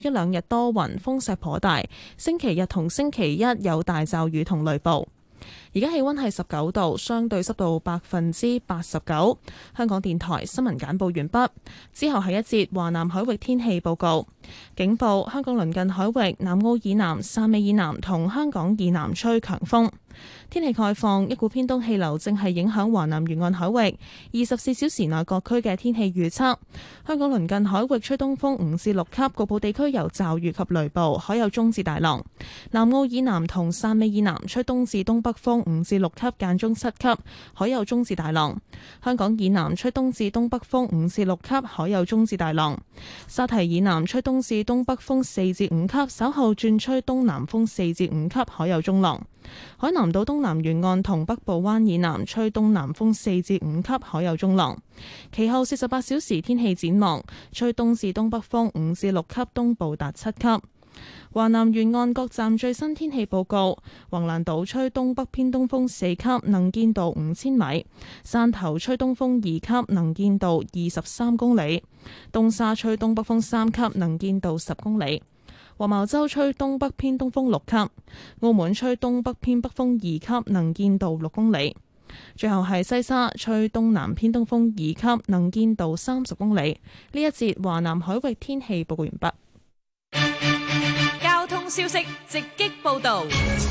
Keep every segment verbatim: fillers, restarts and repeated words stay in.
一兩日多雲，風勢頗大。星期日同星期一有大驟雨同雷暴。而家氣溫係十九度，相對濕度百分之八十九。香港電台新聞簡報完畢，之後係一節華南海域天氣報告。警報：香港鄰近海域南澳以南、汕尾以南同香港以南吹強風。天氣概況：一股偏東氣流正係影響華南沿岸海域，二十四小時內各區嘅天氣預測：香港鄰近海域吹東風五至六級，局部地區有驟雨及雷暴，海有中至大浪。南澳以南同汕尾以南吹東至東北風五至六級，間中七級，海有中至大浪。香港以南吹東至東北風五至六級，海有中至大浪。沙堤以南吹東至東北風四至五級，稍後轉吹東南風四至五級，海有中浪。海南島東南沿岸同北部灣以南吹東南風四至五級，海有中浪。其後四十八小時天氣展望，吹東至東北風五至六級，東部達七級。華南沿岸各站最新天氣報告：橫瀾島吹東北偏東風四級，能見度五千米；汕頭吹東風二級，能見度二十三公里；東沙吹東北風三級，能見度十公里；黃茅洲吹東北偏東風六級；澳門吹東北偏北風二級，能見度六公里。最後係西沙吹東南偏東風二級，能見度三十公里。呢一節華南海域天氣報告完畢。 交通消息直擊報道。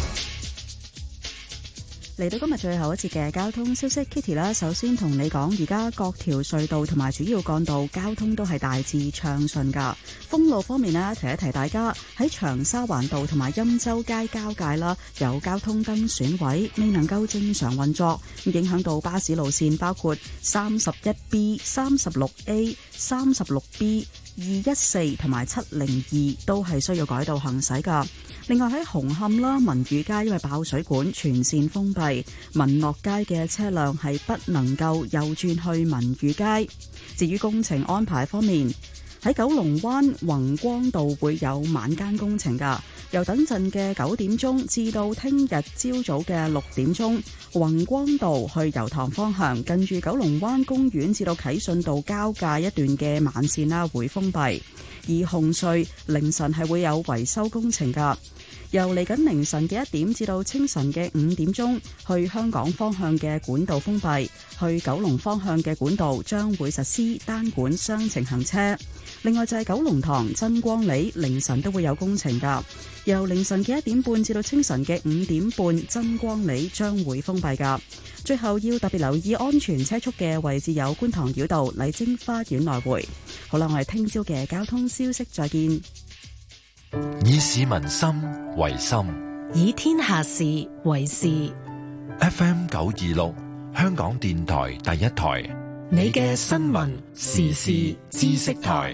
嚟到今日最後一節嘅交通消息 ，Kitty 啦，首先同你講，而家各條隧道同埋主要幹道交通都係大致暢順噶。封路方面呢，提一提大家喺長沙灣道同埋欽州街交界啦，有交通燈損毀，未能夠正常運作，影響到巴士路線，包括三十一 B、三十六 A、三十六 B、二一四同埋七零二都係需要改道行駛噶。另外喺紅磡啦，文宇街因為爆水管，全線封閉，民樂街嘅車輛係不能夠右轉去文宇街。至於工程安排方面，喺九龍灣宏光道會有晚間工程噶，由等陣嘅九點鐘至到聽日朝早嘅六點鐘，宏光道去油塘方向近住九龍灣公園至到啟信道交界一段嘅慢線啦會封閉，而紅隧凌晨係會有維修工程噶。由嚟緊凌晨嘅一點至到清晨嘅五點鐘，去香港方向嘅管道封閉，去九龍方向嘅管道將會實施單管雙程行車。另外就係九龍塘真光里凌晨都會有工程噶，由凌晨嘅一點半至到清晨嘅五點半，真光里將會封閉噶。最後要特別留意安全車速嘅位置有觀塘繞道、麗晶花園來回。好啦，我哋聽朝嘅交通消息再見。 以市民心為心， 以天下事為事。 F M 九二六，香港電台第一台， 你嘅新聞時事知識台。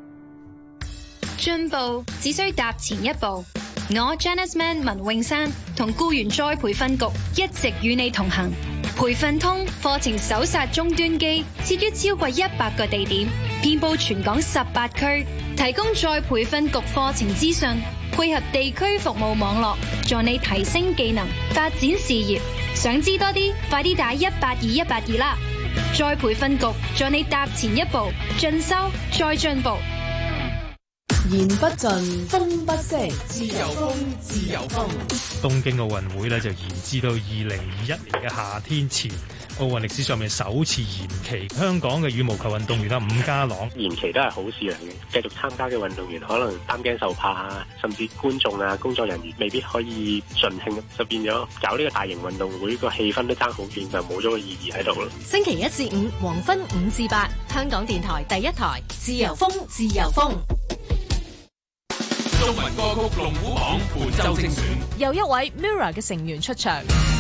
進步只需踏前一步。我 Janice Man 文詠珊同僱員再培訓局一直與你同行。培訓通課程首殺終端機，設於超過一百個地點，遍佈全港十八區，提供再培訓局課程資訊，配合地區服務網絡，助你提升技能，發展事業。想知多啲，快啲打一八二一八二啦！再培訓局助你踏前一步，進修再進步。 言不盡，風不息，自由風，自由風。 東京奧運會咧就延至到二零二一年嘅夏天前，奧運歷史上面首次延期。香港嘅羽毛球運動員啊，伍家朗延期都係好事嚟嘅，繼續參加嘅運動員可能擔驚受怕啊，甚至觀眾啊、工作人員未必可以盡興，就變咗搞呢個大型運動會個氣氛都爭好遠，就冇咗個意義喺度咯。 星期一至五黃昏五至八，香港電台第一台，自由風，自由風。 中文歌曲龍虎榜本周精選， 有一位 Mirror 嘅成員出場。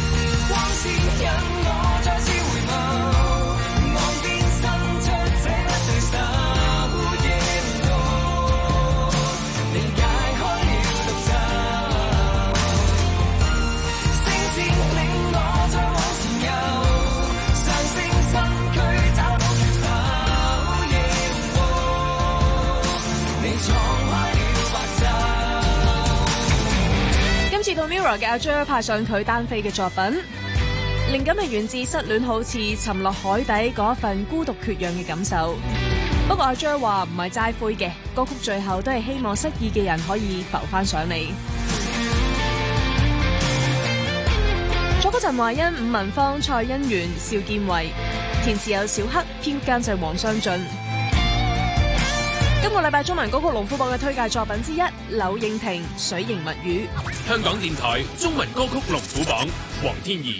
今次到 Mirror 嘅阿 Jer 派上佢單飛嘅作品，靈感係源自失戀好似沉落海底嗰一份孤獨缺氧嘅感受。 不過阿 Jer 話唔係齋灰嘅，歌曲最後都係希望失意嘅人可以浮翻上嚟。作曲陳懷欣、伍文芳、蔡欣媛、邵建偉，填詞有小黑，編監製黃雙進。今個禮拜中文歌曲龍虎榜嘅推介作品之一，柳應廷《水形物語》。 香港電台中文歌曲龍虎榜，黃天怡。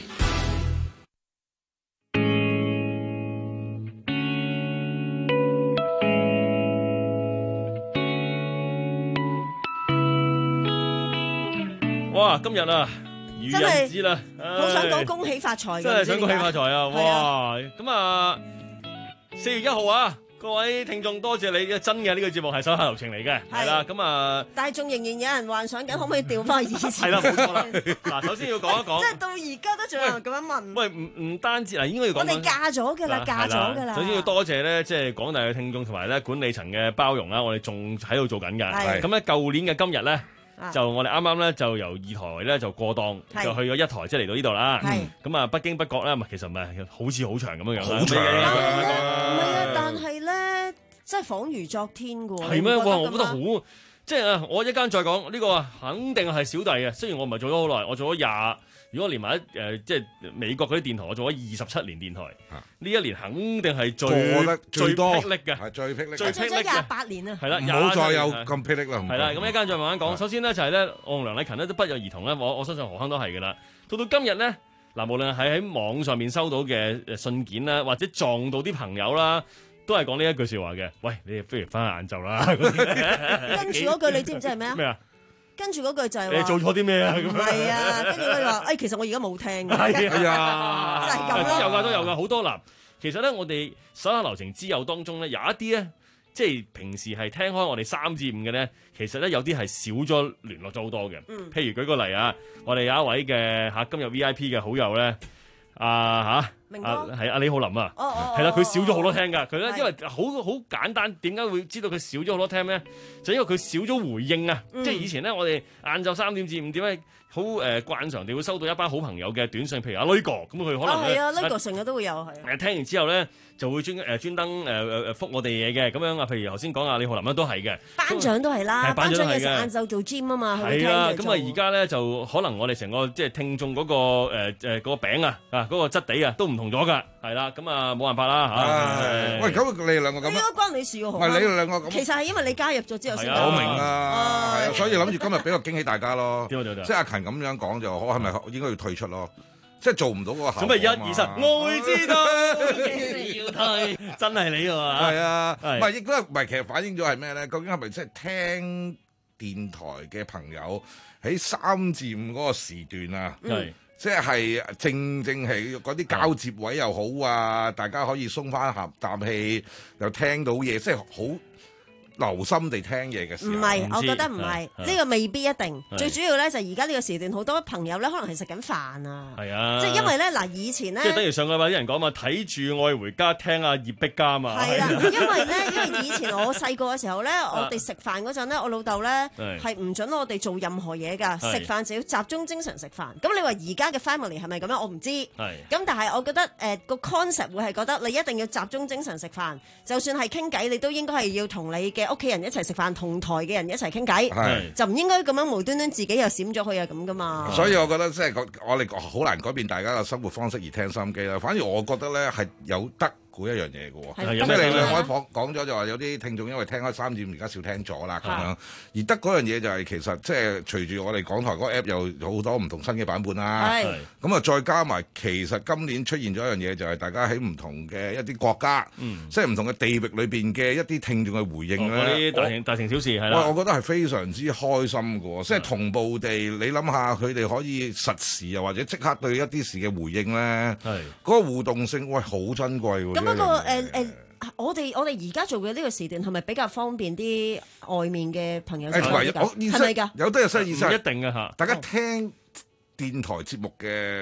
哇！今日啊，愚人節啦， 好想講恭喜發財嘅， 真係想恭喜發財啊！哇！咁啊，四月一號啊，各位聽眾多謝你嘅真嘅呢個節目係手下留情嚟嘅，係啦，咁啊， 但係仲仍然有人幻想緊可唔可以調翻以前？ 係啦，冇錯啦。嗱，首先要講一講， 即係到而家都仲有人咁樣問。 喂，唔唔單止嗱，應該要講。 我哋嫁咗㗎啦，嫁咗㗎啦。 首先要多謝咧，即係廣大嘅聽眾同埋咧管理層嘅包容啦，我哋仲喺度做緊㗎。係咁咧，舊年嘅今日咧。就我哋啱啱咧就由二台咧就過檔，就去咗一台，即係嚟到呢度啦。咁啊，不經不覺咧，其實唔係好似好長咁樣樣。好長啊！ 唔係啊，但係咧，真係恍如昨天㗎喎。 係咩？哇！我覺得好，即係啊！我一間再講呢個肯定係小弟嘅。雖然我唔係做咗好耐，我做咗廿。如果連埋誒即係美國嗰啲電台，我做咗二十七年電台，呢一年肯定係最最多霹靂嘅， 係最霹靂， 最霹靂廿八年啊！ 係啦， 唔好再有咁霹靂啦。 係啦，咁一間再慢慢講。首先咧就係咧，我同梁禮勤咧都不約而同咧，我我相信何鏗都係㗎啦。到到今日咧，嗱無論係喺網上面收到嘅信件啦，或者撞到啲朋友啦，都係講呢一句説話嘅。喂，你哋不如翻去晏晝啦。 跟住嗰句你知唔知係咩啊？ 咩啊？ 跟住嗰句就係話你做錯啲咩啊？咁係啊，跟住佢話：誒，其實我而家冇聽嘅。 係啊， 就係咁咯。 都有㗎，都有㗎，好多嗱。其實咧，我哋手下留情之友當中咧，有一啲咧，即係平時係聽開我哋三至五嘅咧，其實咧有啲係少咗聯絡咗好多嘅。嗯。譬如舉個例啊，我哋有一位嘅嚇今日 V I P 嘅好友咧，啊嚇。啊，係阿李浩林啊，係啦，佢少咗好多聽㗎。佢咧因為好好簡單，點解會知道佢少咗好多聽咧？就因為佢少咗回應啊！即係以前咧，我哋晏晝三點至五點咧，好誒慣常地會收到一班好朋友嘅短信，譬如阿女哥，咁佢可能係啊，女哥成日都會有係。 誒聽完之後咧，就會專誒專登誒誒誒覆我哋嘢嘅，咁樣啊。譬如頭先講阿李浩林咧，都係嘅。 班長都係啦，班長有時晏晝做 gym 啊嘛， 係啦。咁啊，而家咧就可能我哋成個即係聽眾嗰個誒誒嗰個餅啊啊嗰個質地啊都唔同咗㗎，係啦。咁啊冇辦法啦嚇。 喂，咁你哋兩個咁， 應該關你事喎。 唔係你哋兩個咁。 其實係因為你加入咗之後先。 我明啦，係啊，所以諗住今日俾個驚喜大家咯。 點啊點啊！ 即係阿勤咁樣講就，我係咪應該要退出咯？即係做唔到嗰個效果。咁咪一二三，我會知道幾時要退，真係你㗎嘛？ 係啊，唔係亦都唔係，其實反映咗係咩咧？究竟係咪即係聽電台嘅朋友喺三至五嗰個時段啊？係。即係正正係嗰啲交接位又好啊，大家可以鬆翻合啖氣，又聽到嘢，即係好留心地聽嘢嘅時候。 唔係，我覺得唔係，呢個未必一定。最主要咧就係而家呢個時段，好多朋友咧可能係食緊飯啊。係啊，即係因為咧嗱，以前咧即係等於上個禮拜啲人講嘛，睇住愛回家，聽阿葉碧嘉嘛。 係啦，因為咧，因為以前我細個嘅時候咧，我哋食飯嗰陣咧，我老豆咧係唔準我哋做任何嘢㗎，食飯就要集中精神食飯。咁你話而家嘅 family 係咪咁樣？我唔知。係。咁但係我覺得誒個 concept 會係覺得你一定要集中精神食飯，就算係傾偈，你都應該係要同你嘅屋企人一齊食飯，同台嘅人一齊傾偈，就唔應該咁樣無端端自己又閃咗去啊咁噶嘛。 所以我覺得即係我哋好難改變大家嘅生活方式而聽收音機啦。反而我覺得咧係有得估一樣嘢嘅喎。咁你兩位講講咗就話有啲聽眾因為聽開三點而家少聽咗啦咁樣，而得嗰樣嘢就係其實即係隨住我哋港台嗰個 app 又有好多唔同新嘅版本啦。咁啊再加埋其實今年出現咗一樣嘢就係大家喺唔同嘅一啲國家，即係唔同嘅地域裏邊嘅一啲聽眾嘅回應咧。 大情大情小事係啦。 我覺得係非常之開心嘅喎，即係同步地你諗下佢哋可以實時又或者即刻對一啲事嘅回應咧，嗰個互動性喂好珍貴喎。 咁不過誒誒，我哋我哋而家做嘅呢個時段係咪比較方便啲外面嘅朋友？係咪㗎？ 有得有新意思， 一定嘅嚇。 大家聽電台節目嘅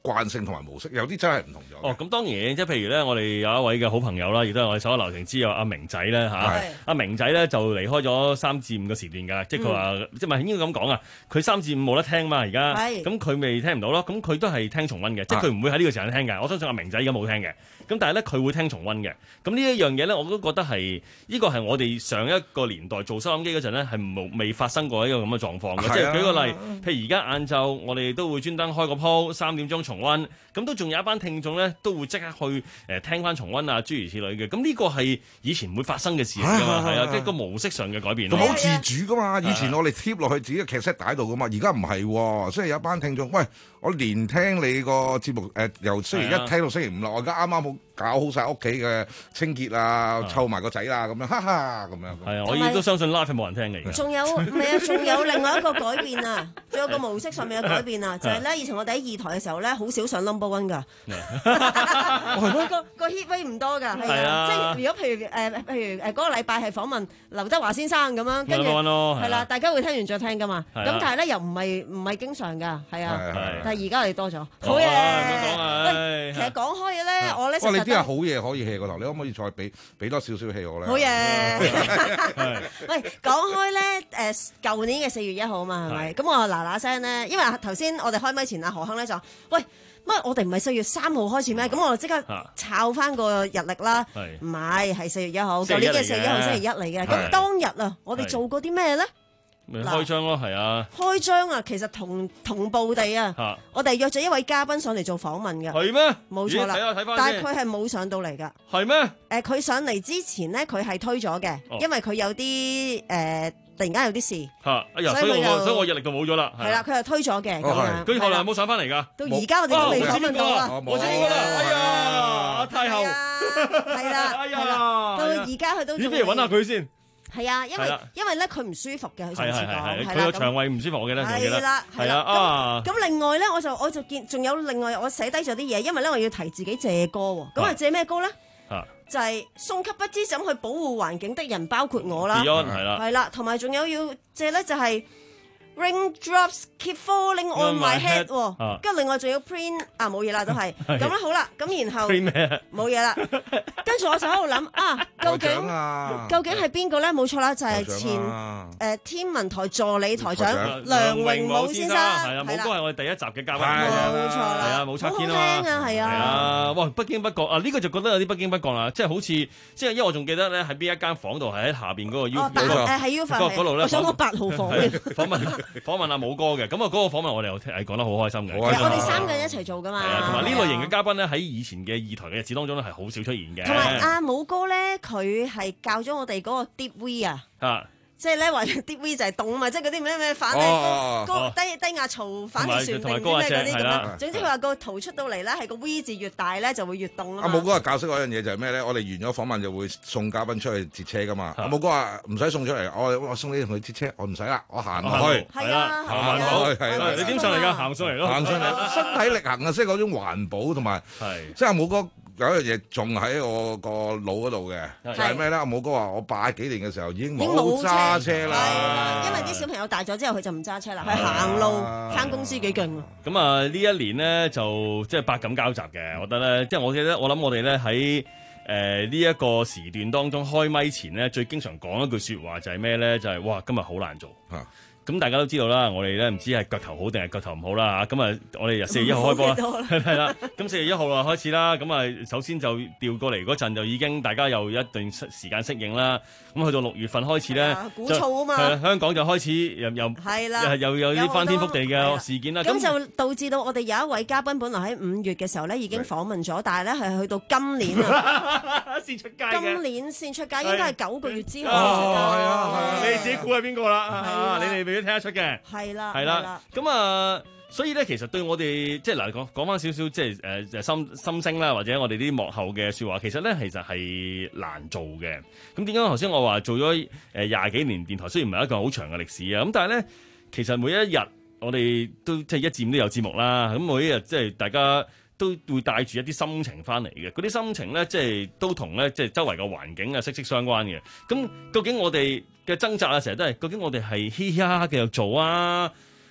慣性同埋模式，有啲真係唔同咗。 哦，咁當然即係譬如咧，我哋有一位嘅好朋友啦，亦都係我哋手下留情之友阿明仔咧嚇，阿明仔咧就離開咗三至五個時段㗎，即係佢話即係唔係應該咁講啊？佢三至五冇得聽嘛，而家咁佢咪聽唔到咯，咁佢都係聽重溫嘅，即係佢唔會喺呢個時間聽嘅。我相信阿明仔而家冇聽嘅，咁但係咧佢會聽重溫嘅。咁呢一樣嘢咧，我都覺得係呢個係我哋上一個年代做收音機嗰陣咧係冇未發生過一個咁嘅狀況嘅。即係舉個例，譬如而家晏晝我哋都會專登開個鋪三點鐘重溫，咁都仲有一班聽眾咧都會即刻去誒聽翻重溫啊諸如此類嘅。咁呢個係以前唔會發生嘅事嚟㗎嘛，係啊，即係個模式上嘅改變。 仲好自主㗎嘛，以前我哋貼落去自己嘅劇 set 帶度㗎嘛，而家唔係喎，所以有一班聽眾，喂，我連聽你個節目誒、呃，由星期一聽到星期五啦，我而家啱啱好搞好晒屋企嘅清潔啊，湊埋個仔啦，咁樣，哈哈，咁樣。係啊，我亦都相信 live 係冇人聽嘅。 仲有唔係啊？仲有另外一個改變啊！仲有個模式上面嘅改變啊，就係咧，以前我哋喺二台嘅時候咧，好少上 number one 㗎。個個 hit rate 唔多㗎，係啊，即係如果譬如誒、呃，譬如誒嗰個禮拜係訪問劉德華先生咁樣，跟住係啦，大家會聽完再聽㗎嘛。咁但係咧又唔係唔係經常㗎，係啊。但係而家我哋多咗，好嘢。喂，其實講開嘅咧，我咧。 哇！你啲係好嘢可以 hea 個頭，你可唔可以再俾俾多少少 hea 我咧？ 好嘢。喂，講開咧，誒舊年嘅四月一號啊嘛，係咪？咁我嗱嗱聲咧，因為頭先我哋開咪前阿何亨咧就話：喂，乜我哋唔係四月三號開始咩？咁我就即刻抄翻個日曆啦。唔係，係四月一號，舊年嘅四月一號星期一嚟嘅。咁當日啊，我哋做過啲咩咧？ 開張咯，係啊！ 開張啊，其實同同步地啊，啊我哋約咗一位嘉賓上嚟做訪問嘅。 係咩？ 冇錯啦，但係佢係冇上到嚟㗎。 係咩？誒、 呃，佢上嚟之前咧，佢係推咗嘅，哦、因為佢有啲誒、呃，突然間有啲事。嚇、啊！哎呀，所以我所以我日曆就冇咗啦。係啦，佢係推咗嘅。咁樣。跟住後來有冇上翻嚟㗎？到而家我哋都未訪問到啊！ 我知㗎啦。哎呀，阿太后。 係啦。哎呀。到而家佢都。 咦？不如揾下佢先。 係啊，因為因為咧佢唔舒服嘅，佢上次講， 佢個腸胃唔舒服，我記得，我記得。 係啦，係啦。啊，咁另外咧，我就我就見仲有另外，我寫低咗啲嘢，因為咧我要提自己借歌喎。咁啊借咩歌咧？就係送給不知怎去保護環境的人，包括我啦。 Beyond 係啦， 係啦，同埋仲有要借咧就係。Raindrops keep falling on my head，跟住另外仲有 print 啊冇嘢啦都係，咁咧好啦，咁然後冇嘢啦，跟住我就喺度諗啊，究竟究竟係邊個咧？冇錯啦，就係前誒天文台助理台長梁榮武先生， 係啦，武哥係我哋第一集嘅嘉賓， 冇錯啦， 係啊，武則天啊嘛， 好聽啊，係啊， 係啊，哇，不經不覺啊，呢個就覺得有啲不經不覺啦，即係好似即係因為我仲記得咧喺邊一間房度係喺下邊嗰個 U 誒喺 U 房嗰度咧， 我想講八號房訪問。訪問阿武哥嘅，咁啊嗰個訪問我哋又係講得好開心嘅。 我哋三個人一齊做噶嘛。 係啊，同埋呢類型嘅嘉賓咧，喺以前嘅二台嘅日子當中咧，係好少出現嘅。 同埋阿武哥咧，佢係教咗我哋嗰個 deep V 啊。啊。即係咧話 deep V 就係動啊嘛，即係嗰啲咩咩反高低低壓槽反力旋定唔知咩嗰啲咁樣。總之佢話個圖出到嚟咧，係個 V 字越大咧就會越動啊嘛。 阿武哥話教識我一樣嘢就係咩咧？我哋完咗訪問就會送嘉賓出去截車噶嘛。阿武哥話唔使送出嚟，我我送你同佢截車，我唔使啦，我行落去。 係啊， 行環保係你點上嚟㗎？行上嚟咯， 行上嚟，身體力行啊！即係嗰種環保同埋，即係阿武哥。有一樣嘢仲喺我個腦嗰度嘅，就係咩咧？阿武哥話：我八幾年嘅時候已經冇揸車啦， 因為啲小朋友大咗之後，佢就唔揸車啦，佢行路返公司幾勁。 咁啊，呢一年咧就即係百感交集嘅，我覺得咧，即係我記得我諗我哋咧喺誒呢一個時段當中開咪前咧，最經常講一句説話就係咩咧？就係哇，今日好難做。咁大家都知道啦，我哋咧唔知係腳頭好定係腳頭唔好啦嚇。咁啊，我哋四月一號開波啦，係啦。咁四月一號啊開始啦。咁啊，首先就調過嚟嗰陣就已經大家有一段時間適應啦。咁去到六月份開始咧， 鼓噪啊嘛， 係香港就開始又又係啦，又有啲翻天覆地嘅事件啦。 咁就導致到我哋有一位嘉賓，本來喺五月嘅時候咧已經訪問咗，但係咧係去到今年啊先出街今年先出街，應該係九個月之後。 係啊係啊， 你自己估係邊個啦？你哋都聽得出嘅， 係啦， 係啦，咁啊，所以咧，其實對我哋即係嗱講講翻少少，即係誒誒心心聲啦，或者我哋啲幕後嘅説話，其實咧其實係難做嘅。咁點解頭先我話做咗誒廿幾年電台，雖然唔係一個好長嘅歷史啊，咁但係咧，其實每一日我哋都即係一至五都有節目啦。咁每一日即係大家都會帶住一啲心情翻嚟嘅，嗰啲心情咧即係都同咧即係周圍嘅環境啊息息相關嘅。咁究竟我哋嘅掙扎啊，成日都係究竟我哋係嘻嘻哈哈繼續做啊，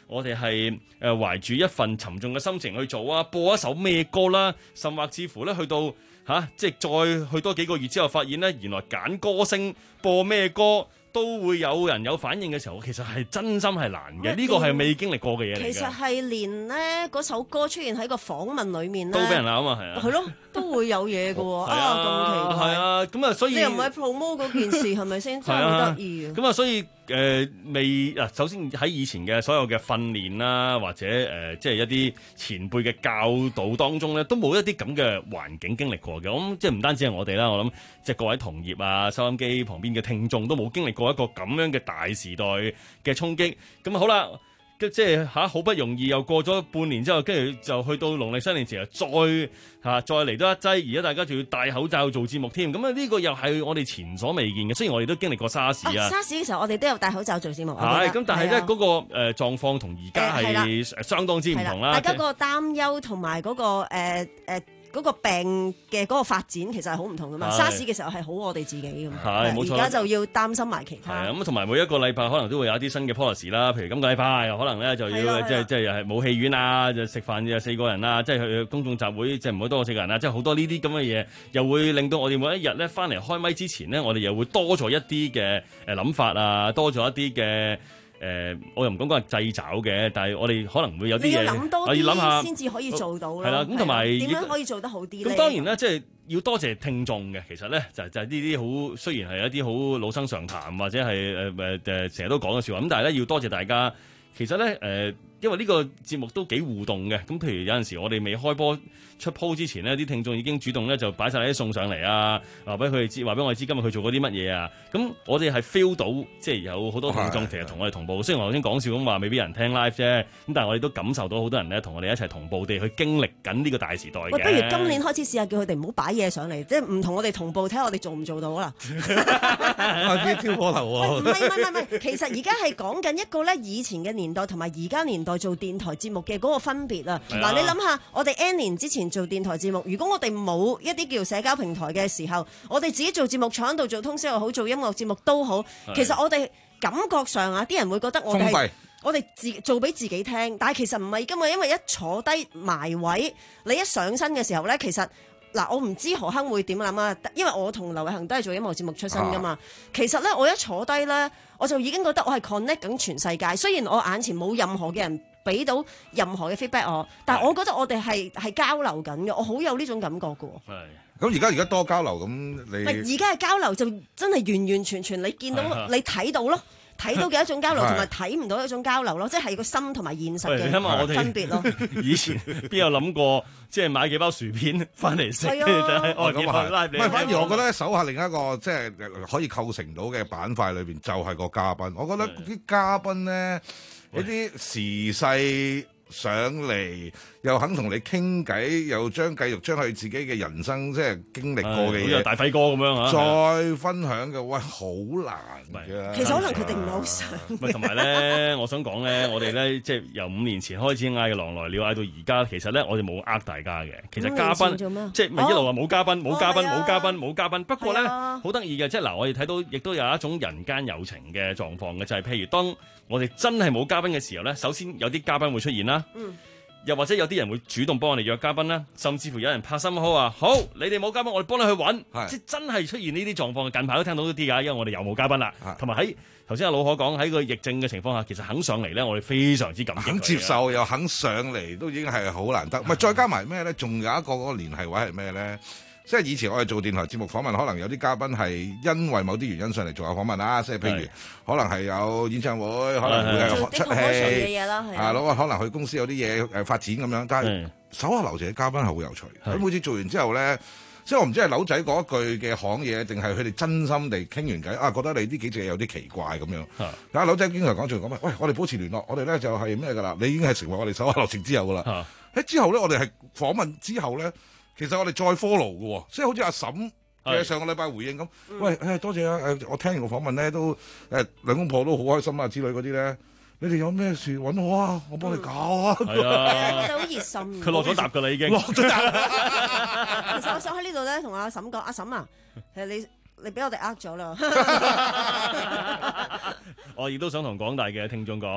我哋係誒懷住一份沉重嘅心情去做啊，播一首咩歌啦，甚或至乎咧去到嚇、啊，即係再去多幾個月之後，發現咧原來揀歌星播咩歌都會有人有反應嘅時候，其實係真心係難嘅。呢個係未經歷過嘅嘢嚟嘅。 其實係連咧嗰首歌出現喺個訪問裏面咧， 都俾人鬧啊嘛，係啊， 係咯，都會有嘢嘅喎。 啊， 咁奇怪。 係啊，咁啊，所以你又唔係 promote 嗰件事係咪先？真係好得意啊！ 咁啊，所以誒、呃、未嗱，首先喺以前嘅所有嘅訓練啦，或者誒、呃、即係一啲前輩嘅教導當中咧，都冇一啲咁嘅環境經歷過嘅。我諗即係唔單止係我哋啦，我諗即係各位同業啊、收音機旁邊嘅聽眾都冇經歷過一個咁樣嘅大時代嘅衝擊。咁好啦。即係嚇，好不容易又過咗半年之後，跟住就去到農曆新年前啊，再嚇再嚟多一劑，而家大家仲要戴口罩做節目添，咁啊呢個又係我哋前所未見嘅。雖然我哋都經歷過沙士啊， 沙士嘅時候我哋都有戴口罩做節目。 係咁，但係咧嗰個誒狀況同而家係相當之唔同啦。 大家嗰個擔憂同埋嗰個誒誒。呃嗰個病嘅嗰個發展其實係好唔同噶嘛，沙士嘅時候係好我哋自己咁， 係冇錯。 而家就要擔心埋其他。 係咁，同埋每一個禮拜可能都會有一啲新嘅 policy 啦，譬如今個禮拜又可能咧就要即係即係又係冇戲院啊，就食飯就四個人啊，即係去公眾集會即係唔好多過四個人啊，即係好多呢啲咁嘅嘢，又會令到我哋每一日咧翻嚟開咪之前呢，我哋又會多咗一啲嘅誒諗法啊，多咗一啲嘅。誒、呃，我又唔講講係掣肘嘅，但係我哋可能會有啲嘢， 要諗多啲先至可以做到咯。 係啦，咁同埋點樣可以做得好啲咧？ 咁當然咧，即係要多謝聽眾嘅。其實咧，就就係呢啲好，雖然係一啲好老生常談或者係誒誒誒成日都講嘅説話，咁但係咧要多謝大家。其實咧誒、呃，因為呢個節目都幾互動嘅。咁譬如有陣時我哋未開波出鋪之前呢，啲聽眾已經主動咧就擺晒啲餸上嚟啊，話俾佢哋知，話俾我哋知今日佢做過啲乜嘢啊。咁我哋係 feel 到，即係有好多聽眾其實同我哋同步。雖然我頭先講笑咁話，未必有人聽 live 啫。咁但係我哋都感受到好多人咧同我哋一齊同步地去經歷緊呢個大時代嘅。 喂，不如今年開始試下叫佢哋唔好擺嘢上嚟，即係唔同我哋同步，睇下我哋做唔做到啦。 啲挑波頭喎。 唔係唔係唔係，其實而家係講緊一個咧以前嘅年代同埋而家年代做電台節目嘅嗰個分別啊！嗱，你諗下，我哋 N 年之前做電台節目，如果我哋冇一啲叫社交平台嘅時候，我哋自己做節目坐喺度做通宵又好，做音樂節目都好，其實我哋感覺上啊，啲人會覺得我哋係我哋自做俾自己聽，但係其實唔係㗎嘛，因為一坐低埋位，你一上身嘅時候咧，其實嗱，我唔知何鏗會點諗啊，因為我同劉偉恒都係做音樂節目出身㗎嘛，啊、其實咧我一坐低咧，我就已經覺得我係 connect 緊全世界，雖然我眼前冇任何嘅人俾到任何嘅 feedback 我，但係我覺得我哋係係交流緊嘅，我好有呢種感覺㗎喎。 咁而家而家多交流咁，你而家嘅交流就真係完完全全你見到你睇到咯，睇到嘅一種交流，同埋睇唔到一種交流咯，即係個心同埋現實嘅分別咯。 以前邊有諗過即係買幾包薯片翻嚟食？ 係哦咁啊，唔係反而我覺得手下另一個即係可以構成到嘅板塊裏邊就係個嘉賓。我覺得啲嘉賓咧，一啲時勢上嚟又肯同你傾偈，又將繼續將佢自己嘅人生即係經歷過嘅嘢， 好似大輝哥咁樣啊， 再分享嘅，喂，好難嘅。 其實可能佢哋唔係好想。 咪同埋咧，我想講咧，我哋咧即係由五年前開始嗌嘅狼來了，嗌到而家，其實咧我哋冇呃大家嘅。其實嘉賓即係咪一路話冇嘉賓、冇嘉賓、冇嘉賓、冇嘉賓。不過咧好得意嘅，即係嗱，我哋睇到亦都有一種人間友情嘅狀況嘅，就係譬如當我哋真係冇嘉賓嘅時候咧，首先有啲嘉賓會出現啦。嗯，又或者有啲人會主動幫我哋約嘉賓啦，甚至乎有人拍心口話：好，你哋冇嘉賓，我哋幫你去揾。即係真係出現呢啲狀況，近排都聽到啲㗎，因為我哋又冇嘉賓啦。同埋喺頭先阿老可講喺個疫症嘅情況下，其實肯上嚟咧，我哋非常之感激。 肯接受又肯上嚟，都已經係好難得。咪再加埋咩咧？仲有一個嗰個聯繫位係咩咧？即係以前我哋做電台節目訪問，可能有啲嘉賓係因為某啲原因上嚟做下訪問啦，即係譬如可能係有演唱會，可能會係出戲，啊攞可能佢公司有啲嘢誒發展咁樣。但係手下留情嘅嘉賓係好有趣，佢每次做完之後咧，即係我唔知係柳仔嗰一句嘅行嘢，定係佢哋真心地傾完偈啊，覺得你呢幾隻有啲奇怪咁樣。但係柳仔經常講住咁啊，喂，我哋保持聯絡，我哋咧就係咩㗎啦？你已經係成為我哋手下留情之友㗎啦。喺之後咧，我哋係訪問之後咧。其實我哋再 follow 嘅喎，即係好似阿嬸嘅上個禮拜回應咁。喂，誒多謝啊！誒我聽完個訪問咧，都誒兩公婆都好開心啊之類嗰啲咧。你哋有咩事揾我啊？我幫你搞啊！ 係啊， 佢哋好熱心。 佢落咗答㗎啦，已經。 落咗答。 其實我想喺呢度咧，同阿嬸講，阿嬸啊，其實你你俾我哋呃咗啦。 我亦都想同廣大嘅聽眾講。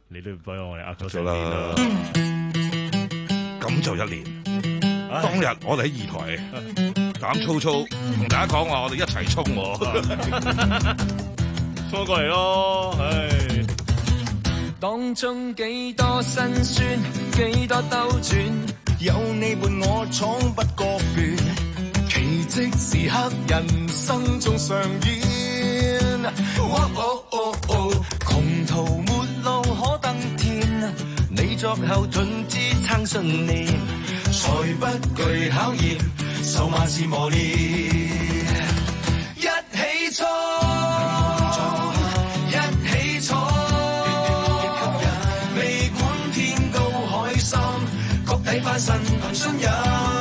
你都俾我哋呃咗成年啦。 咁就一年。當日我哋喺二台膽粗粗同大家講話，我哋一齊衝喎， 衝過嚟咯，唉！ 當中幾多辛酸，幾多兜轉，有你伴我闖不覺倦，奇蹟時刻人生中上演。哦哦哦哦，窮途末路可登天，你作後盾支撐信念，才不懼考驗，受萬事磨練，一起衝，一起闖，未管天高海深，谷底翻身憑信任，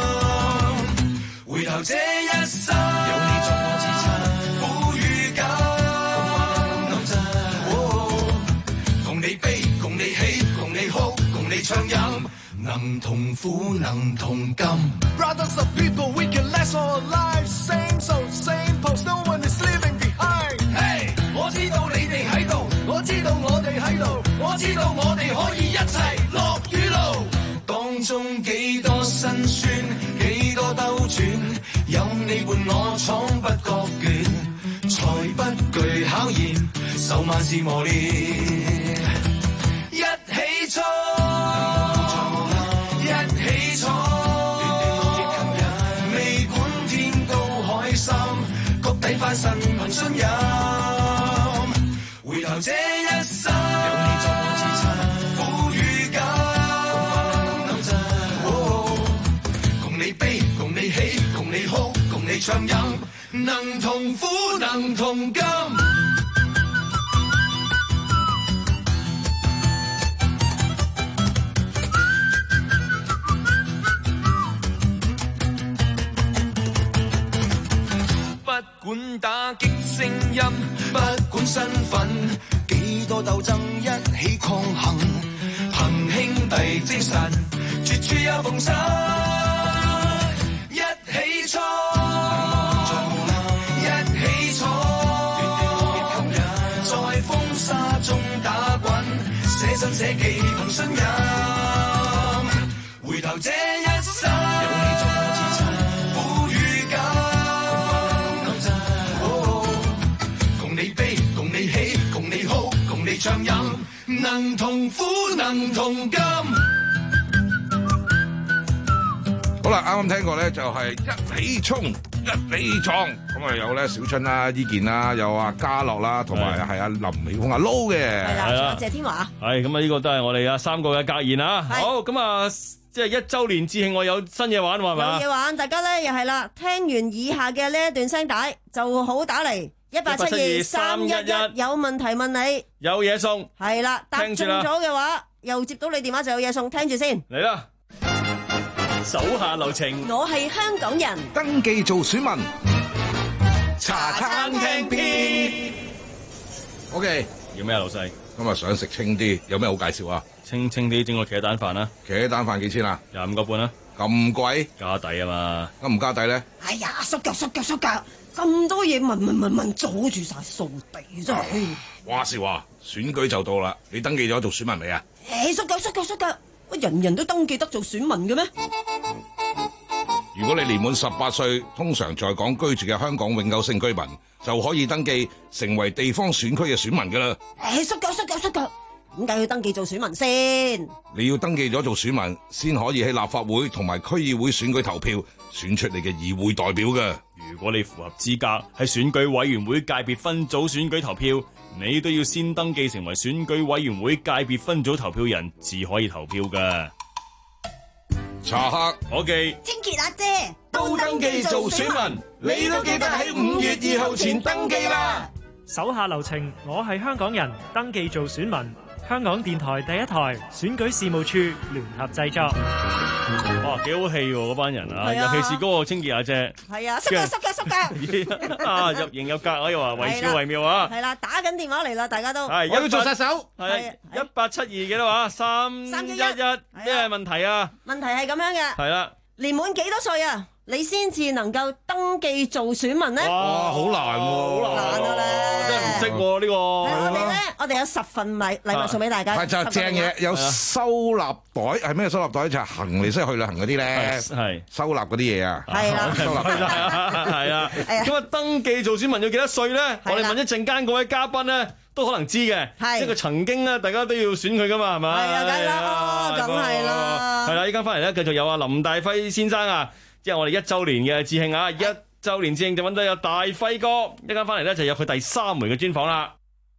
回頭這一生有你作我支撐，苦與甘，共你悲，共你喜，共你哭，共你暢飲。能同苦，能同甘。Brothers of people, we can last all life. Same soul, same pose, no one is leaving behind. Hey， 我知道你哋喺度，我知道我哋喺度，我知道我哋可以一齊落雨路。當中幾多辛酸，幾多兜轉，有你伴我闖不覺倦，才不懼考驗，受萬事磨練，一起衝。翻身憑信任，回頭這一生有你作我支撐，苦與甘，共你悲，共你喜，共你哭，共你暢飲，能同苦，能同甘。不管打擊聲音，不管身份，幾多鬥爭一起抗衡，憑兄弟精神，絕處有逢生，一起衝，一起闖，在風沙中打滾，捨身捨己憑信任，回頭這一生有你作我支撐。暢飲，能同苦，能同甘。 好啦，啱啱聽過咧，就係一起衝，一起闖。咁啊有咧小春啦、伊健啦，有阿嘉樂啦，同埋係阿林美鳳阿 Low 嘅。 係啦，謝天華。 係咁啊，呢個都係我哋啊三個嘅格言啊。好，咁啊，即係一週年致慶，我有新嘢玩，係嘛？ 有嘢玩，大家咧又係啦。聽完以下嘅呢一段聲帶，就好打嚟。一八七二三一一，有問題問你， 有嘢送， 係啦，答中咗嘅話，又接到你電話就有嘢送，聽住先。 嚟啦，手下留情。 我係香港人， 登記做選民， 茶餐廳 P。 OK， 要咩啊，老細？ 今日想食清啲，有咩好介紹啊？ 清清啲整個茄蛋飯啦。 茄蛋飯幾錢啊？ 廿五個半啦。 咁貴？ 加底啊嘛。 咁唔加底咧？ 哎呀，縮腳縮腳縮腳！咁多嘢問問問問，阻住晒掃地真係。 話時話，選舉就到啦，你登記咗做選民未啊？ 誒，縮腳縮腳縮腳，乜人人都登記得做選民嘅咩？ 如果你年滿十八歲，通常在港居住嘅香港永久性居民，就可以登記成為地方選區嘅選民噶啦。 誒，縮腳縮腳縮腳，點解要登記做選民先？ 你要登記咗做選民，先可以喺立法會同埋區議會選舉投票，選出你嘅議會代表嘅。 如果你符合資格喺選舉委員會界別分組選舉投票，你都要先登記成為選舉委員會界別分組投票人，至可以投票㗎。 查客， 伙記， 清潔阿姐都登記做選民，你都記得喺五月二號前登記啦。 手下留情，我係香港人，登記做選民。香港電台第一台選舉事務處聯合製作。 哇，幾好戲喎嗰班人啊！ 啊尤其是嗰個清潔阿姐。 係啊，縮腳縮腳縮腳。 啊，入型有格可以話惟肖惟妙啊！ 係啦，打緊電話嚟啦，大家都。 係， 我要做殺手。 係一八七二幾多話？三三一一咩問題啊？ 問題係咁樣嘅。 係啦。 年滿幾多歲啊？你先至能夠登記做選民呢？ 哇，好難喎！ 好難啊咧！ 真係唔識喎呢個。 係我哋咧，我哋有十份禮禮物送俾大家。 係就正嘢，有收納袋，係咩收納袋？就係行李，即係去旅行嗰啲咧，係收納嗰啲嘢啊。係啦，收納係啊，係啊。咁啊，登記做選民要幾多歲咧？我哋問一陣間嗰位嘉賓咧，都可能知嘅。係，因為曾經咧，大家都要選佢噶嘛，係咪？係啊，梗啦，梗係啦。係啦，依家翻嚟咧，繼續有阿林大輝先生啊，即係我哋一週年嘅致慶啊，一週年致慶就揾到有大輝哥，一間翻嚟咧就有佢第三枚嘅專訪啦。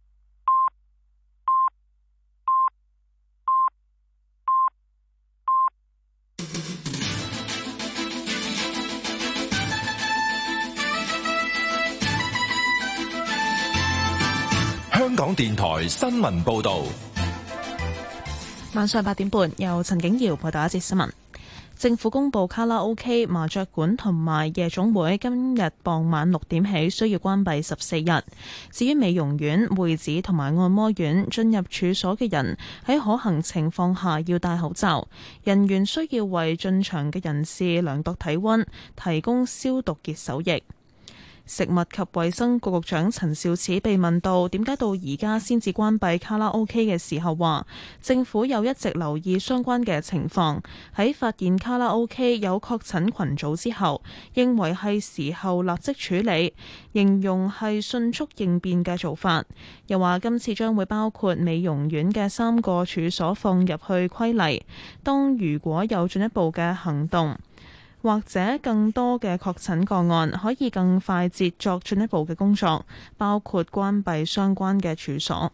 香港電台新聞報導， 晚上八點半由陳景瑤報道一節新聞。政府公布卡拉 OK、麻雀館同埋夜總會今日傍晚六點起需要關閉十四日。至於美容院、會址同埋按摩院，進入處所嘅人喺可行情況下要戴口罩。人員需要為進場嘅人士量度體溫，提供消毒潔手液。食物及衛生局局長陳肇始被問到點解到而家先至關閉卡拉 OK 嘅時候，話政府有一直留意相關嘅情況，喺發現卡拉 OK 有確診群組之後，認為係時候立即處理，形容係迅速應變嘅做法。又話今次將會包括美容院嘅三個處所放入去規例，當如果有進一步嘅行動，或者更多嘅確診個案，可以更快捷作進一步嘅工作，包括關閉相關嘅處所。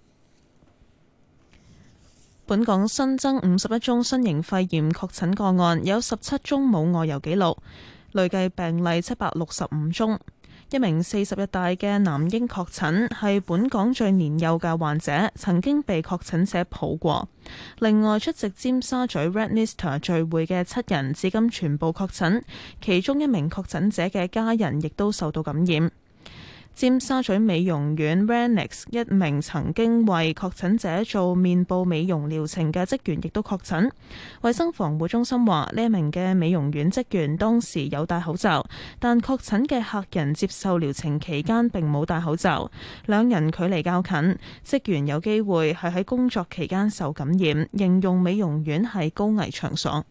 本港新增五十一宗新型肺炎確診個案，有十七宗冇外遊記錄，累計病例七百六十五宗。一名四十日大嘅男嬰確診，係本港最年幼嘅患者，曾經被確診者抱過。另外出席尖沙咀 Red Lister 聚會嘅七人，至今全部確診，其中一名確診者嘅家人亦都受到感染。尖沙咀美容院 Renix 一名曾經為確診者做面部美容療程嘅職員亦都確診。衛生防護中心話呢一名嘅美容院職員當時有戴口罩，但確診嘅客人接受療程期間並冇戴口罩，兩人距離較近，職員有機會係喺工作期間受感染，形容美容院係高危場所。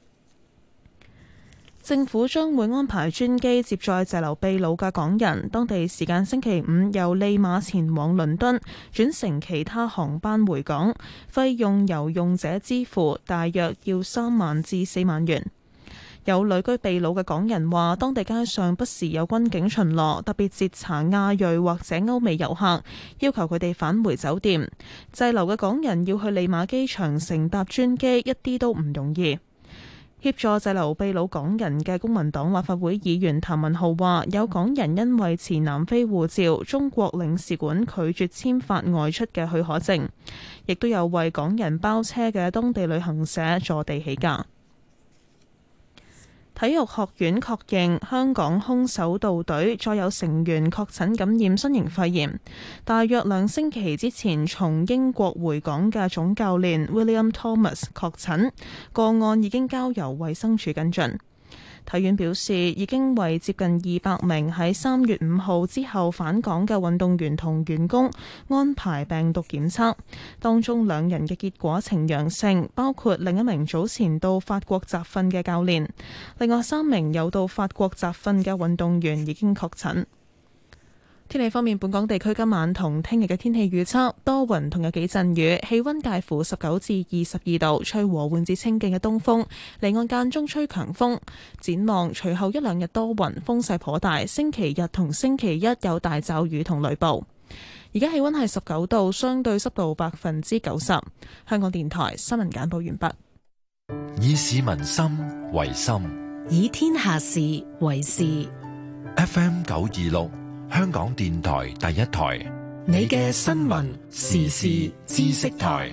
政府將會安排專機接載滯留秘魯嘅港人，當地時間星期五由利馬前往倫敦，轉乘其他航班回港，費用由用者支付，大約要三萬至四萬元。有旅居秘魯嘅港人話，當地街上不時有軍警巡邏，特別截查亞裔或者歐美遊客，要求佢哋返回酒店。滯留嘅港人要去利馬機場乘搭專機，一啲都唔容易。協助滯留秘魯港人嘅公民黨立法會議員譚文豪話，有港人因為持南非護照，中國領事館拒絕簽發外出嘅許可證，亦都有為港人包車嘅當地旅行社坐地起價。體育學院確認香港空手道隊再有成員確診感染新型肺炎。大約兩星期之前從英國回港嘅總教練 William Thomas 確診，個案已經交由衛生署跟進。體院表示已經為接近二百名喺三月五號之後返港嘅運動員同員工安排病毒檢測，當中兩人嘅結果呈陽性，包括另一名早前到法國集訓嘅教練，另外三名有到法國集訓嘅運動員已經確診。天氣方面，本港地區今晚同聽日嘅天氣預測多雲同有幾陣雨，氣溫介乎十九至二十二度，吹和緩至清勁嘅東風，離岸間中吹強風。展望隨後一兩日多雲，風勢頗大，星期日同星期一有大驟雨同雷暴。而家氣溫係十九度，相對濕度百分之九十。香港電台新聞簡報完畢。 以市民心為心， 以天下事為事。 F M 九二六。香港電台第一台， 你嘅新聞時事知識台。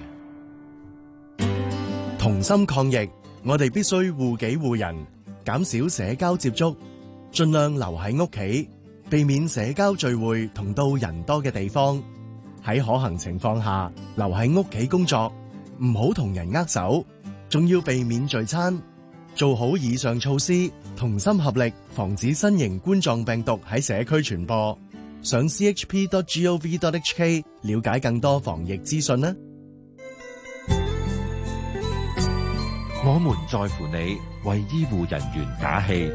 同心抗疫，我哋必須護己護人，減少社交接觸，盡量留喺屋企，避免社交聚會同到人多嘅地方。喺可行情況下，留喺屋企工作，唔好同人握手，仲要避免聚餐。做好以上措施，同心合力，防止新型冠狀病毒喺社區傳播。 上 c h p dot gov dot h k 了解更多防疫資訊啦。 我們在乎你，為醫護人員打氣。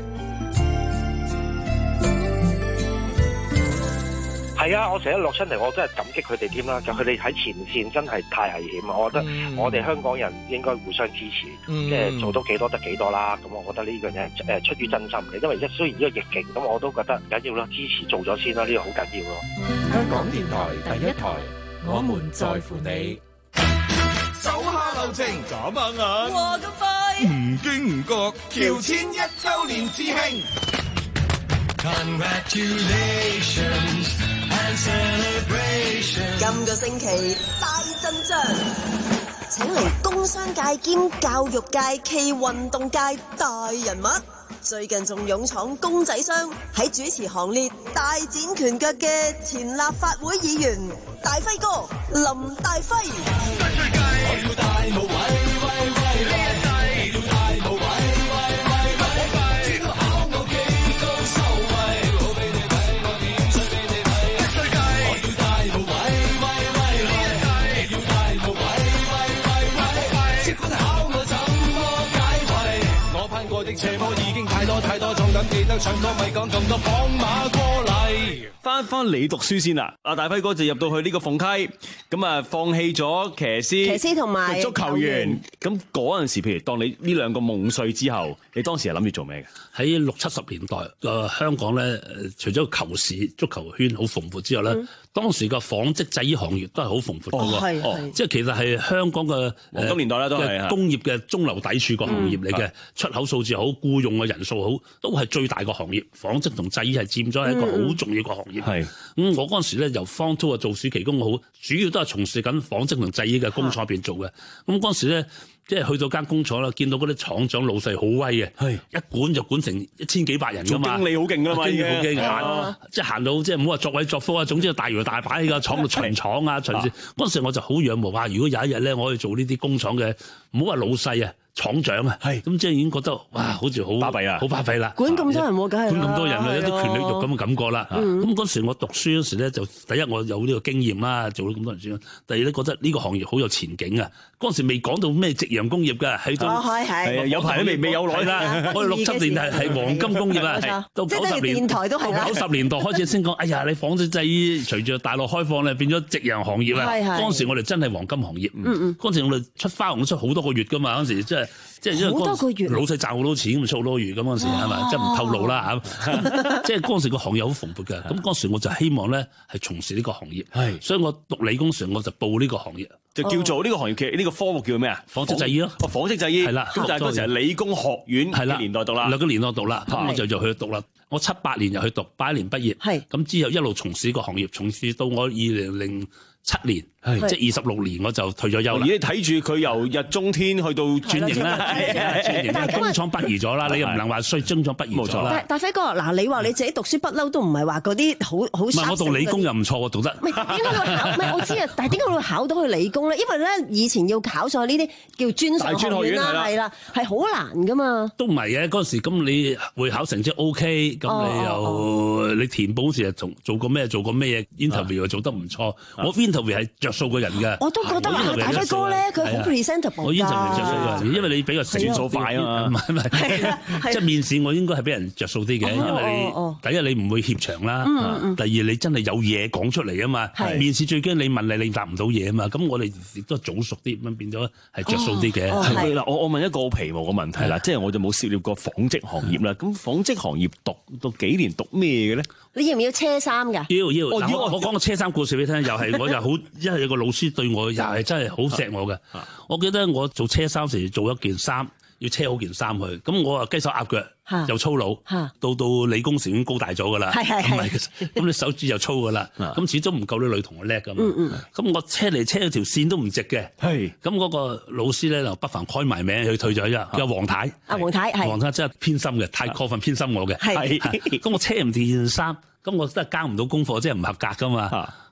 係啊，我成日落親嚟，我真係感激佢哋添啦。就佢哋喺前線真係太危險啊！我覺得我哋香港人應該互相支持，嗯、即係做到幾多得幾多啦。咁我覺得呢樣嘢誒出於真心嘅，因為一雖然呢個疫情，咁我都覺得緊要啦，支持做咗先啦，呢、呢個好緊要咯。 香港電台第一台，我們在乎你。 手下留情，眨下眼， 哇咁快， 唔經唔覺，喬遷一週年致慶。Congratulations and celebrations。 今個星期大陣仗，請嚟工商界兼教育界暨運動界大人物，最近仲勇闖公仔商，喺主持行列大展拳腳嘅前立法會議員大輝哥林大輝。 我要大無畏，畏畏畏，你要大無畏，畏畏畏，知道考我幾高收位，我俾你睇，我點想俾你睇，一世界。我要大無畏，畏畏畏，你要大無畏，畏畏畏，即管考我怎麼解圍，我攀過的斜坡已經太多太多，仲敢記得唱歌咪講咁多放馬過嚟。 翻翻你讀書先啦，阿大輝哥就入到去呢個鳳溪，咁啊放棄咗騎師、 騎師同埋足球員。咁嗰陣時，譬如當你呢兩個夢碎之後，你當時係諗住做咩嘅？ 喺六七十年代，誒、呃、香港咧，除咗球市、足球圈好蓬勃之外咧，嗯、當時個紡織製衣行業都係好蓬勃嘅喎。哦，即係其實係香港嘅黃金年代啦，都係工業嘅中流砥柱個行業嚟嘅，嗯、出口數字好，僱用嘅人數好，都係最大個行業。紡織同製衣係佔咗一個好重要個行業。係咁、嗯，我嗰陣時咧由方都啊做暑期工，好主要都係從事緊紡織同製衣嘅工廠入邊做嘅。咁嗰陣時咧。即係去到間工廠啦，見到嗰啲廠長老細好威嘅，係一管就管成一千幾百人㗎嘛。經理好勁㗎嘛，經理好勁行，即係行到即係唔好話作威作福啊，總之大搖大擺喺個廠度巡廠啊，巡視。嗰陣時我就好仰慕啊！如果有一日咧，我可以做呢啲工廠嘅，唔好話老細啊。廠長啊，係咁即係已經覺得哇，好似好巴閉啊，好巴閉啦！ 管咁多人喎，梗係管咁多人啦，有啲權力欲咁嘅感覺啦。咁嗰時我讀書嗰時咧，就第一我有呢個經驗啦，做咗咁多年書。第二咧覺得呢個行業好有前景啊！嗰陣時未講到咩夕陽工業㗎，喺度係有排都未未有耐啦。我哋六七年係係黃金工業啊，到九十年代都係九十年代開始先講，哎呀，你紡織製衣隨住大陸開放咧，變咗夕陽行業啦。嗰陣時我哋真係黃金行業。嗰陣時我哋出花紅出好多個月㗎嘛，嗰陣時即係。即係因為嗰陣老細賺好多錢，咁咪出好多月咁嗰陣時係咪？即係唔透露啦嚇。即係嗰陣時個行業好蓬勃嘅。咁嗰陣時我就希望咧係從事呢個行業。係，所以我讀理工時我就報呢個行業， 就叫做呢個行業嘅呢個科目叫咩啊？ 紡織製衣咯。 哦，紡織製衣係啦。咁但係嗰時係理工學院嘅年代讀啦。兩個年代讀啦，咁我就就去讀啦。我七八年就去讀，八一年畢業。係。咁之後一路從事個行業，從事到我二零零七年。係，即係二十六年我就退咗休啦。而你睇住佢由日中天去到轉型啦，轉型啦，工廠北移咗啦，你又唔能話衰工廠北移咗啦。 大輝哥，嗱，你話你自己讀書不嬲都唔係話嗰啲好好。唔係我讀理工又唔錯，我讀得。 唔係點解會考？唔係我知啊，但係點解會考到去理工咧？因為咧以前要考上呢啲叫專上學院啦，係啦，係好難噶嘛。 都唔係嘅，嗰陣時咁你會考成績 O K，咁你又你填報時又做做過咩？做過咩嘢 interview 又做得唔錯。我 interview 係着數嘅人嘅。 我都覺得啊，大輝哥咧，佢好 presentable 我已經就係着數嘅，因為你比較轉數快啊嘛，唔係唔係，即係面試我應該係俾人着數啲嘅，因為你第一你唔會怯場啦，第二你真係有嘢講出嚟啊嘛。面試最驚你問你你答唔到嘢啊嘛，咁我哋亦都早熟啲，咁變咗係着數啲嘅。 係啦，我我問一個好皮毛嘅問題啦，即係我就冇涉獵過紡織行業啦。咁紡織行業讀讀幾年讀咩嘅咧？ 你要唔要車衫㗎？ 要要。嗱，我我講個車衫故事俾你聽，又係我又好，因為有個老師對我又係真係好錫我嘅。我記得我做車衫時做一件衫，要車好件衫去，咁我啊雞手鴨腳又粗魯，到到理工時已經高大咗㗎啦。係係係。咁你手指又粗㗎啦，咁始終唔夠啲女同學叻㗎嘛。咁我車嚟車去條線都唔直嘅。係。咁嗰個老師咧就不妨開埋名，佢退咗啫，叫黃太。 阿黃太係。 黃太真係偏心嘅，太過分偏心我嘅。係。咁我車唔掂件衫。咁我真係交唔到功課，即係唔合格噶嘛。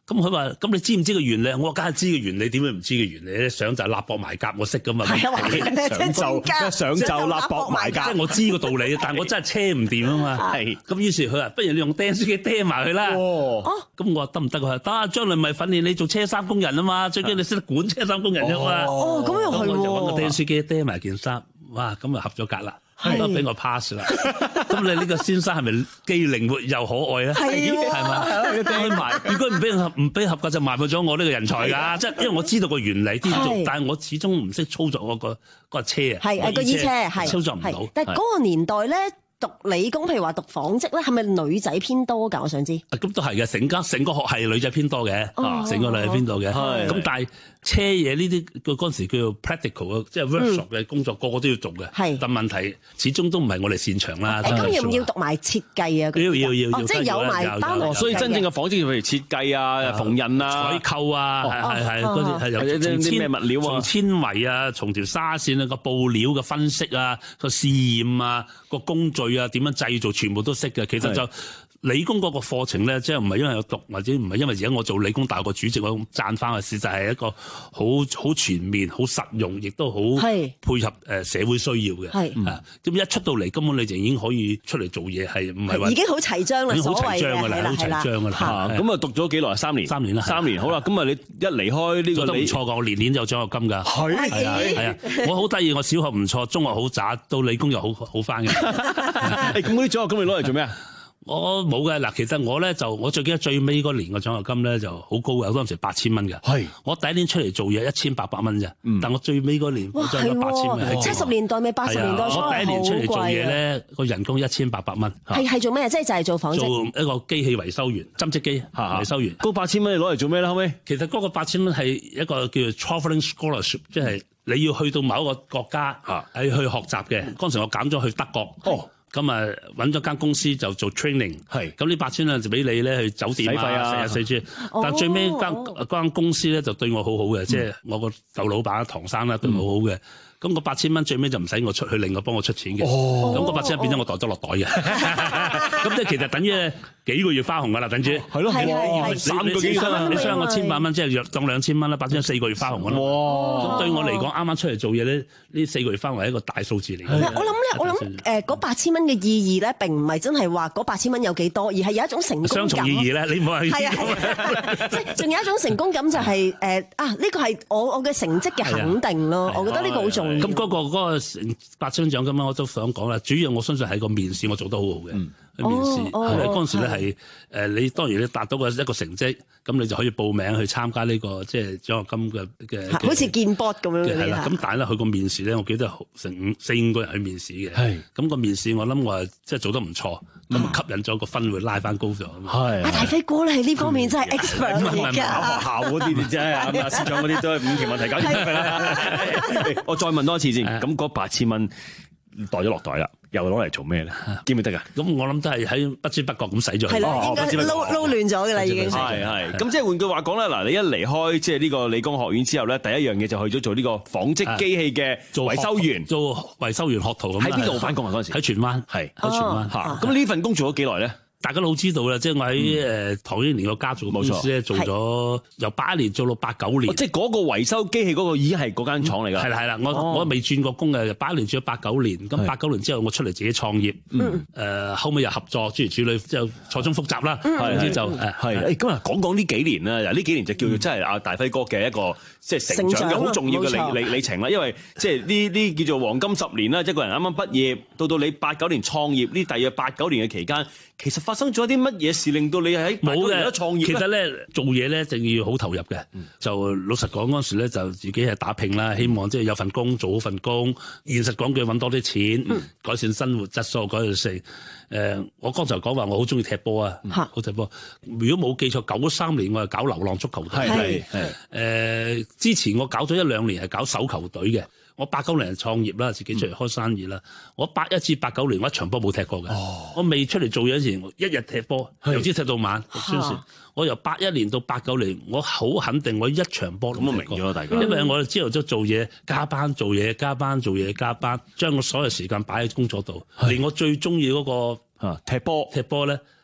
咁佢話：咁你知唔知個原理？我話梗係知個原理，點會唔知個原理咧？上就立博埋甲，我識噶嘛。 係啊， 上就上就立博埋甲， 即係我知個道理，但係我真係車唔掂啊嘛。係。咁於是佢話：不如你用釘書機釘埋佢啦。哦。咁我話得唔得？佢話得，將來咪訓練你做車衫工人啊嘛。最緊要你識得管車衫工人啫嘛。 哦，咁又係喎。 咁我就揾個釘書機釘埋件衫，哇！咁就合咗格啦。都俾我 pass 啦，咁你呢個先生係咪既靈活又可愛啊？係係嘛？如果唔俾合唔俾合格就賣咗我呢個人才㗎，即係因為我知道個原理點做，但係我始終唔識操作我個嗰個車啊， 係誒個衣車係操作唔到。 但係嗰個年代咧。讀理工，譬如話讀紡織咧，係咪女仔偏多㗎？我想知。咁都係嘅，成間成個學系女仔偏多嘅，成個女仔偏多嘅。咁但係車嘢呢啲，佢嗰陣時叫做 practical 即係 workshop 嘅工作，個個都要做嘅。係。但問題始終都唔係我哋擅長啦。 咁要唔要讀埋設計啊？ 要要要。 即係有埋單。 所以真正嘅紡織，譬如設計啊、縫紉啊、 採購啊，係係嗰啲係由從啲咩物料啊、 從纖維啊、從條紗線啊、個布料嘅分析啊、個試驗啊、個工序啊，點樣製造，全部都識嘅。其實就理工嗰個課程咧，即係唔係因為有讀，或者唔係因為而家我做理工大學個主席，我讚翻嘅事就係一個好好全面、好實用，亦都好配合誒社會需要嘅。係啊，咁一出到嚟，根本你就已經可以出嚟做嘢，係唔係話已經好齊章啦？ 已經好齊章㗎啦，好齊章㗎啦。 咁啊，讀咗幾耐？三年， 三年啦， 三年。好啦，咁啊，你一離開呢個， 做得唔錯㗎，我年年有獎學金㗎。係係啊係啊，我好得意，我小學唔錯，中學好渣，到理工又好好翻嘅。 咁嗰啲獎學金你攞嚟做咩啊？ 我冇嘅嗱，其實我咧就我最記得最尾嗰年個獎學金咧就好高嘅，嗰陣時八千蚊嘅。係我第一年出嚟做嘢一千八百蚊啫，但我最尾嗰年我獎咗八千蚊。 七十年代咪八十年代初， 我第一年出嚟做嘢咧個人工一千八百蚊。 係係做咩？即係就係做紡織。 做一個機器維修員，針織機維修員。 嗰八千蚊你攞嚟做咩咧？後尾其實嗰個八千蚊係一個叫做 travelling scholarship，即係你要去到某一個國家係去學習嘅。嗰陣時我揀咗去德國。哦。咁啊，揾咗間公司就做 training，係咁呢八千蚊就俾你咧去酒店啊，食啊四處。但最尾間間公司咧就對我好好嘅，即係我個舊老闆唐生啦對我好好嘅。咁個八千蚊最尾就唔使我出去，另外幫我出錢嘅。咁個八千蚊變咗我袋咗落袋嘅。咁即係其實等於幾個月花紅㗎啦，等於係咯，三個幾月啊！你將個千八蚊即係約當兩千蚊啦，八千四個月花紅㗎啦。咁對我嚟講，啱啱出嚟做嘢咧，呢四個月花紅係一個大數字嚟嘅。 我諗咧，我諗誒嗰八千蚊嘅意義咧，並唔係真係話嗰八千蚊有幾多，而係有一種成功感。 雙重意義咧，你唔好係。 係啊，即係仲有一種成功感就係誒啊！呢個係我我嘅成績嘅肯定咯。我覺得呢個好重要。 咁嗰個嗰個八千獎金我都想講啦。主要我相信係個面試我做得好好嘅。面試係嗰陣時咧係誒，你當然你達到個一個成績，咁你就可以報名去參加呢個即係獎學金嘅嘅。 好似見 board 咁樣嘅。 係啦，咁但係咧佢個面試咧，我記得成五四五個人去面試嘅。係咁個面試，我諗我係即係做得唔錯，咁吸引咗個分會拉翻高咗。係阿大飛哥咧喺呢方面真係 expert 嚟㗎。 考學校嗰啲啲啫，咁啊司長嗰啲都係五條問題搞掂㗎啦。我再問多一次先，咁嗰八千蚊袋咗落袋啦。又攞嚟做咩咧？記唔記得㗎？ 咁我諗都係喺不知不覺咁使咗。 係啦，應該撈撈亂咗㗎啦，已經。 係係。咁即係換句話講咧，嗱，你一離開即係呢個理工學院之後咧，第一樣嘢就去咗做呢個紡織機器嘅做維修員， 做維修員學徒咁。喺邊度返工啊？嗰陣時喺荃灣，係喺荃灣嚇。咁呢份工做咗幾耐咧？ 大家都好知道啦，即係我喺誒唐英年個家族公司咧做咗由八一年做到八九年， 即係嗰個維修機器嗰個已經係嗰間廠嚟㗎。 係啦係啦，我我未轉過工嘅，八一年做咗八九年，咁八九年之後我出嚟自己創業，誒後尾又合作諸如此類，之後錯綜複雜啦，總之就誒係。誒咁啊，講講呢幾年啦，嗱呢幾年就叫做真係阿大輝哥嘅一個即係成長嘅好重要嘅里里里程啦，因為即係呢呢叫做黃金十年啦，一個人啱啱畢業到到你八九年創業呢，大約八九年嘅期間，其實發生咗啲乜嘢事令到你喺冇嘅創業？ 其實咧做嘢咧一定要好投入嘅。嗯、就老實講嗰陣時咧，就自己係打拼啦，希望即係有份工做好份工。現實講句揾多啲錢，嗯、改善生活質素，改善成。誒、呃，我剛才講話我好中意踢波啊，好、嗯、踢波。如果冇記錯，九三年我係搞流浪足球隊。係係誒，之前我搞咗一兩年係搞手球隊嘅。我八九年創業啦，自己出嚟開生意啦。嗯、我八一至八九年我一場波冇踢過嘅。哦、我未出嚟做嘢時，一日踢波，由朝踢到晚。哈我由八一年到八九年，我好肯定我一場波都冇踢過。咁我明咗大家。因為我哋朝頭早做嘢，加班做嘢，加班做嘢，加班，將我所有時間擺喺工作度。是連我最中意嗰個踢波踢波咧。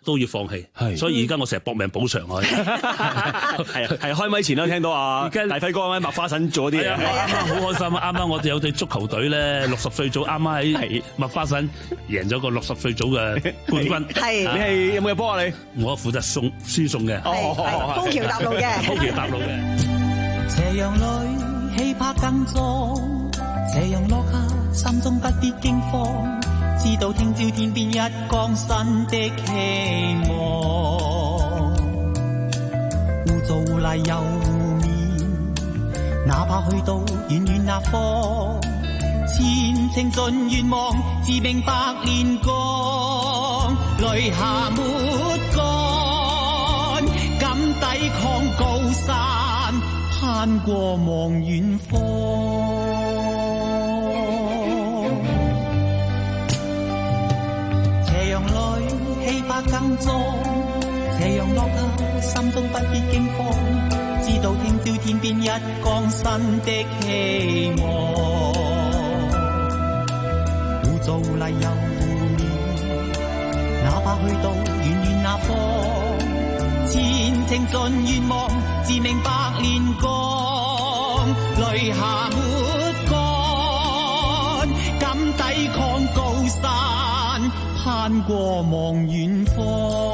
都要放棄。所以而家我成日搏命補償我。 係係開咪前都聽到啊，大輝哥喺麥花臣做啲嘢， 啱啱好開心啊！啱啱我哋有隊足球隊咧，六十歲組啱啱喺麥花臣贏咗個六十歲組嘅冠軍。 係你係有冇入波啊？你我負責送輸送嘅， 高橋搭路嘅， 高橋搭路嘅。 斜陽裏氣魄更壯，斜陽落下心中不必驚慌，知道聽朝天邊一光新的希望。污糟污泥又污面，哪怕去到遠遠那方，前程盡願望，自命百煉鋼，淚下沒乾，敢抵抗高山，攀過望遠方。斜陽裏氣魄更壯，斜陽落下心中不必驚慌，知道聽朝天邊一光新的希望。污糟泥又污面，哪怕去到遠遠那方，前程盡願望，自命百煉鋼，淚下沒乾，敢抵抗高山，攀過望遠方。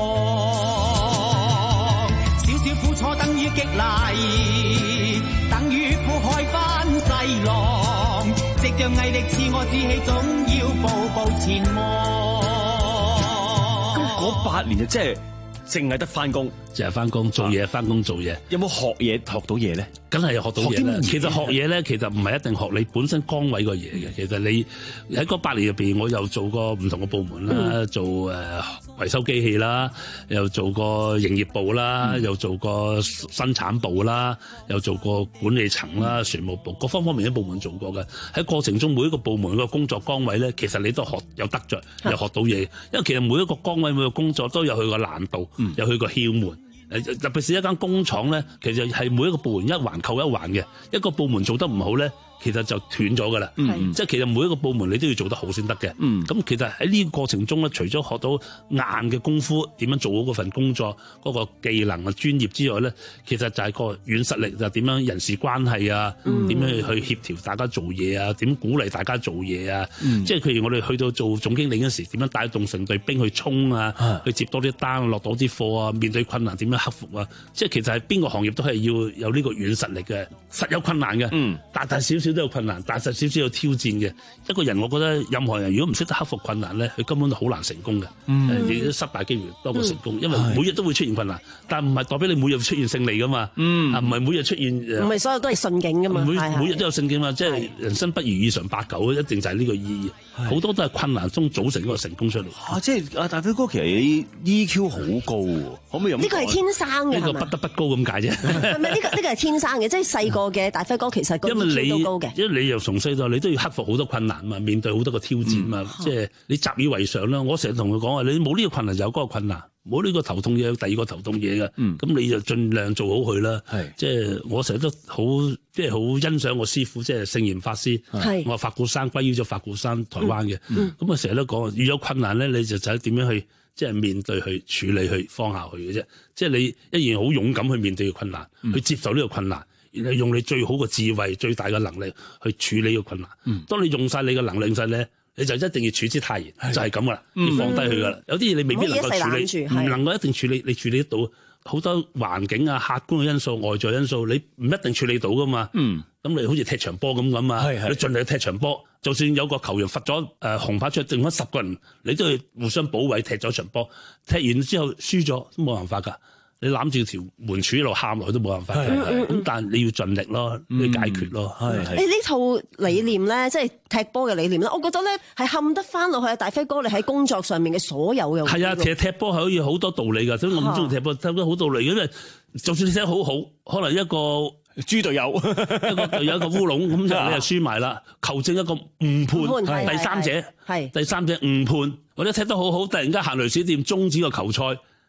少少苦楚等於激勵，等於苦海翻細浪，藉着毅力賜我志氣，總要步步前望。 咁嗰八年就即係淨係得翻工， 淨係翻工做嘢，翻工做嘢。 有冇學嘢學到嘢咧？ 梗係有學到嘢啦。其實學嘢咧，其實唔係一定學你本身崗位個嘢嘅。其實你喺嗰八年入邊，我又做過唔同嘅部門啦，嗯、做誒、呃、維修機器啦，又做過營業部啦，嗯、又做過生產部啦，又做過管理層啦、船務部，各方方面嘅部門做過嘅。喺過程中，每一個部門個工作崗位咧，其實你都學有得着，又學到嘢。因為其實每一個崗位每個工作都有佢個難度，嗯、有佢個竅門。誒特別是一間工廠咧，其實係每一個部門一環扣一環嘅，一個部門做得唔好咧，其實就斷咗㗎啦。嗯、即係其實每一個部門你都要做得好先得嘅。咁、嗯、其實喺呢個過程中咧，除咗學到硬嘅功夫點樣做好嗰份工作嗰、嗰個技能啊專業之外咧，其實就係個軟實力，就點樣人事關係啊，點、嗯、樣去協調大家做嘢啊，點鼓勵大家做嘢啊。嗯、即係譬如我哋去到做總經理嗰時，點樣帶動成隊兵去衝啊，啊去接多啲單，落多啲貨啊，面對困難點樣克服啊！即係其實係邊個行業都係要有呢個軟實力嘅，實有困難嘅，嗯、大大小小都有困難，大大小小有挑戰嘅。一個人我覺得任何人如果唔識得克服困難咧，佢根本都好難成功嘅。嗯、你都失敗機會多過成功，嗯、因為每日都會出現困難，嗯、但唔係代表你每日出現勝利噶嘛。嗯、啊唔係每日出現，唔係所有都係順境噶嘛。 每係係每日都有順境嘛，即係人生不如意常八九，一定就係呢個意義。好多都係困難中組成一個成功出嚟。 啊，即係阿大飛哥其實 E Q 好高喎，可唔可以咁講？ 呢個係天生嘅， 呢個不得不高咁解啫。 係咪呢個呢個係天生嘅？即係細個嘅大輝哥其實個 E Q 都高嘅。 因為你由從細到你都要克服好多困難嘛，面對好多個挑戰嘛，嗯、即係你習以為常啦。我成日同佢講話，你冇呢個困難就有嗰個困難，冇呢個頭痛嘢有第二個頭痛嘢嘅。咁、嗯、你就盡量做好佢啦。是即係我成日都好，即係好欣賞我師傅，即係聖嚴法師。是我話法鼓山歸於咗法鼓山台灣嘅。咁我成日都講，遇有困難咧，你就就點樣去即係面對去處理去放下去嘅啫。即係你一樣好勇敢去面對嘅困難，嗯、去接受呢個困難。然後用你最好嘅智慧、最大嘅能力去處理個困難。嗯、當你用晒你嘅能力晒咧，你就一定要處之泰然，的就係咁噶啦，要放低佢噶啦。有啲嘢你未必能夠處理，唔能夠一定處理，你處理得到好多環境啊、客觀嘅因素、外在因素，你唔一定處理到噶嘛。咁、嗯、你好似踢場波咁咁啊，的你盡力踢場波，就算有個球員罰咗誒紅牌出，剩翻十個人，你都要互相保衞踢咗場波。踢完之後輸咗都冇辦法㗎。你攬住條門柱一路喊落去都冇辦法嘅，咁但係你要盡力咯，你解決咯。 誒呢套理念咧，即係踢波嘅理念咧，我覺得咧係冚得翻落去啊！大輝哥，你喺工作上面嘅所有嘅係啊，其實踢波係可以好多道理㗎，所以我唔中意踢波，踢得好道理，因為就算你踢得好好，可能一個豬隊友， 一個隊友一個烏龍，咁就你就輸埋啦。球證一個誤判，第三者係第三者誤判，或者踢得好好，突然間行雷閃電終止個球賽。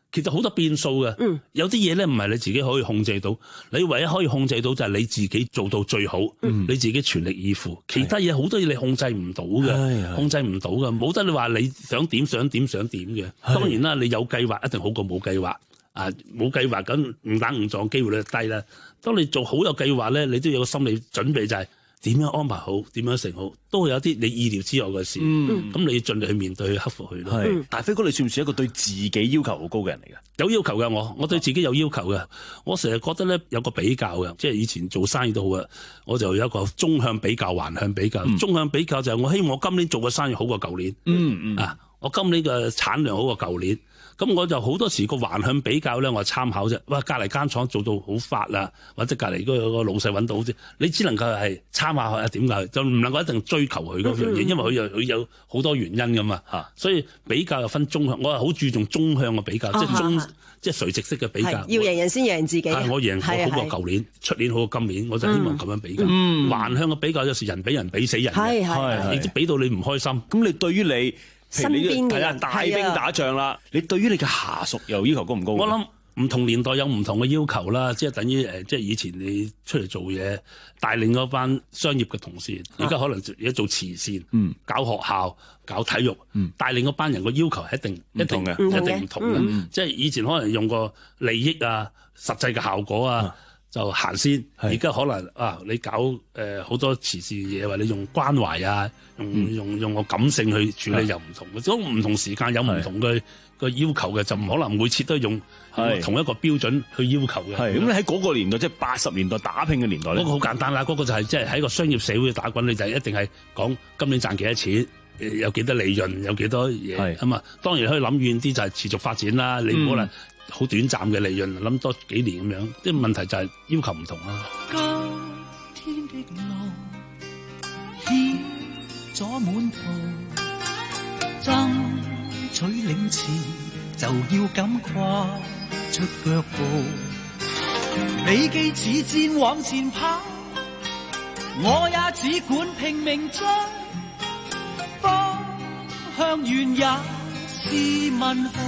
其實好多變數嘅，嗯、有啲嘢咧唔係你自己可以控制到，你唯一可以控制到就係你自己做到最好，嗯、你自己全力以赴。其他嘢好多嘢你控制唔到嘅，控制唔到嘅，冇得你話你想點想點想點嘅。當然啦，你有計劃一定好過冇計劃，啊冇計劃咁誤打誤撞機會率低啦。當你做好有計劃咧，你都有個心理準備就係、是。點樣安排好，點樣成好，都會有啲你意料之外嘅事。咁、嗯、你要盡力去面對，去克服佢咯。 係，大飛哥，你算唔算一個對自己要求好高嘅人嚟㗎？ 有要求嘅我，我對自己有要求嘅。我成日覺得咧有個比較嘅，即係以前做生意都好啊，我就有一個縱向比較、橫向比較。嗯、縱向比較就係我希望我今年做嘅生意好過舊年。嗯嗯。啊，我今年嘅產量好過舊年。咁我就好多時個橫向比較咧，我係參考啫。哇，隔離間廠做到好發啦，或者隔離嗰個老細揾到好啲，你只能夠係參考下點解，就唔能夠一定追求佢嗰樣嘢，因為佢有佢有好多原因噶嘛。嚇，所以比較又分中向，我係好注重中向嘅比較，即係中即係垂直式嘅比較。 要贏人先贏自己。 我贏我好過舊年，出年好過今年，我就希望咁樣比較。橫向嘅比較有時人比人比死人嘅，係亦都比到你唔開心。 咁你對於你？ 身邊嘅人大兵打仗啦，你對於你嘅下屬又要求高唔高？ 我諗唔同年代有唔同嘅要求啦，即係等於誒，即係以前你出嚟做嘢，帶領嗰班商業嘅同事，而家可能而家做慈善，嗯，搞學校、搞體育，嗯，帶領嗰班人個要求係一定一定嘅，一定唔同嘅，嗯、即係以前可能用個利益啊、實際嘅效果啊。嗯就行先，而家可能啊，你搞誒好、呃、多慈善嘢，或者你用關懷啊，用、嗯、用用個感性去處理又唔同嘅，咁唔同時間有唔同嘅個要求嘅，就唔可能每次都用同一個標準去要求嘅。 係咁，你喺嗰個年代，即係八十年代打拼嘅年代咧， 嗰個好簡單啦，嗰、嗰個就係即係喺個商業社會打滾，你就一定係講今年賺幾多錢，有幾多利潤，有幾多嘢咁啊。當然可以諗遠啲，就係持續發展啦。你唔可能好短暫嘅利潤，諗多幾年咁樣，啲問題就係要求唔同啦。 今天的路牽咗滿途，爭取領前就要敢跨出腳步。你既似箭往前跑，我也只管拼命追，方向遠也是問號。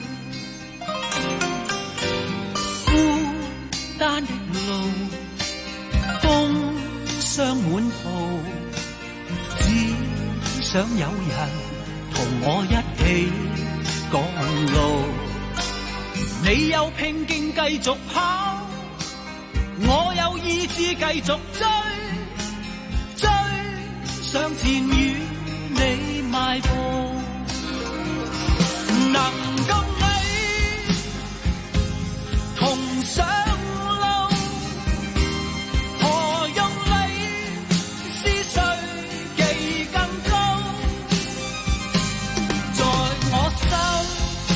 孤單的路，風霜滿途，只想有人同我一起趕路。你有拼勁繼續跑，我有意志繼續追，追上前與你邁步，能夠同上路，何用你是誰技更高？在我心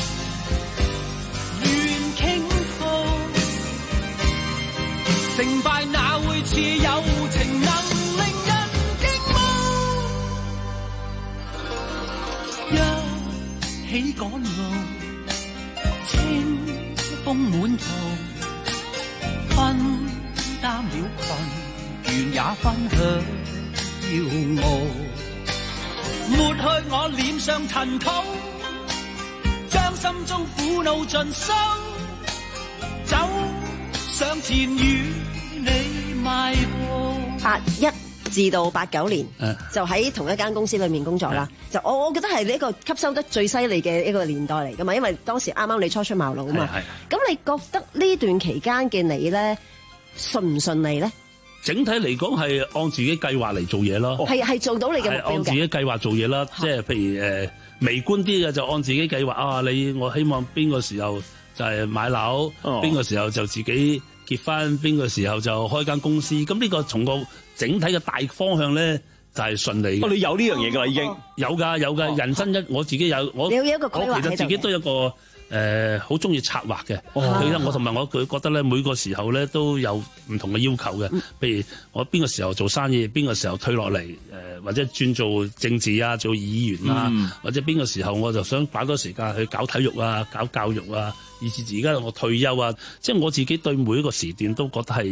願傾吐，成敗哪會似友情能令人驚慕？一起趕路，清風滿途，分擔了困，願也分享驕傲。抹去我臉上塵土，將心中苦惱盡收，走上前與你邁步。 八一至到八九年，就喺同一間公司裏面工作啦。就我我覺得係呢一個吸收得最犀利嘅一個年代嚟噶嘛，因為當時啱啱你初出茅廬啊嘛。咁你覺得呢段期間嘅你咧順唔順利咧？ 整體嚟講係按自己計劃嚟做嘢咯。 係係做到你嘅目標嘅。 按自己計劃做嘢啦，即係譬如誒、呃、微觀啲嘅就按自己計劃啊。你我希望邊個時候就係買樓，邊、哦、個時候就自己結婚，邊個時候就開間公司。咁呢個從個整體嘅大方向咧就係、是、順利。 哦，你有呢樣嘢㗎啦，已經有㗎有㗎。人生一我自己有我， 你有一個規劃喺度。 我其實自己都有一個誒好中意策劃嘅。其實我同埋我佢覺得咧，每個時候咧都有唔同嘅要求嘅。譬、嗯、如我邊個時候做生意，邊個時候退落嚟誒，或者轉做政治啊，做議員啊，嗯、或者邊個時候我就想擺多時間去搞體育啊，搞教育啊。以至而家我退休啊，即係我自己對每一個時段都覺得係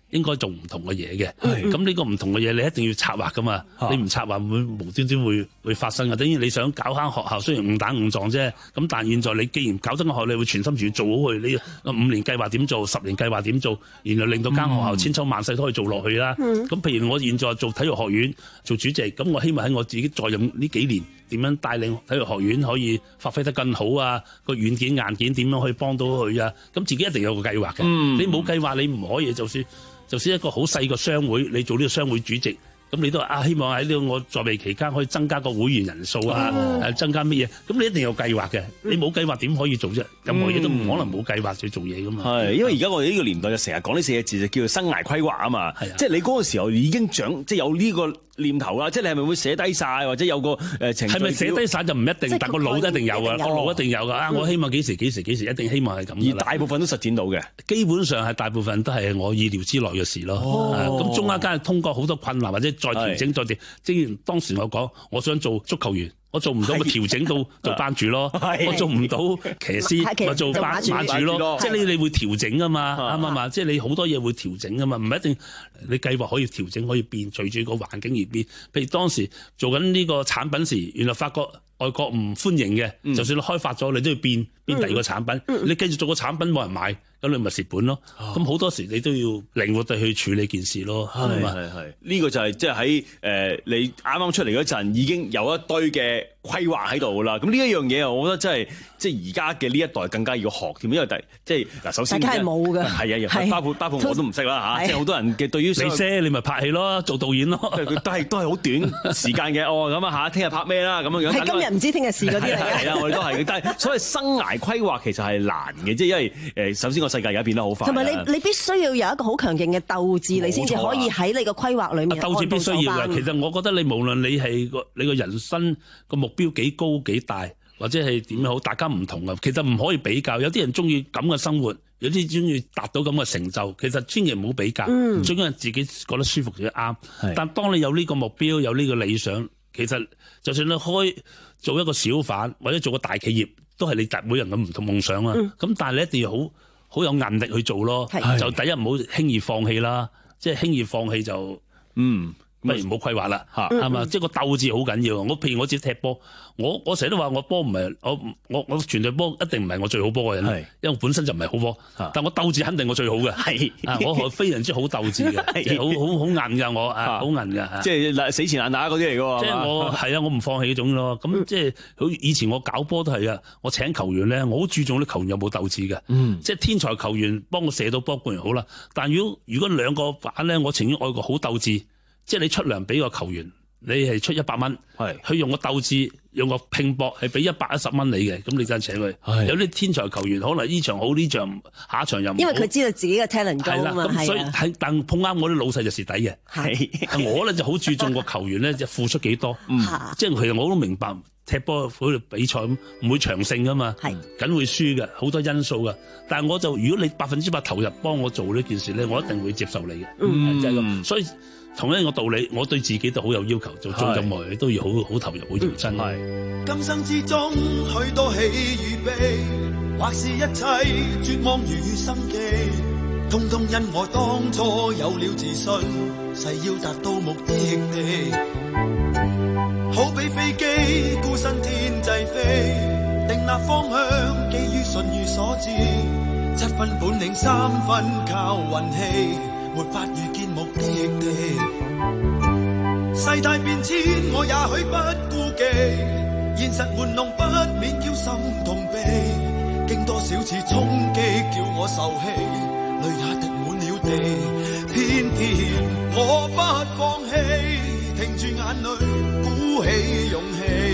應該做唔同嘅嘢嘅。咁呢個唔同嘅嘢，你一定要策劃噶嘛。你唔策劃，會無端端會會發生嘅。等於你想搞間學校，雖然誤打誤撞啫，咁但係現在你既然搞咗個學校，你會全心全意做好佢。你五年計劃點做，十年計劃點做，然後令到間學校千秋萬世都可以做落去啦。咁、嗯、譬如我現在做體育學院做主席，咁我希望喺我自己在任呢幾年，點樣帶領體育學院可以發揮得更好啊？個軟件硬件點樣可以幫到佢啊？咁自己一定有個計劃嘅。嗯、你冇計劃，你唔可以。就算就算一個好細個商會，你做呢個商會主席。咁你都話啊，希望喺呢個我在位期間可以增加個會員人數啊，誒、啊、增加乜嘢？咁你一定有計劃嘅，你冇計劃點可以做啫？任何嘢都唔可能冇計劃去做嘢噶嘛。係，因為而家我哋呢個年代就成日講呢四個字，就叫做生涯規劃啊嘛。係啊，即係你嗰個時候已經長，即係有呢個念頭啦。即係你係咪會寫低晒，或者有個誒程序表？係咪寫低晒就唔一定，但個腦一定有啊，個腦一定有噶。啊，我希望幾時幾時幾時一定希望係咁。而大部分都實踐到嘅，基本上係大部分都係我意料之內嘅事咯。咁中間梗係通過好多困難或者再調整再調。正如當時我講，我想做足球員，我做唔到，咪調整到做班主咯。我做唔到騎師，咪做班馬主咯。即係你你會調整噶嘛，啱唔啱啊？即係你好多嘢會調整噶嘛，唔一定你計劃可以調整可以變，隨住個環境而變。譬如當時做緊呢個產品時，原來發覺外國唔歡迎嘅，嗯、就算你開發咗，你都要變變第二個產品。嗯、你繼續做個產品冇人買，咁你咪蝕本咯。咁好、哦、多時你都要靈活地去處理件事咯。係係係，呢個就係即係喺誒你啱啱出嚟嗰陣已經有一堆嘅規劃喺度啦。咁呢一樣嘢啊，我覺得真係即係而家嘅呢一代更加要學添，因為第即係嗱，首先大家係冇嘅，係啊，包括包括我都唔識啦嚇，即係好多人嘅對於你識你咪拍戲咯，做導演咯，都係都係好短時間嘅。哦咁啊嚇，聽日拍咩啦咁樣樣。係今日唔知聽日事嗰啲嚟嘅。係啦，我哋都係。但係所謂生涯規劃其實係難嘅，即係因為誒首先個世界而家變得好快。同埋你你必須要有一個好強勁嘅鬥志，你先至可以喺你個規劃裡面。鬥志必須要嘅。其實我覺得你無論你係個你個人生個目標幾高幾大，或者係點樣好，大家唔同啊。其實唔可以比較。有啲人中意咁嘅生活，有啲中意達到咁嘅成就。其實千祈唔好比較，嗯、最緊要自己覺得舒服就啱。是但當你有呢個目標，有呢個理想，其實就算你開做一個小販或者做個大企業，都係你每人嘅唔同夢想啊。咁、嗯、但係你一定要好好有韌力去做咯。是就第一唔好輕易放棄啦，即係輕易放棄就嗯。不如唔好規劃啦，係嘛？即係個鬥志好緊要。我譬如我自己踢波，我我成日都話我波唔係我我我全隊波一定唔係我最好波嘅人，是因為我本身就唔係好波，是但我鬥志肯定我最好嘅。係是，我係非常之好鬥志嘅，是好好好硬㗎我，好硬㗎。即係嗱死纏爛打嗰啲嚟㗎喎。即係我係啊，我唔放棄嗰種咯。咁即係好以前我搞波都係啊，我請球員咧，我好注重啲球員有冇鬥志嘅。嗯、即係天才球員幫我射到波固然好啦，但如果如果兩個板咧，我情願愛個好鬥志。即係你出糧俾個球員，你係出一百蚊，佢用個鬥志，用個拼搏係俾一百一十蚊你嘅，咁你真係請佢。有啲天才球員可能呢場好，呢場下一場又唔好。因為佢知道自己嘅 talent 高啊嘛，係啊。咁所以喺但碰啱我啲老細就蝕底嘅。係我咧就好注重個球員咧就付出幾多。嗯，即係其實我都明白踢波好似比賽咁，唔會長勝噶嘛，係梗會輸嘅，好多因素噶。但係我就如果你百分之百投入幫我做呢件事咧，我一定會接受你嘅。嗯，就係咁。所以。同一個道理，我對自己都好有要求，做做任何嘢都要好好投入，好認真。係今生之中，許多喜與悲，或是一切絕望與心機，通通因我當初有了自信，誓要達到目的地。好比飛機孤身天際飛，定立方向，基於順遇所致，七分本領，三分靠運氣。沒法預見目的地，世態變遷，我也許不顧忌，現實玩弄不免叫心痛悲，經多少次衝擊叫我受氣，淚也滴滿了地，偏偏我不放棄，停住眼淚，鼓起勇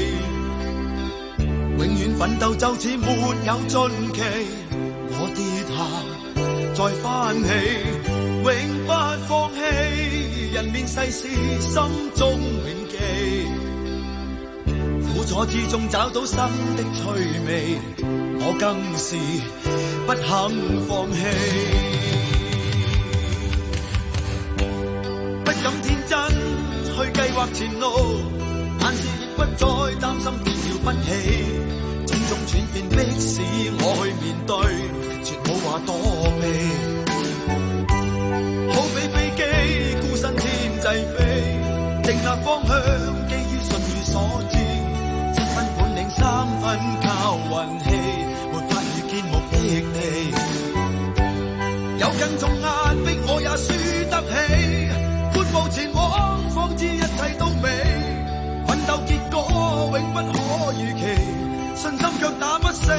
氣，永遠奮鬥就似沒有盡期，我跌下再翻起。永不放棄，人面世事心中銘記，苦楚之中找到新的趣味，我更是不肯放棄。不敢天真去計劃前路，但是亦不再擔心跌了不起，種種轉變迫使我去面對，絕冇話躲避。好比向，基於信與所知，七分本領，三分靠運氣，沒法遇見目的地。有更重壓迫，我也輸得起。闊步前往，方知一切都美。奮鬥結果永不可預期，信心卻打不死，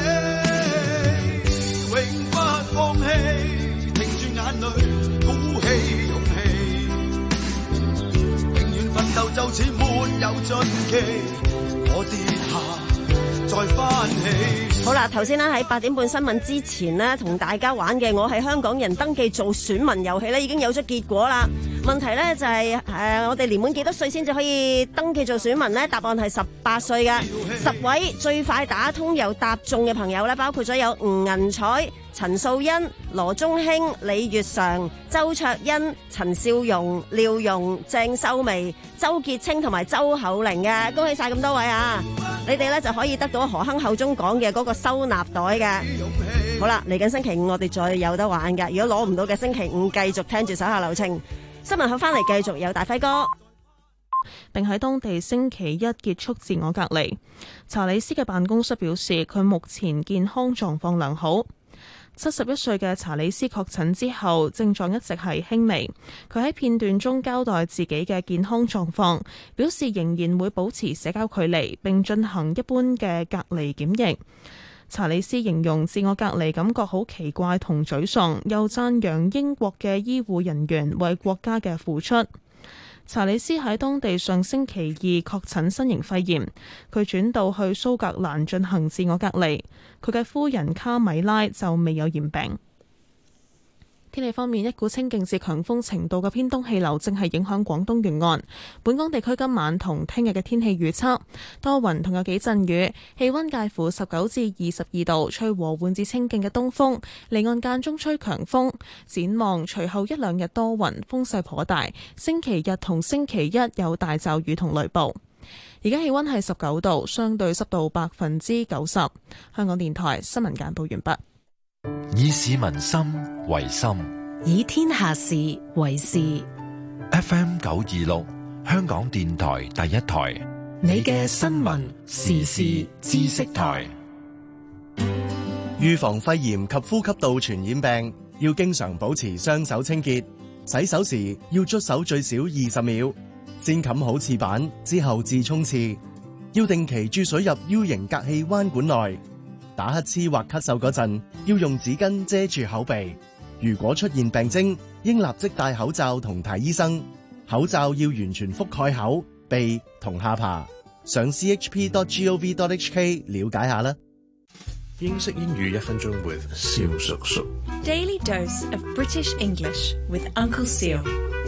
永不放棄。停住眼淚，鼓起勇氣，永遠奮鬥就似沒有盡期。我跌下再翻起。 好啦，頭先咧喺八點半新聞之前呢，同大家玩嘅我係香港人登記做選民遊戲咧，已經有咗結果啦。問題咧就係、是、誒、呃，我哋年滿幾多歲先至可以登記做選民呢？答案係十八歲嘅。十位最快打通又答中嘅朋友咧，包括咗有吳銀彩、陳素欣、羅中興、李月常、周卓欣、陳少容、廖容、鄭秀眉、周潔清同埋周厚玲嘅，恭喜晒咁多位啊！你哋咧就可以得到何鏗口中講嘅嗰個收納袋嘅。好啦，嚟緊星期五我哋再有得玩嘅，如果攞唔到嘅星期五繼續聽住手下留情。新聞後翻嚟繼續有大輝哥， 並喺當地星期一結束自我隔離。查理斯嘅辦公室表示，佢目前健康狀況良好。七十一歲嘅查理斯確診之後，症狀一直係輕微。佢喺片段中交代自己嘅健康狀況，表示仍然會保持社交距離，並進行一般嘅隔離檢疫。查理斯形容自我隔離感覺好奇怪同沮喪，又讚揚英國嘅醫護人員為國家嘅付出。查理斯喺當地上星期二確診新型肺炎，佢轉到去蘇格蘭進行自我隔離。佢嘅夫人卡米拉就未有染病。天氣方面，一股清勁至強風程度嘅偏東氣流正係影響廣東沿岸。本港地區今晚同聽日嘅天氣預測，多雲同有幾陣雨，氣溫介乎十九至二十二度，吹和緩至清勁嘅東風，離岸間中吹強風。展望隨後一兩日多雲，風勢頗大。星期日同星期一有大驟雨同雷暴。而家氣溫係十九度，相對濕度百分之九十。香港電台新聞簡報完畢。 以市民心為心， 以天下事為事。 F M 九二六，香港電台第一台， 你嘅新聞時事知識台。 預防肺炎及呼吸道傳染病，要經常保持雙手清潔，洗手時要捽手最少二十秒，先冚好廁板之後至沖廁，要定期注水入 U 型隔氣彎管內。打乞嗤或咳嗽嗰陣，要用紙巾遮住口鼻。如果出現病徵，應立即戴口罩同睇醫生。口罩要完全覆蓋口、鼻同下巴。上 c h p dot gov dot h k 了解下啦。 英式英語一分鐘 with 蕭叔叔。 Daily dose of British English with Uncle Seal。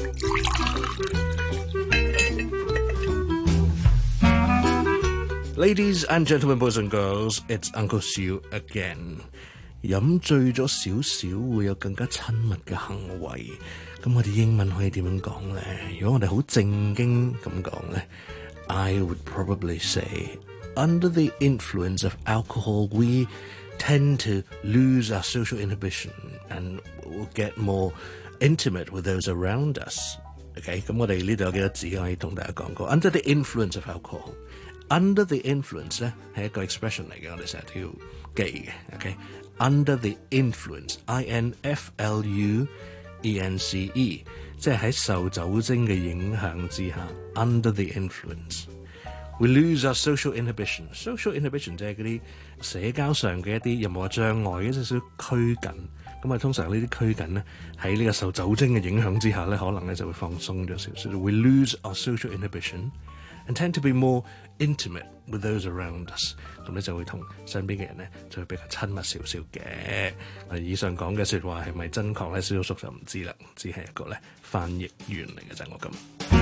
Ladies and gentlemen, boys and girls, it's Uncle Siu again. 飲醉咗少少會有更加親密嘅行為，咁我哋英文可以點樣講呢？如果我哋好正經咁講呢， I would probably say, under the influence of alcohol, we tend to lose our social inhibition and we'll get more intimate with those around us. OK, 咁我哋呢度有幾多字可以同大家講過 ？Under the influence of alcohol。Under the influence 咧係一個 expression 嚟嘅，我哋成日都要記嘅。OK，under the influence，I N F L U E N C E， 即係喺受酒精嘅影響之下。Under the influence，we lose our social inhibition。social inhibition 即係嗰啲社交上嘅一啲任何障礙，一少少拘謹。咁啊，通常呢啲拘謹咧喺呢個受酒精嘅影響之下咧，可能咧就會放鬆咗少少。We lose our social inhibition。And tend to be more intimate with those around us， 咁咧就會同身邊嘅人咧就會比較親密少少嘅。我哋以上講嘅説話係咪真確咧？小叔就唔知啦，只係一個咧翻譯員嚟嘅啫。我咁，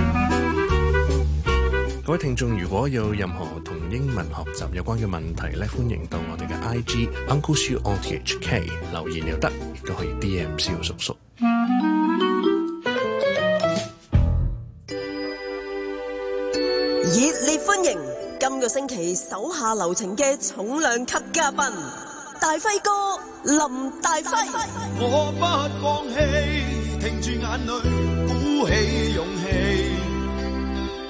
各位聽眾，如果有任何同英文學習有關嘅問題咧，歡迎到我哋嘅 I G Uncle Siu O T H K 留言又得，亦都可以 D M 小叔叔。 熱烈歡迎今個星期手下留情嘅重量級嘉賓大輝哥林大輝。 我不放棄，停住眼淚，鼓起勇氣，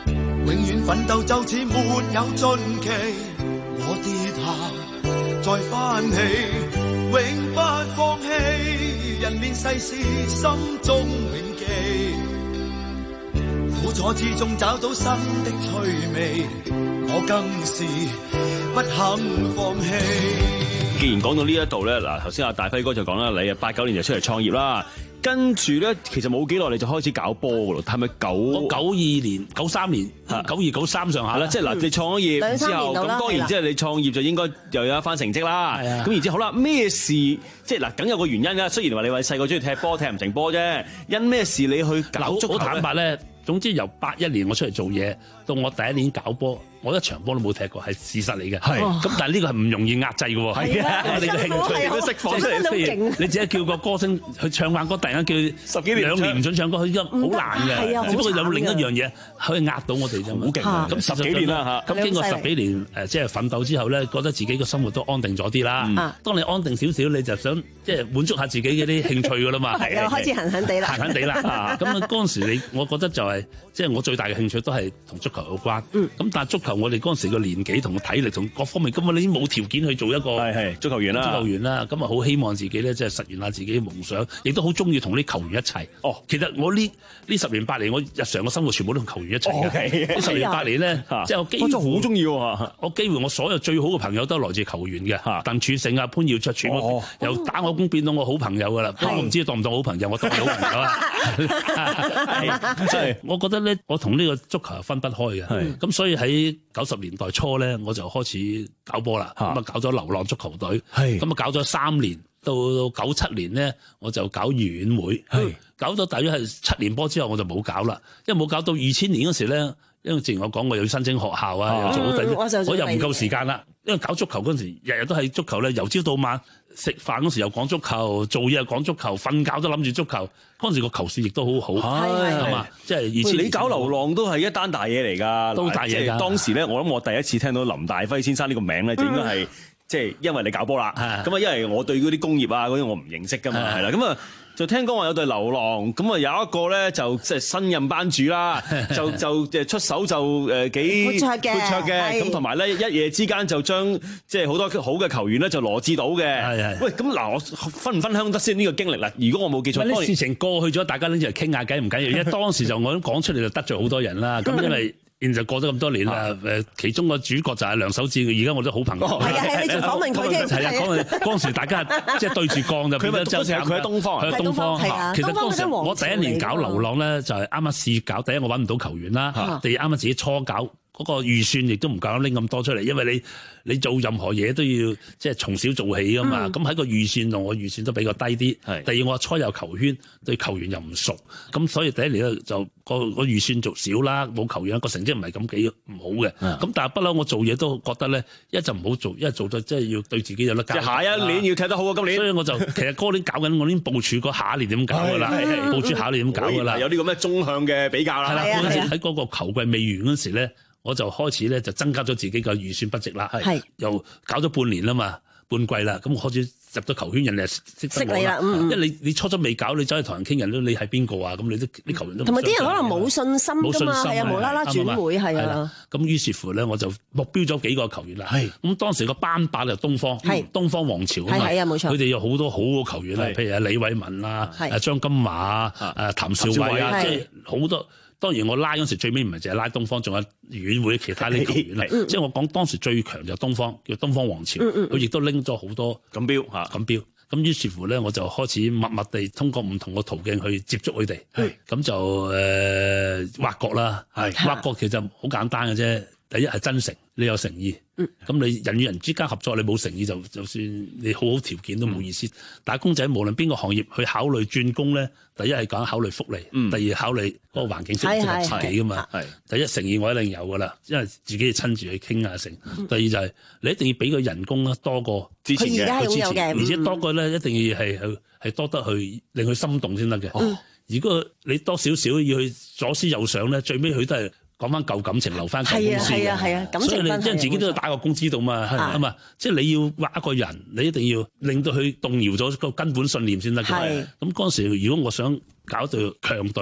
永遠奮鬥就似沒有盡期。我跌下再翻起，永不放棄。人面世事心中銘記，苦楚之中找到新的趣味，我更是不肯放棄。 既然講到呢一度咧，嗱頭先阿大輝哥就講啦，你啊八九年就出嚟創業啦。跟住咧，其實冇幾耐你就開始搞波㗎咯，係咪九九二年、九三年、九二九三上下啦？ 即係嗱，你創咗業之後，咁當然即係你創業就應該又有一番成績啦。咁然之後好啦，咩事即係嗱，梗有個原因㗎。雖然話你話細個中意踢波，踢唔成波啫，因咩事你去搞足球咧？ 好坦白咧，總之由八一年我出嚟做嘢，到我第一年搞波，我一場波都冇踢過，係事實嚟嘅。係咁，但係呢個係唔容易壓制嘅喎。係啊，你嘅興趣都釋放出嚟。你只係叫個歌星去唱翻歌，突然間叫十幾年兩年唔準唱歌，佢依家好難嘅。只不過有另一樣嘢可以壓到我哋啫。好勁！咁十幾年啦嚇，咁經過十幾年誒，即係奮鬥之後咧，覺得自己個生活都安定咗啲啦。當你安定少少，你就想即係滿足下自己嗰啲興趣㗎啦嘛。 係又開始閒閒地啦， 閒閒地啦。咁啊嗰陣時你，我覺得就係即係我最大嘅興趣都係同足球有關。咁但係足球我哋嗰陣時個年紀同體力同各方面，根本你已經冇條件去做一個係係足球員啦。 足球員啦，咁啊好希望自己咧即係實現下自己嘅夢想，亦都好中意同啲球員一齊。哦，其實我呢呢十年八年，我日常嘅生活全部都同球員一齊嘅。呢十年八年咧，即係我幾乎真係好中意喎。我幾乎我所有最好嘅朋友都係來自球員嘅。鄧柱勝啊、潘耀卓，全部由打我工變到我好朋友㗎啦。不過我唔知當唔當好朋友，我當係好朋友啊。即係我覺得咧，我同呢個足球係分不開嘅。咁所以喺九十年代初咧，我就開始搞波啦。咁啊搞咗流浪足球隊，咁啊搞咗三年。到九七年咧，我就搞園院會，搞咗大約係七年波之後，我就冇搞啦。因為冇搞到二千年嗰時咧，因為正如我講，我又要申請學校啊，又做好第啲，我又唔夠時間啦。因為搞足球嗰陣時，日日都喺足球咧，由朝到晚食飯嗰時又講足球，做嘢又講足球，瞓覺都諗住足球。嗰陣時個球市亦都好好，係嘛？即係以前你搞流浪都係一單大嘢嚟㗎， 都大嘢㗎。 當時咧，我諗我第一次聽到林大輝先生呢個名咧，就應該係。即係因為你搞波啦，咁啊，因為我對嗰啲工業啊嗰啲我唔認識噶嘛，係啦，咁啊就聽講話有隊流浪，咁啊有一個咧就即係新任班主啦，就就誒出手就誒幾闊綽嘅， 闊綽嘅，咁同埋咧一夜之間就將即係好多好嘅球員咧就羅致到嘅。係係。喂，咁嗱，我分唔分享得先呢個經歷啦？如果我冇記錯， 啲事情過去咗，大家拎住嚟傾下偈唔緊要，因為當時就我都講出嚟就得罪好多人啦。咁因為現就過咗咁多年啦，誒，其中個主角就係梁守志，而家我都好朋友。係啊係，你仲訪問佢添？係啊，嗰陣嗰陣時大家即係對住槓就。佢咪就係佢喺東方，佢喺東方。係啊，其實嗰陣時我第一年搞流浪咧，就係啱啱試搞，第一我揾唔到球員啦，第二啱啱自己初搞。嗰個預算亦都唔夠拎咁多出嚟，因為你你做任何嘢都要即係從小做起噶嘛。咁喺、嗯、個預算度，我預算都比較低啲。係第二我初入球圈，對球員又唔熟，咁所以第一年咧就個個預算做少啦，冇球員個成績唔係咁幾唔好嘅。咁、嗯、但係不嬲我做嘢都覺得咧，一就唔好做，一做咗即係要對自己有得交。即係下一年要踢得好過今年。所以我就其實嗰年搞緊，我已經部署過下一年點搞噶啦，部署下一年點搞噶啦。 有啲咁嘅縱向嘅比較啦。 係啦，喺嗰個球季未完嗰時咧。我就開始咧就增加咗自己嘅預算 budget 啦，係又搞咗半年啦嘛，半季啦，咁開始入咗球圈，人哋識識你啦，嗯、因為你你初初未搞，你走去同人傾，人都你係邊個啊？咁你都啲球員都同埋啲人可能冇信心㗎嘛，係啊，無啦啦轉會係啊，咁於是乎咧，我就目標咗幾個球員啦，係咁當時個班霸就東方，係東方王朝啊嘛，係啊冇錯，佢哋有好多好嘅球員啦，譬如啊李偉文啊，啊張金華啊，誒譚兆偉啊，即係好多。當然我拉嗰時最尾唔係淨係拉東方，仲有院會其他啲球員嚟。即係我講當時最強就東方，叫東方王朝。佢亦都拎咗好多錦標嚇錦標。咁於是乎咧，我就開始默默地通過唔同嘅途徑去接觸佢哋。咁就誒挖角啦，挖角其實好簡單嘅啫。第一係真誠，你有誠意。咁、嗯、你人與人之間合作，你冇誠意就就算你好好條件都冇意思。嗯、打工仔無論邊個行業去考慮轉工咧，第一係講考慮福利，嗯、第二考慮嗰個環境適唔適合自己噶嘛。第一誠意我一定有噶啦，因為自己要親自去傾下成。嗯、第二就係、是、你一定要俾個人工啦多過之前嘅，佢之前，而且多過咧一定要係係係多得去令佢心動先得嘅。嗯、如果你多少少要去左思右想咧，最尾佢都係。講翻舊感情，留翻舊公司嘅，係啊係啊係啊，所以你因為自己都要打個工知道嘛，係嘛，即係你要挖一個人，你一定要令到佢動搖咗個根本信念先得嘅。咁嗰陣時，如果我想搞隊強隊，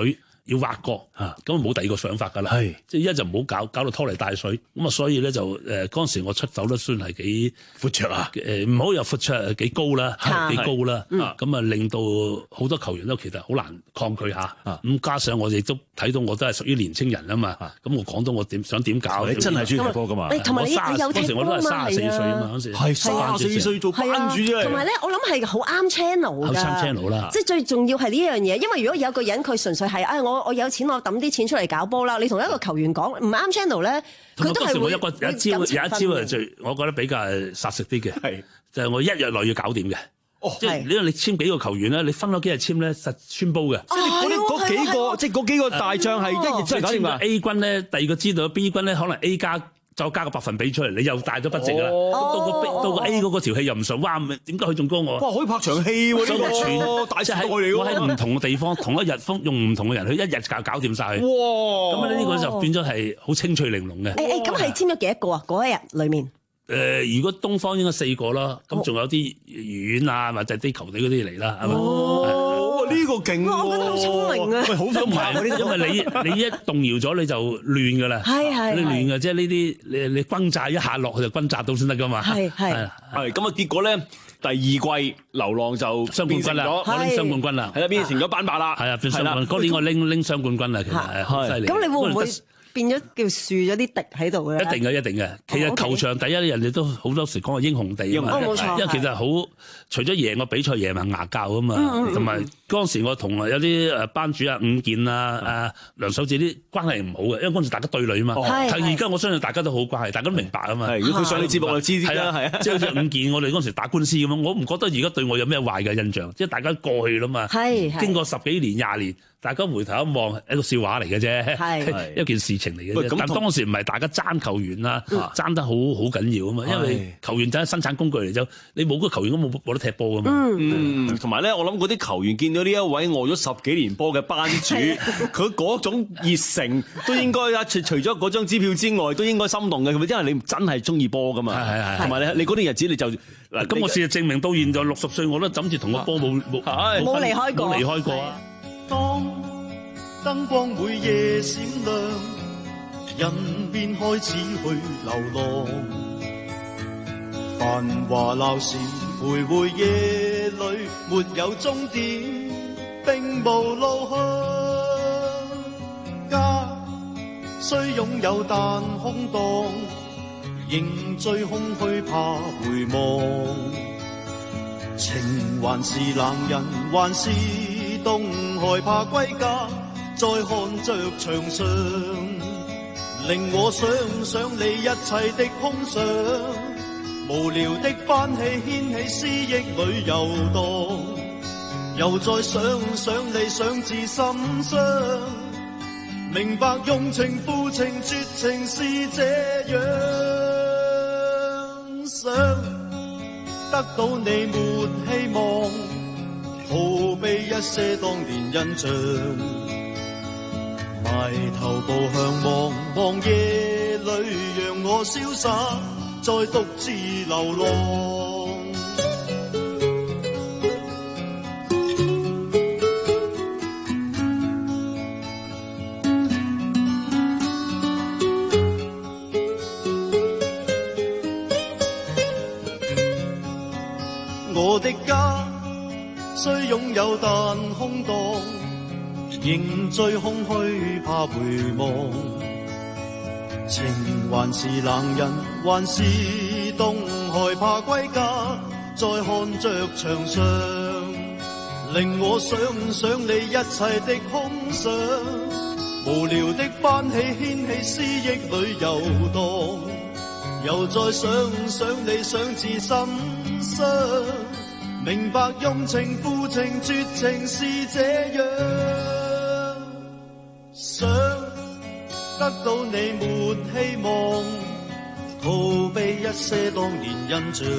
要挖角嚇，咁冇第二個想法㗎啦。 係即係一就唔好搞，搞到拖泥帶水。咁啊，所以咧就誒嗰陣時我出手都算係幾闊綽啊。 誒唔好有闊綽，幾高啦，幾高啦。咁啊，令到好多球員都其實好難抗拒下。咁加上我亦都睇到我都係屬於年青人啊嘛。咁我講到我點想點搞？ 你真係中意踢波㗎嘛？ 同埋你你有踢波嘛？ 嗰時我都係三十四歲啊嘛，嗰時係三十四歲做班主啫。 同埋咧，我諗係好啱 channel 㗎。 好啱 channel 啦。 即係最重要係呢樣嘢，因為如果有個人佢純粹係啊，我我有錢我抌啲錢出嚟搞波啦，你同一個球員講唔啱 channel 咧，佢都係會有一個有一招有一招係最我覺得比較殺食啲嘅，係就係我一日內要搞掂嘅。哦，即係因為你簽幾個球員咧，你分咗幾日簽咧，實穿煲嘅。 即係嗰啲嗰幾個，即係嗰幾個大將係一日真係搞掂㗎。 A 軍咧，第二個知道 B 軍咧，可能 A 加。再加個百分比出嚟，你又帶咗筆值啦。到個到個 A 嗰個條氣又唔順，哇！點解佢仲高我？ 哇！可以拍場戲喎，呢個全大賽嚟喎。 我喺唔同嘅地方，同一日用唔同嘅人，佢一日搞搞掂晒。哇！咁呢個就變咗係好清脆玲瓏嘅。 誒誒，咁係簽咗幾多個啊？嗰一日裡面？ 誒，如果東方應該四個啦，咁仲有啲愉園啊，或者啲球隊嗰啲嚟啦，係咪？ 呢個勁喎！ 我覺得好聰明啊！ 喂，好聰明，因為你你一動搖咗你就亂㗎啦， 係係你亂㗎，即係呢啲你你轟炸一下落去就轟炸到先得㗎嘛。 係係係咁啊！結果咧第二季流浪就雙冠軍啦，我拎雙冠軍啦， 係啦，變成咗班霸啦， 係啊，變雙冠軍。嗰年我拎拎雙冠軍啦，其實係犀利。 咁你會唔會變咗叫樹咗啲滴喺度嘅？ 一定嘅，一定嘅。其實球場第一人哋都好多時講話英雄地啊嘛， 冇錯。 因為其實好除咗贏個比賽，贏埋牙教啊嘛，同埋嗰陣時我同有啲誒班主啊、伍健啊、阿梁守志啲關係唔好嘅，因為嗰陣時大家對壘啊嘛。係而家我相信大家都好關係，大家都明白啊嘛。 如果佢上你節目就知啲啦，係啊， 即係好似伍健，我哋嗰陣時打官司咁樣，我唔覺得而家對我有咩壞嘅印象，即係大家過去啦嘛。係經過十幾年、廿年。大家回頭一望，一個笑話嚟嘅啫，係一件事情嚟嘅啫。但當時唔係大家爭球員啦，爭得好好緊要啊嘛。因為球員就係生產工具嚟啫，你冇個球員都冇冇得踢波噶嘛。 嗯，同埋咧，我諗嗰啲球員見到呢一位餓咗十幾年波嘅班主，佢嗰種熱誠都應該啊，除除咗嗰張支票之外，都應該心動嘅。因為你真係中意波噶嘛。係係係。同埋你你嗰啲日子你就嗱， 咁我事實證明到現在六十歲，我都枕住同個波冇冇冇離開過， 冇離開過啊。 當燈光每夜閃亮，人便開始去流浪。繁華鬧市徘徊夜裏，沒有終點，並無路向。家雖擁有但空蕩，仍最空虛怕回望。情還是冷人，還是凍，害怕歸家。再看着牆上，令我想想你一切的空想，無聊的翻起掀起思憶裏遊蕩，又再想想你想至心傷，明白用情負情絕情是這樣，想得到你沒希望，逃避一些當年印象。埋頭步向望，望夜裏讓我瀟灑，再獨自流浪。我的家雖擁有但空蕩，仍最空虛怕回望，情還是冷人，還是凍，害怕歸家。再看着牆上，令我想想你一切的空想，無聊的翻起掀起思憶裏遊蕩，又再想想你想至心傷，明白用情負情絕情是這樣。想得到你沒希望，逃避一些當年印象，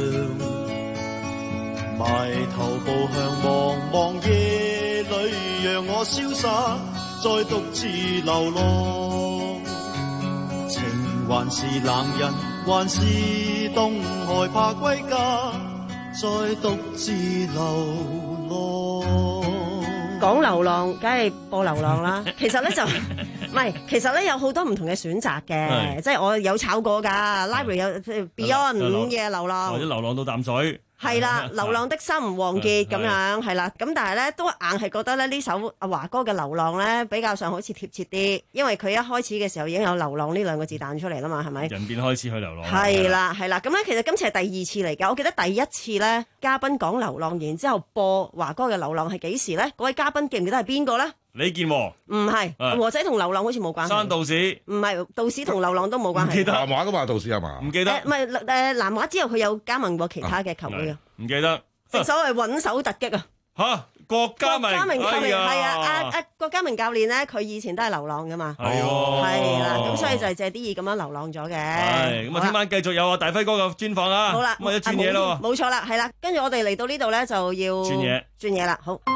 埋頭步向望，望夜裏讓我瀟灑，再獨自流浪。情還是冷人，還是凍，害怕歸家，再獨自流浪。 講流浪，梗係播流浪啦。其實咧就唔係，其實咧有好多唔同嘅選擇嘅，即係我有炒過㗎。Library 有譬如 Beyond 午夜流浪， 或者流浪到淡水。 係啦，流浪的心，王傑咁樣係啦，咁但係咧都硬係覺得咧呢首阿華哥嘅流浪咧比較上好似貼切啲，因為佢一開始嘅時候已經有流浪呢兩個字彈出嚟啦嘛，係咪？ 人變開始去流浪。 係啦係啦，咁咧其實今次係第二次嚟㗎，我記得第一次咧嘉賓講流浪，然之後播華哥嘅流浪係幾時咧？嗰位嘉賓記唔記得係邊個咧？ 李健和唔係，和仔同流浪好似冇關係。 山道士唔係，道士同流浪都冇關係。 唔記得南華噶嘛，道士係嘛？ 唔記得。 唔係誒南華之後佢有加盟過其他嘅球會啊。 唔記得。 正所謂穩手突擊啊！ 嚇，郭家明， 郭家明教練係啊，阿啊阿郭家明教練咧，佢以前都係流浪噶嘛。 係喎。 係啦，咁所以就係借啲意咁樣流浪咗嘅。 係咁啊！聽晚繼續有啊大輝哥嘅專訪啊。 好啦， 咁啊一轉嘢咯。 冇錯啦，係啦，跟住我哋嚟到呢度咧就要轉嘢， 轉嘢啦，好。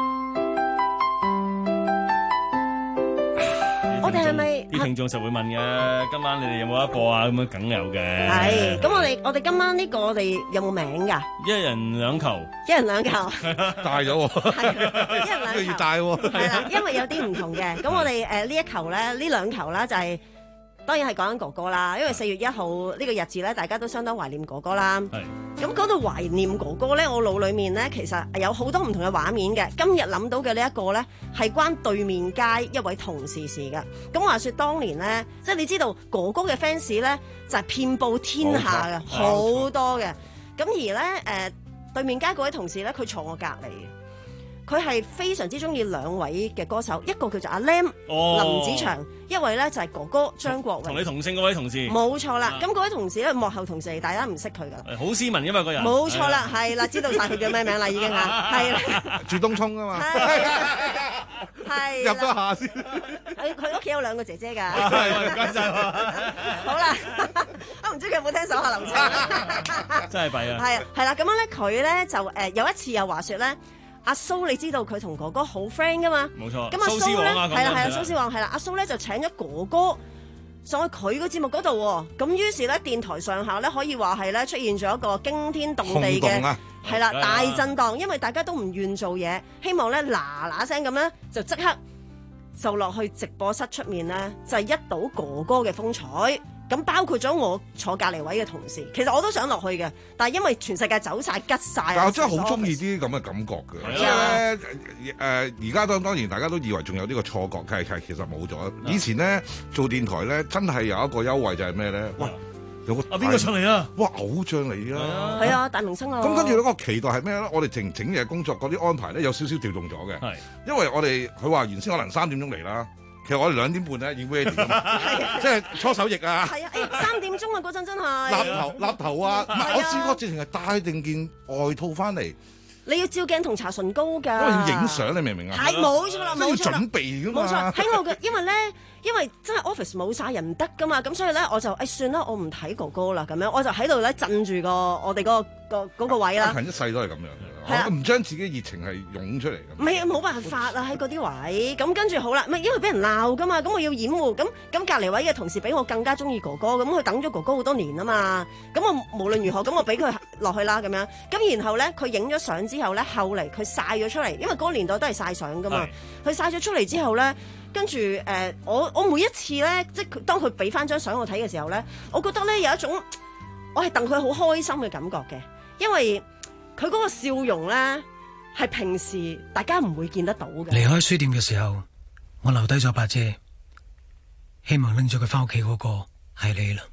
我哋係咪啲聽眾實會問嘅？今晚你哋有冇得播啊？咁樣梗有嘅。 係，咁我哋我哋今晚呢個我哋有冇名㗎？ 一人兩球。 一人兩球。 大咗喎。 係，一人兩球。 越大喎。 係啦，因為有啲唔同嘅。咁我哋誒呢一球咧，呢兩球咧就係。當然係講緊哥哥啦，因為四月一號呢個日子咧，大家都相當懷念哥哥啦。咁講到懷念哥哥咧，我腦裡面咧其實有好多唔同嘅畫面嘅。今日諗到嘅呢一個咧，係關對面街一位同事事嘅。咁話說當年咧，即係你知道哥哥嘅 fans 咧就係遍佈天下嘅，好多嘅。咁而咧誒、呃、對面街嗰位同事咧，佢坐我隔離嘅。佢係非常之中意兩位嘅歌手，一個叫做阿 Lam、 哦、 林子祥，一位咧就係哥哥張國榮。 同你同姓嗰位同事。冇錯啦，咁嗰、啊、位同事咧幕後同事，大家唔識佢噶。 好斯文噶嘛個人。 冇錯啦，係啦，知道晒佢叫咩名啦已經嚇，係啦。 住東涌啊嘛。 係。 入咗下先。 佢佢屋企有兩個姐姐㗎。 係，唔該曬。 好啦，我唔知佢有冇聽手下留情。 真係弊啊。 係啊，係啦，咁樣咧，佢咧就誒有一次又話説咧。阿蘇，你知道佢同哥哥好 friend 噶嘛？冇錯。咁阿蘇咧，係啦係啦，蘇絲黃係啦。阿蘇咧就請咗哥哥上去佢個節目嗰度喎。咁於是咧，電台上下咧可以話係咧出現咗一個驚天動地嘅係啦大震盪，因為大家都唔願做嘢，希望咧嗱嗱聲咁咧就即刻就落去直播室出面咧，就係一睹哥哥嘅風采。咁包括咗我坐隔離位嘅同事，其實我都想落去嘅，但係因為全世界走晒吉晒。 但我真係好中意啲咁嘅感覺嘅，即係咧誒，而家當當然大家都以為仲有呢個錯覺，係係其實冇咗。以前咧做電台咧，真係有一個優惠就係咩咧？哇！有個啊邊個上嚟啊？ 哇！偶像嚟啊！ 係啊，大明星啊！ 咁跟住咧，個期待係咩咧？我哋整整嘅工作嗰啲安排咧，有少少調動咗嘅。係，因為我哋佢話原先可能三點鐘嚟啦。其實我哋兩點半咧已經 ready 㗎，即係搓手液啊！ 係啊，誒三點鐘啊嗰陣真係立頭立頭啊！唔係我試過直情係帶定件外套翻嚟。 你要照鏡同搽唇膏㗎， 因為要影相，你明唔明啊？ 係冇錯啦，冇錯啦， 準備㗎嘛。 冇錯，喺我嘅，因為咧，因為真係 office 冇晒人得㗎嘛，咁所以咧我就誒算啦，我唔睇哥哥啦，咁樣我就喺度咧鎮住個我哋嗰個個嗰個位啦。 阿勤一世都係咁樣。我唔將自己熱情係湧出嚟嘅。 唔係啊，冇辦法啊，喺嗰啲位。咁跟住好啦，唔係因為俾人鬧噶嘛，咁我要掩護。咁咁隔離位嘅同事比我更加中意哥哥，咁佢等咗哥哥好多年啊嘛。咁我無論如何，咁我俾佢落去啦咁樣。咁然後咧，佢影咗相之後咧，後嚟佢曬咗出嚟，因為嗰個年代都係曬相噶嘛。佢曬咗出嚟之後咧，跟住誒、呃，我我每一次咧，即係當佢俾翻張相我睇嘅時候咧，我覺得咧有一種我係戥佢好開心嘅感覺嘅，因為佢嗰個笑容咧，係平時大家唔會見得到嘅。 離開書店嘅時候，我留低咗把遮，希望拎咗佢翻屋企嗰個係你啦。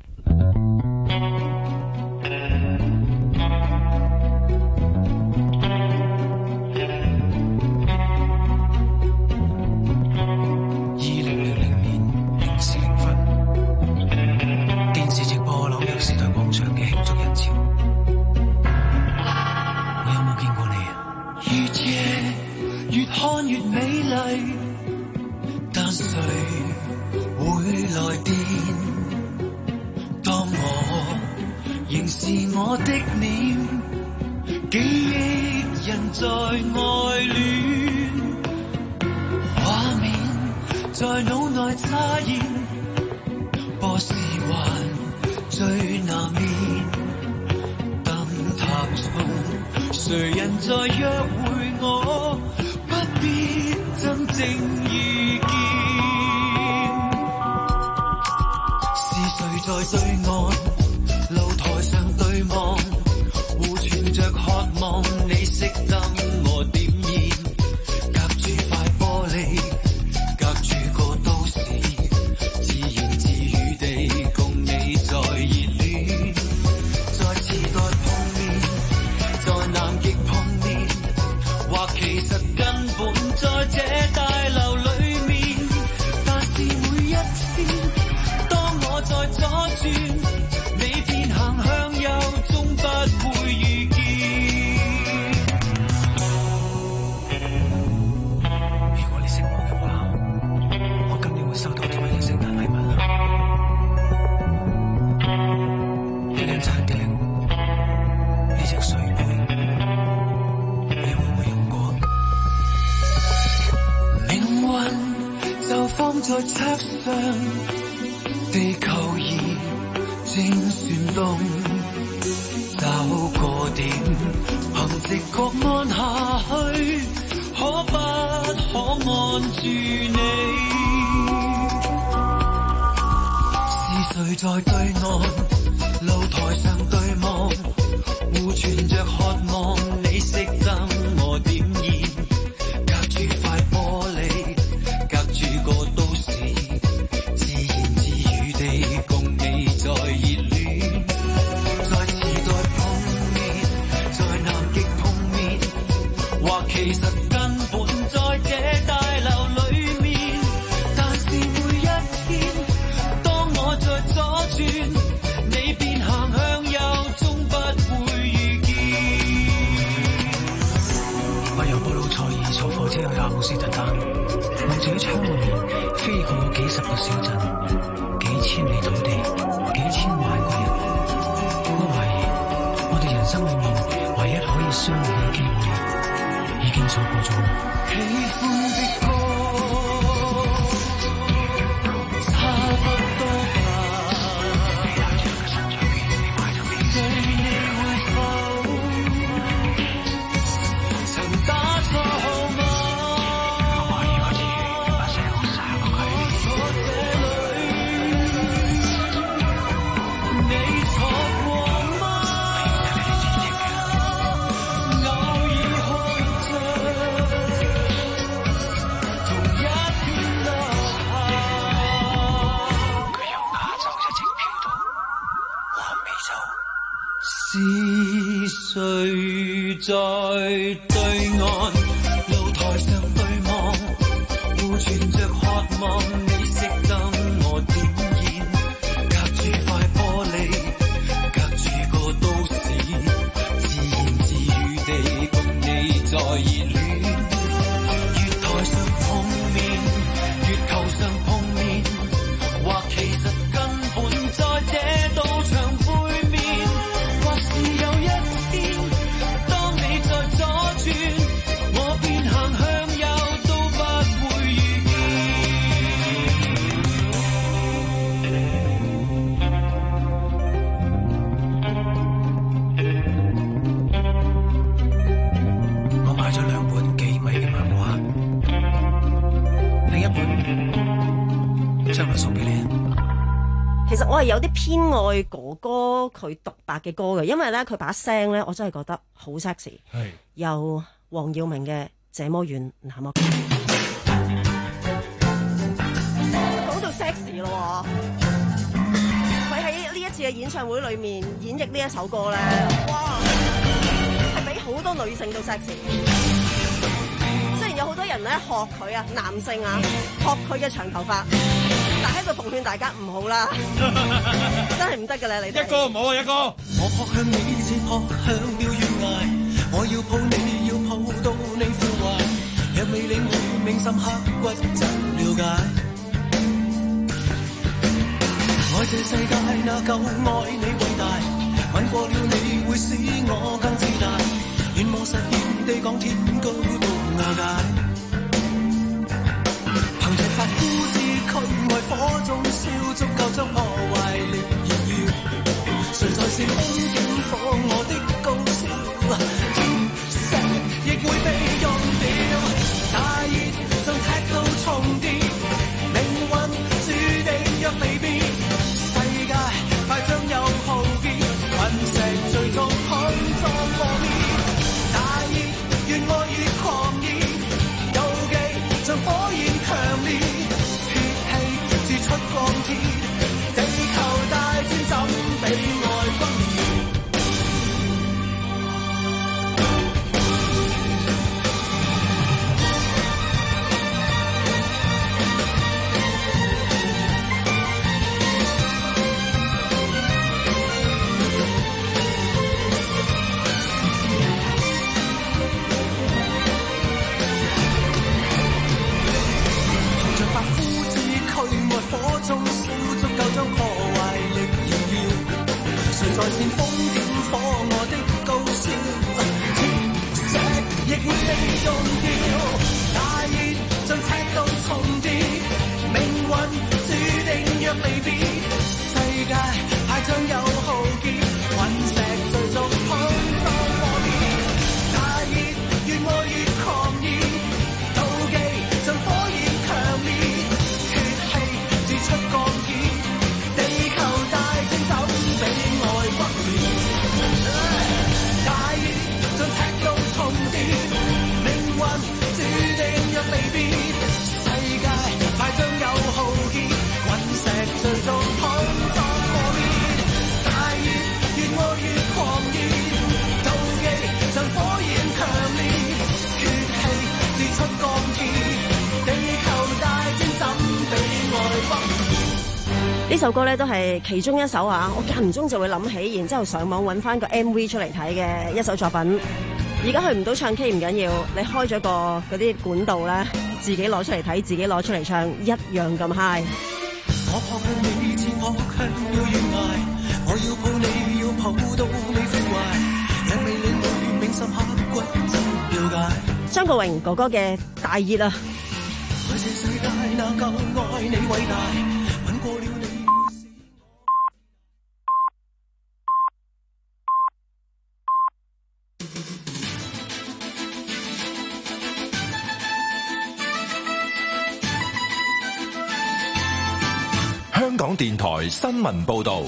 二零零零年零時零分，電視直播朗約時代廣場嘅慶祝人潮。遇見越看越美麗，但誰會來電？當我仍是我的臉，記憶人在愛戀，畫面在腦內擦現，播視環最難眠。塔中誰人在約會我？不必爭正遇見。是誰在對岸露台上對望，互存着渴望，你熄燈我點燃，隔住塊玻璃，隔住個都市，自言自語地共你在熱戀，在時代碰面，在南極碰面，或其實根本在這大樓裏面，但是每一天，當我在左轉，你便行向右，終不會遇見。如果你識我嘅話，我今年會收到啲乜嘢聖誕禮物啊？一間餐廳，呢隻水杯，你會唔會用過？命運就放在桌上，地球儀正旋動，找個點，憑直覺按下去，可不可按住你？是誰在對岸露台上對望，互存着渴望，你熄燈我點燃，隔住塊玻璃，隔住個都市，自言自語地共你在熱戀，在時代碰面，在南極碰面，或其實根本在這大樓裏面，但是每一天，當我在左轉，你便行向右，終不會遇見。我由布魯塞爾坐火車去阿姆斯特丹，望住喺窗外面飛過幾十個小鎮，幾千里土地，幾千萬個人。我懷疑我哋人生裏面唯一可以相遇嘅機會，已經錯過咗。喜歡的歌差不多吧，對你會否曾打錯號碼？我懷疑我自己把聲好沙過佢。我這裏你錯過嗎？偶爾看着同一片落霞，佢由亞洲一直飄到南美洲。是誰在對岸露台上對望，互存着渴望，你熄燈我點燃，隔住塊玻璃，隔住個都市，自言自語地共你在熱戀，月台上碰面，月球上碰面，或其實根本在這道牆背面，或是有一天，當你在左轉，我便行向右，都不會遇見。我買咗兩本幾米嘅漫畫，另一本將來送俾你。 其實我係有啲偏愛哥哥佢獨白嘅歌嘅，因為咧佢把聲咧，我真係覺得好 sexy。 係由黃耀明嘅《這麼遠那麼近》講到 sexy 咯，佢喺呢一次嘅演唱會裏面演繹呢一首歌咧，哇，係比好多女性都 sexy。雖然有好多人咧學佢啊，男性啊，學佢嘅長頭髮。但喺度奉勸大家唔好啦，真係唔得㗎啦！你哋一哥唔好啊，一哥。 我撲向你，似撲向了懸崖，我要抱你，要抱到你腐壞，若未領會銘心刻骨怎了解？愛這世界那夠愛你偉大，吻過了你會使我更自大，願望實現地講天高到瓦解。憑着發膚之軀愛火中燒，足夠將破壞力燃燒。誰在是風景火我的高燒？天石亦會被用掉。大熱像赤在煽風點火我的高燒，鐵石亦會被溶掉，大熱像赤道重疊，命運注定若離別，世界快將有浩劫，隕石最終碰撞破滅，大熱越愛越狂熱，妒忌像火焰強烈，血氣自出鋼鐵，地球大戰怎比愛轟烈，大熱像赤道重疊，命運注定若離別，世界快將有浩劫，隕石最終碰撞破滅，大熱越愛越狂熱，妒忌像火焰強烈，血氣自出鋼鐵，地球大戰怎比愛轟烈。 呢首歌咧都係其中一首啊，我間唔中就會諗起，然之後上網揾翻個 M V 出嚟睇嘅一首作品。而家去唔到唱 K 唔緊要，你開咗個嗰啲管道咧，自己攞出嚟睇，自己攞出嚟唱，一樣咁 high。 我撲向你，似撲向了懸崖，我要抱你，要抱到你飛壞，人未領會銘心刻骨真了解。 張國榮哥哥嘅大熱啊！ 在這世界哪夠愛你偉大，吻過了你。 香港電台新聞報導，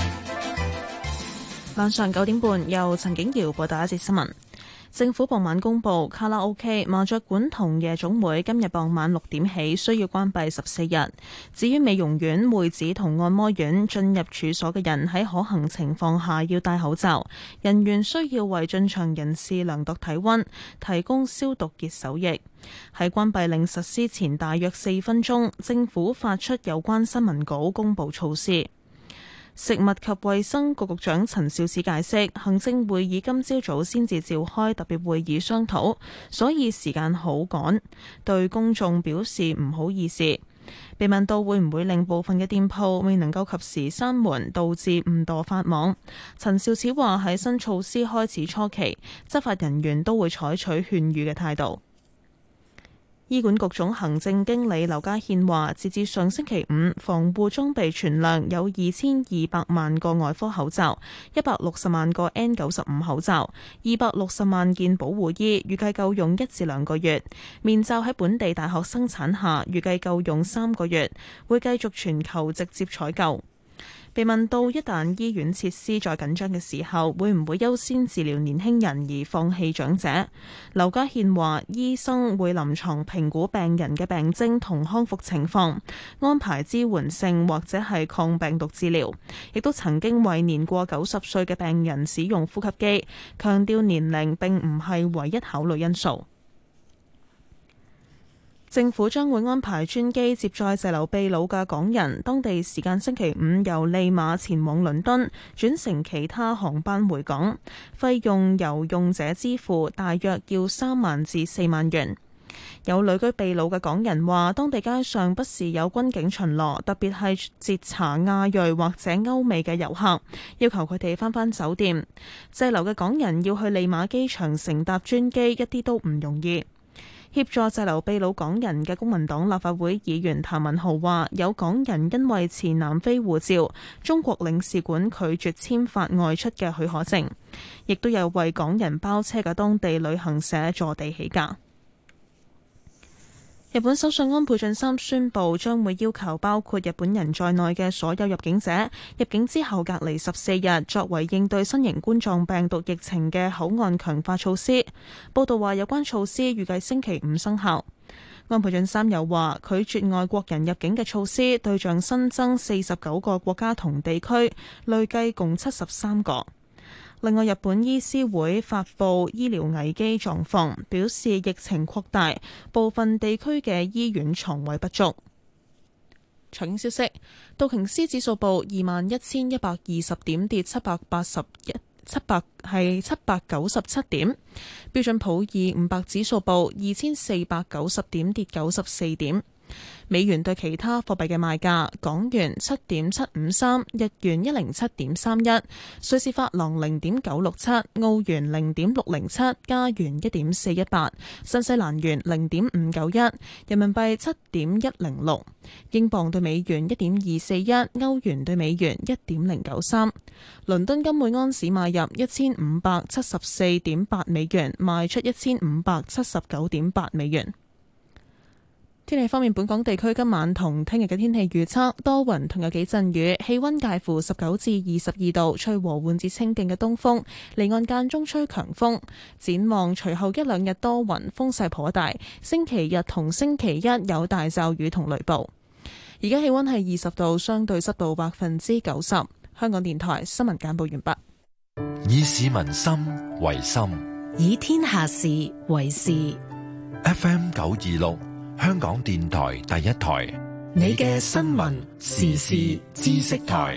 晚上九點半由陳景瑤報道一節新聞。政府傍晚公布，卡拉 OK、麻雀館同夜總會今日傍晚六點起需要關閉十四日。至於美容院、會址同按摩院，進入處所嘅人喺可行情況下要戴口罩，人員需要為進場人士量度體溫，提供消毒潔手液。喺關閉令實施前大約四分鐘，政府發出有關新聞稿公佈措施。食物及衛生局局長陳肇始解釋，行政會議今朝早先至召開特別會議商討，所以時間好趕，對公眾表示唔好意思。被問到會唔會令部分嘅店鋪未能夠及時閂門，導致誤墮法網，陳肇始話喺新措施開始初期，執法人員都會採取勸喻嘅態度。醫管局總行政經理劉家憲話，截至上星期五，防護裝備存量有二千二百萬個外科口罩、一百六十萬個 N 九十五 口罩、二百六十萬件保護衣，預計夠用一至兩個月。面罩喺本地大學生產下，預計夠用三個月，會繼續全球直接採購。被問到一旦醫院設施再緊張嘅時候，會唔會優先治療年輕人而放棄長者？劉家憲話：醫生會臨床評估病人嘅病徵同康復情況，安排支援性或者係抗病毒治療。亦都曾經為年過九十歲嘅病人使用呼吸機，強調年齡並唔係唯一考慮因素。政府將會安排專機接載滯留秘魯嘅港人，當地時間星期五由利馬前往倫敦，轉乘其他航班回港，費用由用者支付，大約要三萬至四萬元。有旅居秘魯嘅港人話，當地街上不時有軍警巡邏，特別係截查亞裔或者歐美嘅遊客，要求佢哋返返酒店。滯留嘅港人要去利馬機場乘搭專機，一啲都唔容易。協助滯留秘魯港人嘅公民黨立法會議員譚文豪話，有港人因為持南非護照，中國領事館拒絕簽發外出嘅許可證，亦都有為港人包車嘅當地旅行社坐地起價。日本首相安倍晉三宣布，將會要求包括日本人在內嘅所有入境者入境之後隔離十四日，作為應對新型冠狀病毒疫情嘅口岸強化措施。報道話，有關措施預計星期五生效。安倍晉三又話，拒絕外國人入境嘅措施對象新增四十九個國家同地區，累計共七十三個。另外，日本醫師會發布醫療危機狀況，表示疫情擴大，部分地區嘅醫院床位不足。財經消息，道瓊斯指數報二萬一千一百二十點，跌七百八十一七百係七百九十七點。標準普爾五百指數報二千四百九十點，跌九十四點。 美元對其他貨幣嘅賣價：港元七點七五三，日元一零七點三一，瑞士法郎零點九六七，澳元零點六零七，加元一點四一八，新西蘭元零點五九一，人民幣七點一零六，英鎊對美元一點二四一，歐元對美元一點零九三。倫敦金每安士買入一千五百七十四點八美元，賣出一千五百七十九點八美元。天氣方面，本港地區今晚同聽日嘅天氣預測多雲同有幾陣雨，氣溫介乎十九至二十二度，吹和緩至清勁嘅東風，離岸間中吹強風。展望隨後一兩日多雲，風勢頗大。星期日同星期一有大驟雨同雷暴。而家氣溫係二十度，相對濕度百分之九十。香港電台新聞簡報完畢。 以市民心為心， 以天下事為事。 F M 九二六。香港電台第一台， 你嘅新聞時事知識台。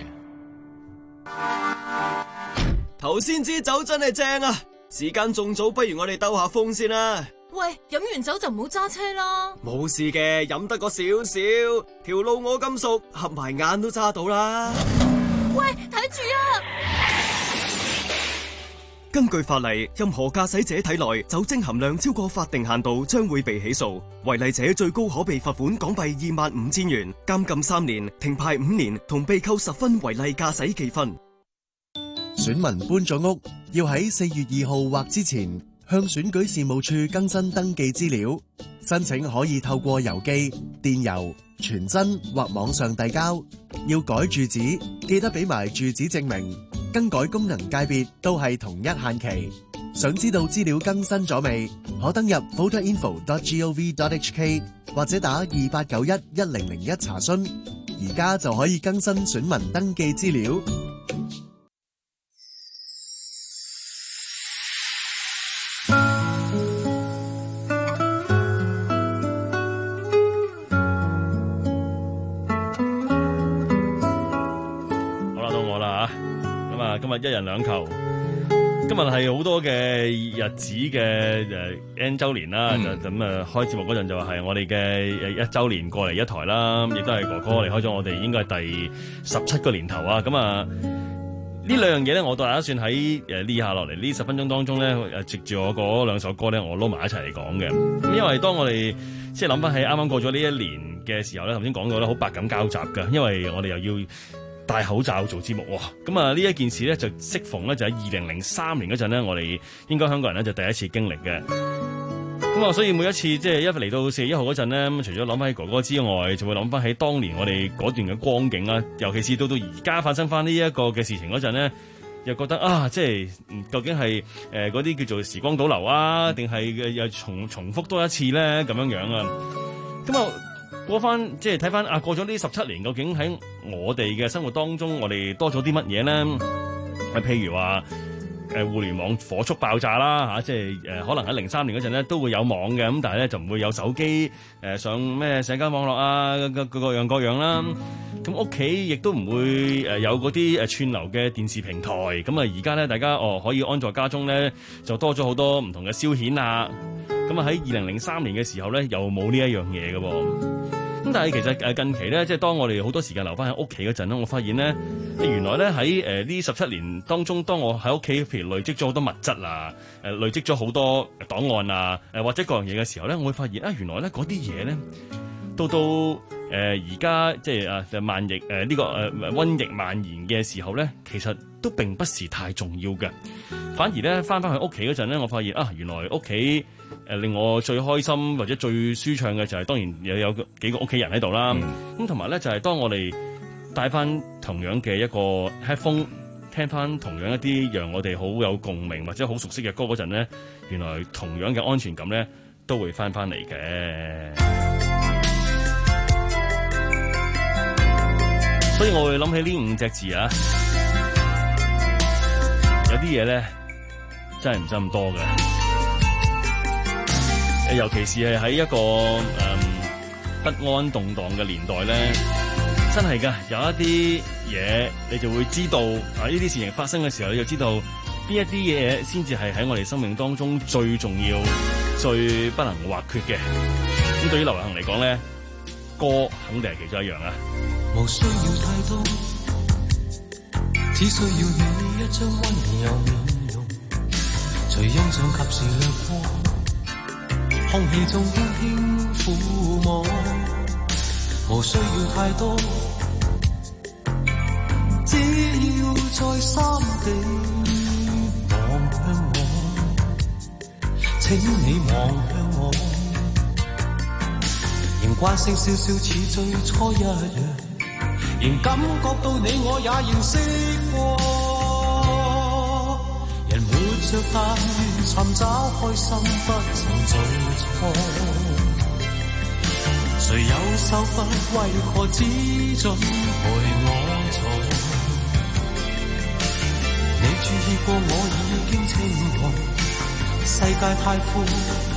頭先支酒真係正啊！時間仲早，不如我哋兜下風先啦。 喂，飲完酒就唔好揸車啦。 冇事嘅，飲得個少少，條路我咁熟，合埋眼都揸到啦。 喂，睇住啊！ 根據法例，任何駕駛者體內酒精含量超過法定限度，將會被起訴。違例者最高可被罰款港幣二萬五千元、監禁三年、停牌五年，同被扣十分違例駕駛記分。 選民搬咗屋，要喺四月二號或之前向選舉事務處更新登記資料。申請可以透過郵寄、電郵、傳真或網上遞交。要改住址，記得俾埋住址證明。更改功能界別都係同一限期。想知道資料更新咗未？可登入 voter info dot gov dot h k 或者打二八九一一零零一查詢。而家就可以更新選民登記資料。 今日一人兩球，今日係好多嘅日子嘅誒 N 周年啦，就咁啊開節目嗰陣就係我哋嘅一周年過嚟一台啦，亦都係哥哥離開咗我哋應該係第十七個年頭啊，咁啊呢兩樣嘢咧，我都打算喺誒呢下落嚟呢十分鐘當中咧，誒藉住我嗰兩首歌咧，我撈埋一齊嚟講嘅。咁因為當我哋即係諗翻起啱啱過咗呢一年嘅時候咧，頭先講到咧好百感交集㗎，因為我哋又要戴口罩做節目喎，咁啊呢一件事咧就適逢咧就喺二零零三年嗰陣咧，我哋應該香港人咧就第一次經歷嘅。咁啊，所以每一次即係一嚟到四月一號嗰陣咧，咁除咗諗翻起哥哥之外，就會諗翻起當年我哋嗰段嘅光景啦。尤其是到到而家發生翻呢一個嘅事情嗰陣咧，又覺得啊，即係究竟係誒嗰啲叫做時光倒流啊，定係又重重複多一次咧咁樣樣啊？咁啊〜過翻即係睇翻啊，過咗呢十七年，究竟喺我哋嘅生活當中，我哋多咗啲乜嘢咧？係譬如話誒互聯網火速爆炸啦嚇，即係誒可能喺零三年嗰陣咧都會有網嘅，咁但係咧就唔會有手機誒上咩社交網絡啊，各各各樣各樣啦。咁屋企亦都唔會誒有嗰啲誒串流嘅電視平台。咁啊而家咧大家哦可以安在家中咧，就多咗好多唔同嘅消遣啊。咁啊喺二零零三年嘅時候咧，又冇呢一樣嘢嘅喎。咁但係其實誒近期咧，即係當我哋好多時間留翻喺屋企嗰陣咧，我發現咧，原來咧喺誒呢十七年當中，當我喺屋企譬如累積咗好多物質啊，誒累積咗好多檔案啊，誒或者各樣嘢嘅時候咧，我會發現啊，原來咧嗰啲嘢咧，到到誒而家即係啊蔓疫誒呢個誒瘟疫蔓延嘅時候咧，其實都並不是太重要嘅，反而咧翻返去屋企嗰陣咧，我發現啊，原來屋企誒令我最開心或者最舒暢嘅就係當然有有幾個屋企人喺度啦，咁同埋咧就係當我哋帶翻同樣嘅一個 headphone 聽翻同樣一啲讓我哋好有共鳴或者好熟悉嘅歌嗰陣咧，原來同樣嘅安全感咧都會翻翻嚟嘅，所以我會諗起呢五隻字啊，有啲嘢咧真係唔使咁多嘅。尤其是係喺一個誒、嗯、不安動盪嘅年代咧，真係㗎，有一啲嘢你就會知道啊！呢啲事情發生嘅時候，你就知道邊一啲嘢先至係喺我哋生命當中最重要、最不能或缺嘅。咁對於流行嚟講咧， 歌肯定係其中一樣啊。 無需要太多，只需要你一張溫柔面容，隨欣賞及時掠過，空氣中輕輕撫摸。無需要太多，只要在心底望向我，請你望向我，仍慣性笑笑似最初一樣，仍感覺到你我也認識過。人活着但願尋找開心，不曾做錯。誰有手法，為何只准陪我坐？你注意過我已經清楚，世界太闊，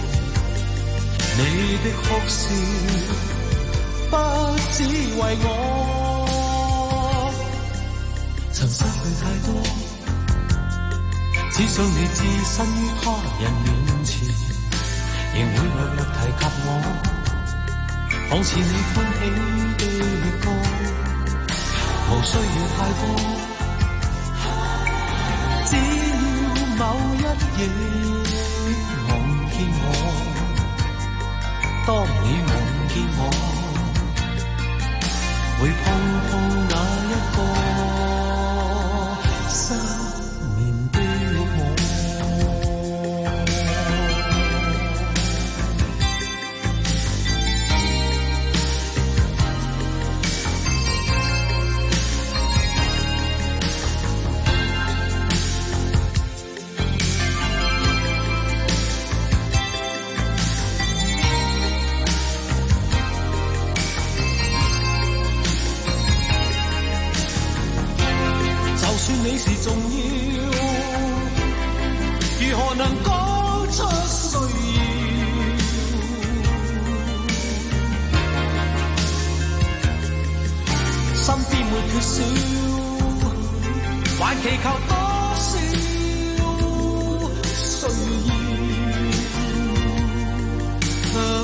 你的哭笑不只為我。曾失去太多，只想你置身於他人面前，仍會略略提及我。仿似你歡喜的歌，無需要太多，只要某一夜夢見我。當你夢見我，會碰碰那一個失眠的我。你是重要，如何能講出需要？身邊沒缺少，還祈求多少需要？啊、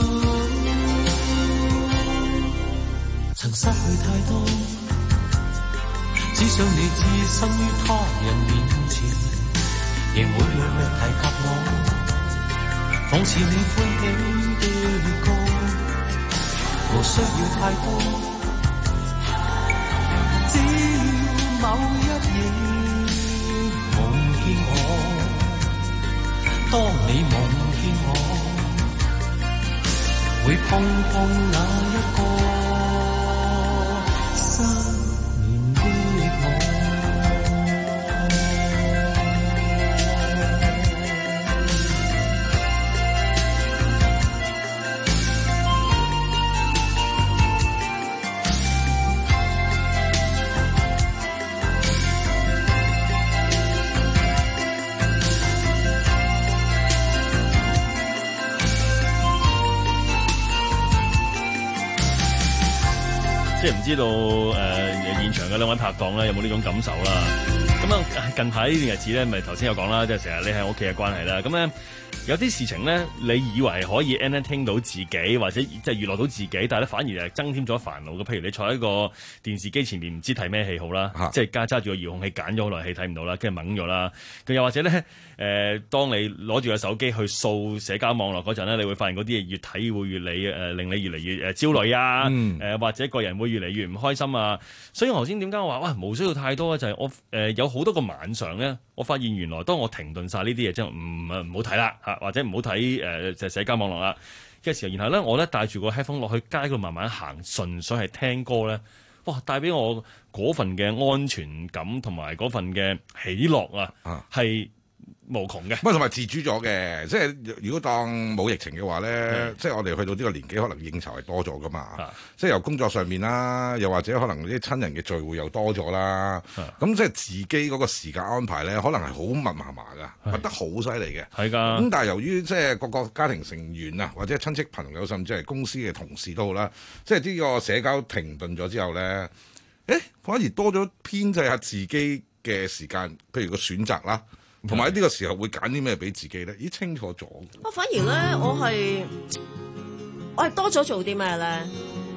曾失去太多，只想你置身於他人面前，仍會略略提及我，仿似你歡喜的歌。無需要太多，只要某一夜夢見我。當你夢見我，會碰碰那一個心。 即係唔知道誒、呃、現場嘅兩位拍檔咧有冇呢種感受啦？咁啊近排呢段日子咧，咪頭先有講啦，即係成日你喺屋企嘅關係啦。咁咧有啲事情咧，你以為係可以 entertain 到自己，或者即係娛樂到自己，但係咧反而係增添咗煩惱嘅。譬如你坐喺個電視機前面，唔知睇咩戲好啦，啊、即係加揸住個遙控器揀咗好耐戲睇唔到啦，跟住懵咗啦。佢又或者咧誒、呃，當你攞住個手機去掃社交網絡嗰陣咧，你會發現嗰啲嘢越睇會越嚟誒、呃、令你越嚟越誒焦慮啊，誒、嗯呃、或者個人會越嚟越唔開心啊。所以我頭先點解我話哇冇需要太多，就係、是、我誒、呃、有好多個晚上咧，我發現原來當我停頓晒呢啲嘢，即係唔誒唔好睇啦嚇，或者唔好睇誒就社交網絡啦嘅時候，然後咧我咧帶住個 headphone 落去街嗰度慢慢行，純粹係聽歌咧，哇！帶俾我嗰份嘅安全感同埋嗰份嘅喜樂啊，係無窮嘅。 唔係同埋自主咗嘅，即係如果當冇疫情嘅話咧，嗯、即係我哋去到呢個年紀，可能應酬係多咗噶嘛。嗯、即係由工作上面啦，又或者可能啲親人嘅聚會又多咗啦。咁、嗯、即係自己嗰個時間安排咧，可能係好密麻麻噶，密得好犀利嘅。係㗎。咁但係由於即係各個家庭成員啊，或者親戚朋友，甚至係公司嘅同事都好啦，即係呢個社交停頓咗之後咧，誒反而多咗編制下自己嘅時間，譬如個選擇啦。同埋呢個時候會揀啲咩俾自己咧？咦，清楚咗。 我反而咧，我係我係多咗做啲咩咧？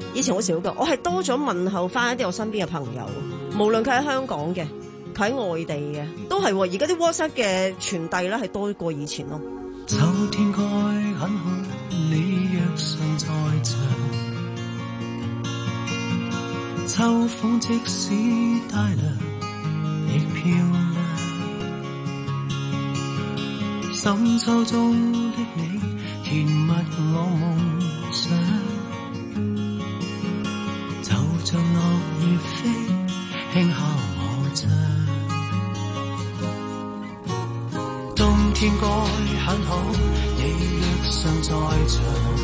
以前好少㗎，我係多咗問候翻一啲我身邊嘅朋友，無論佢喺香港嘅，佢喺外地嘅，都係。而家啲 WhatsApp 嘅傳遞咧係多過以前咯。 秋天該很好，你若尚在場，秋風即使帶涼亦漂亮。深秋中的你填密我夢想，就像落葉飛輕敲我窗。冬天該很好，你若尚在場，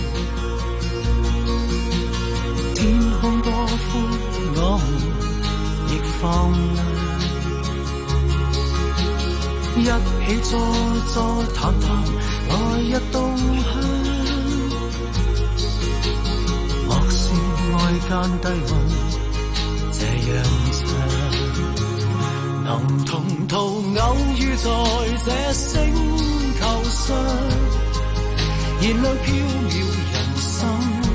天空多寬，我們亦放亮。一起坐坐談談，來日動向。莫視外間低溫，這樣長，能同途偶遇在這星球上，燃亮飄渺人生。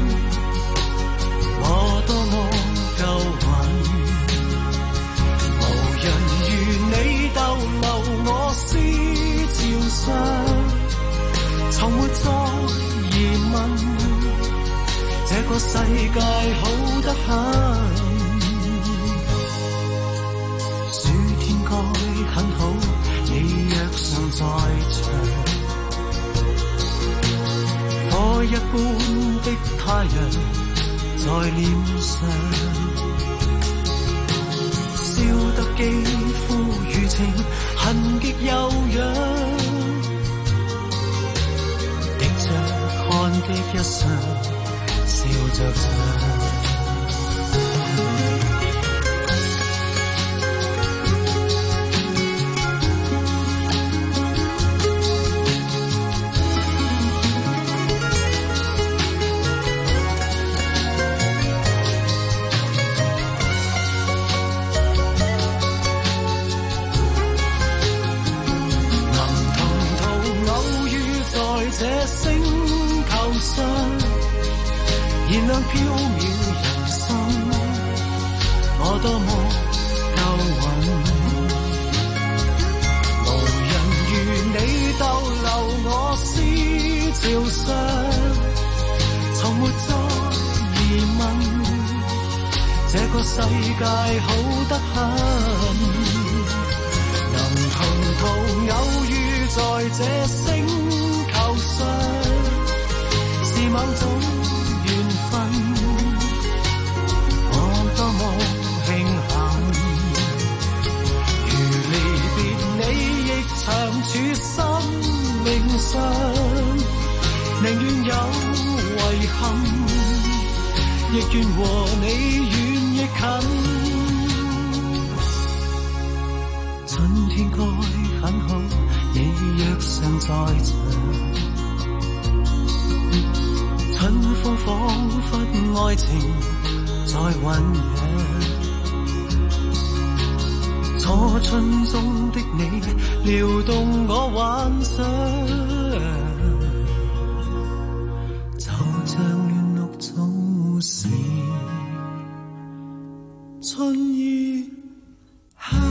我多麼夠運，無人如你逗留我思潮上，從沒再疑問，這個世界好得很。暑天該很好，你若尚在場，火一般的太陽在臉上，燒得肌膚如情，痕極悠揚，滴着汗的一雙，笑着唱。這星球上燃亮飄渺人生，我多麼夠運，無人如你逗留我思潮上，從沒再疑問，這個世界好得很，能同途偶遇在這星上是某種緣分，我多麼慶幸，如離別你亦長處生命上，寧願有遺憾，亦願和你遠亦近。春天該很好，你若尚在場，春風彷彿愛情在醖釀，初春中的你撩動我幻想，就像亂綠早時春意香。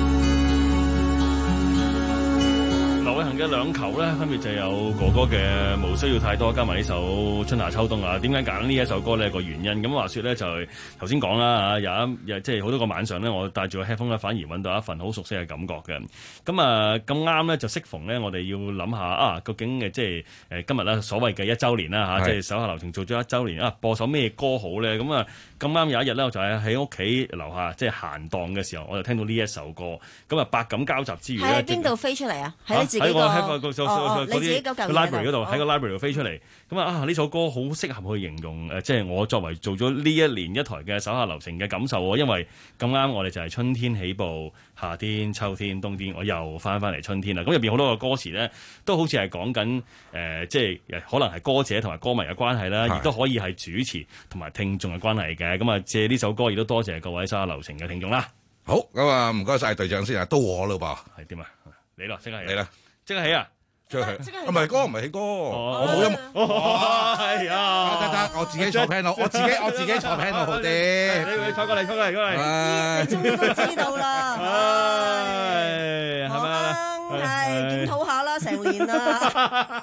劉偉恒嘅兩球咧，分別就有哥哥嘅無需要太多，加埋呢首春夏秋冬啊。點解揀呢一首歌呢？個原因咁話說咧，就係頭先講啦嚇，有一即係好多個晚上咧，我帶住個 headphone 咧，反而揾到一份好熟悉嘅感覺嘅。咁啊咁啱咧，就適逢咧，我哋要諗下啊，究竟嘅即係誒今日咧所謂嘅一週年啦嚇，即係手下留情做咗一週年啊，播首咩歌好咧？咁啊咁啱有一日咧，我就係喺屋企樓下即係閒檔嘅時候，我就聽到呢一首歌。咁啊百感交集之餘咧， 喺邊度飛出嚟啊？喺你自己個喺個個嗰啲 library 嗰度，喺個 library 度飛出嚟。咁啊呢首歌好適合去形容誒，即係我作為做咗呢一年一台嘅手下留情嘅感受喎。因為咁啱我哋就係春天起步，夏天、秋天、冬天，我又翻翻嚟春天啦。咁入邊好多個歌詞咧，都好似係講緊誒，即係可能係歌者同埋歌迷嘅關係啦，亦都可以係主持同埋聽眾嘅關係嘅。咁啊借呢首歌，亦都多謝各位手下留情嘅聽眾啦。 好，咁啊唔該晒隊長先啊，到我咯噃。 係點啊？你咯，即刻起。 你啦， 即刻起啊！ 即係唔係歌唔係起歌，我冇音樂。 係啊， 得得，我自己坐 panel，我自己我自己坐 panel 好啲。 你你坐過嚟，坐過嚟，過嚟。 你終於都知道啦。 唉，係咪啊？ 係檢討下啦，成年啦。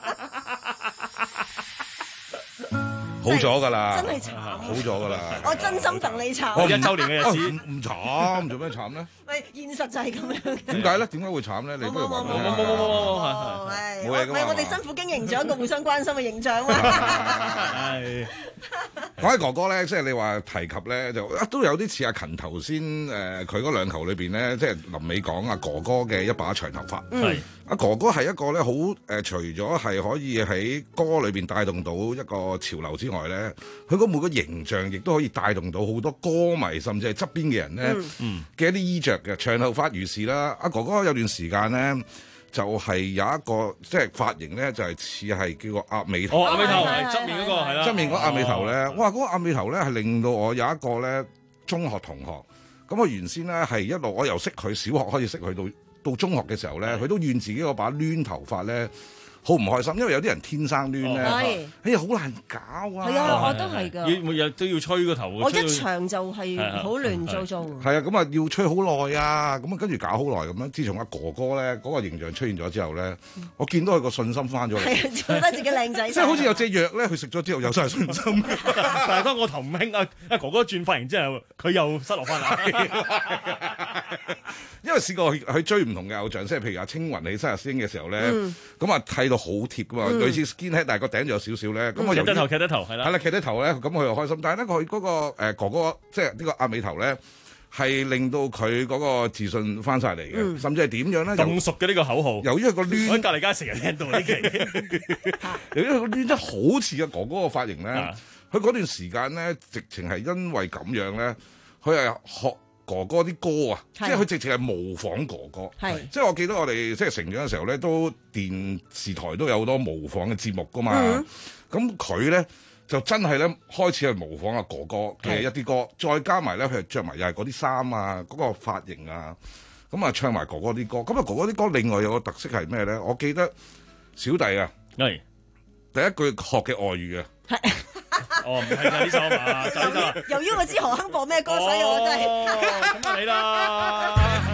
好咗㗎啦， 真係慘， 好咗㗎啦。 我真心戥你慘。 我一週年嘅日子唔唔慘，做咩慘咧？ 喂，現實就係咁樣。 點解咧？點解會慘咧？你不如話俾我聽。冇冇冇冇冇冇，係冇嘢㗎嘛。 我哋辛苦經營咗一個互相關心嘅形象嘛。 係。講起哥哥咧，即係你話提及咧，就都有啲似阿勤頭先誒，佢嗰兩球裏邊咧，即係臨尾講阿哥哥嘅一把長頭髮。係。阿哥哥係一個咧好誒，除咗係可以喺歌裏邊帶動到一個潮流之外咧，佢嗰每個形象亦都可以帶動到好多歌迷，甚至係側邊嘅人咧嘅一啲衣着嘅長頭髮如是啦。阿哥哥有段時間咧，就係有一個即係髮型咧，就係似係叫個鴨尾頭。 哦，鴨尾頭係側面嗰個係啦。 側面嗰個鴨尾頭咧，哇！嗰個鴨尾頭咧係令到我有一個咧中學同學，咁我原先咧係一路我由識佢小學開始識佢到。到中學嘅時候咧，佢都怨自己嗰把攣頭髮咧好唔開心，因為有啲人天生攣咧，哎呀好難搞啊！ 係啊，我都係㗎， 每日都要吹個頭。 我一場就係好亂糟糟。 係啊，咁啊要吹好耐啊，咁啊跟住搞好耐咁樣。自從阿哥哥咧嗰個形象出現咗之後咧，我見到佢個信心翻咗嚟， 係覺得自己靚仔。 即係好似有隻藥咧，佢食咗之後有晒信心。 但係當我頭唔興啊，阿哥哥轉髮型之後，佢又失落翻嚟。 因為試過去去追唔同嘅偶像，即係譬如阿青雲起生日師兄嘅時候咧，咁啊剃到好貼噶嘛，類似 skinhead，但係個頂就有少少咧。咁我企得頭，企得頭係啦。 係啦，企得頭咧，咁佢又開心。但係咧，佢嗰個誒哥哥，即係呢個鴨尾頭咧，係令到佢嗰個自信翻晒嚟嘅，甚至係點樣咧？ 咁熟嘅呢個口號， 由於佢個攣， 我喺隔離街成日聽到呢期。 由於佢個攣得好似阿哥哥個髮型咧，佢嗰段時間咧，直情係因為咁樣咧，佢係學哥哥啲歌啊，即係佢直情係模仿哥哥。係，即係我記得我哋即係成長嘅時候咧，都電視台都有好多模仿嘅節目噶嘛。咁佢咧就真係咧開始係模仿阿哥哥嘅一啲歌，再加埋咧佢係着埋又係嗰啲衫啊，嗰個髮型啊，咁啊唱埋哥哥啲歌。咁啊哥哥啲歌另外有個特色係咩咧？我記得小弟啊，係第一句學嘅外語啊。 哦，唔係㗎呢首嘛，就呢首。 由於我知何鏗播咩歌，所以我真係。 咁啊你啦。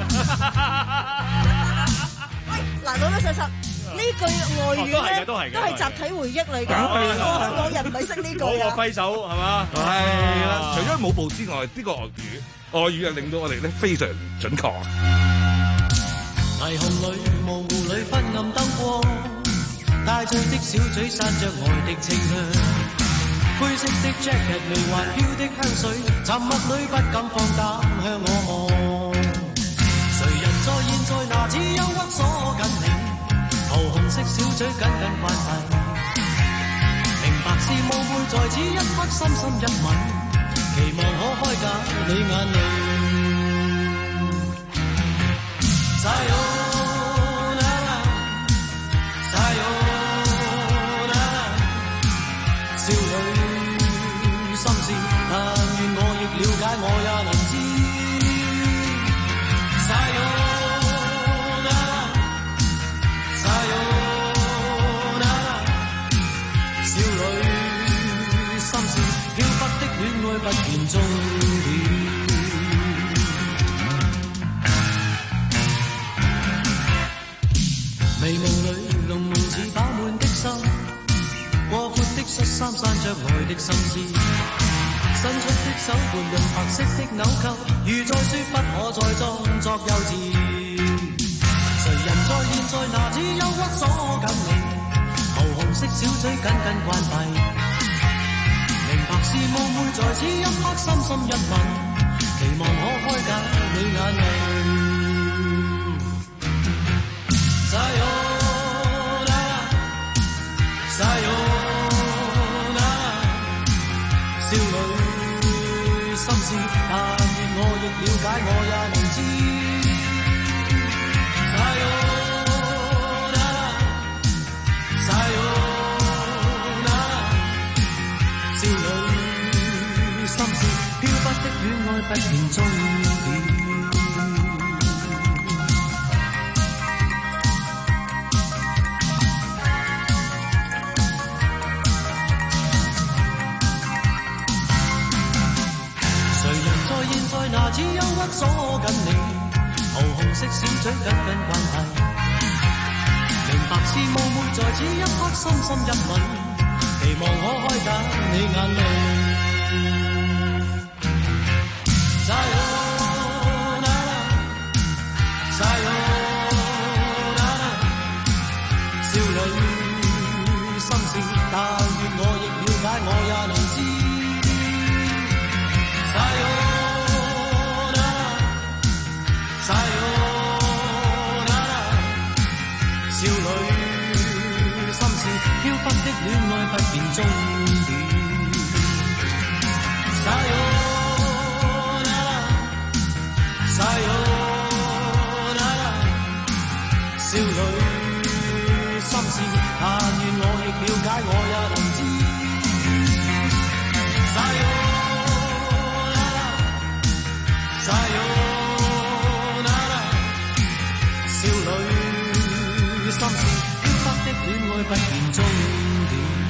喂，嗱老老實實呢句外語咧，都係都係集體回憶嚟㗎。邊個香港人唔係識呢句啊？ 揮手係嘛？ 係啦，除咗舞步之外，呢個外語外語啊，令到我哋咧非常準確。 霓虹裏模糊裏昏暗燈光，帶醉的小嘴散着愛的清香。灰色的 jacket 微環飄的香水，沉默裏不敢放膽向我望。誰人在現在拿此憂鬱鎖緊你，桃紅色小嘴緊緊關閉。明白是夢會在此一刻深深一吻，期望可開解你眼淚。Sayonara, sayonara， 少女。心事，但願我亦了解，我也能知。Sayonara, sayonara， 少女心事，飄忽的戀愛不見終點。眉毛裏濃濃似飽滿的心，過闊的恤衫散着愛的心思。伸出的手伴潤白色的紐扣，如再說不可再裝作幼稚。誰人在現在拿此憂鬱鎖緊你，桃紅色小嘴緊緊關閉。明白是夢會在此一刻深深一吻，期望可開解你眼淚。Sayonara, sayonara， 少女。心事，但願我亦了解，我也能知。Sayonara, sayonara， 少女心事，飄忽的戀愛不見終點。 長緊緊關係，明白是夢會在此一刻深深一吻，期望可開解你眼淚。少女心事，但願我亦了解，我也能知。少女心事，飄忽的戀愛不見終點。少女心事，但願我亦了解，我也能知。少女心事，飄忽的戀愛不見終點。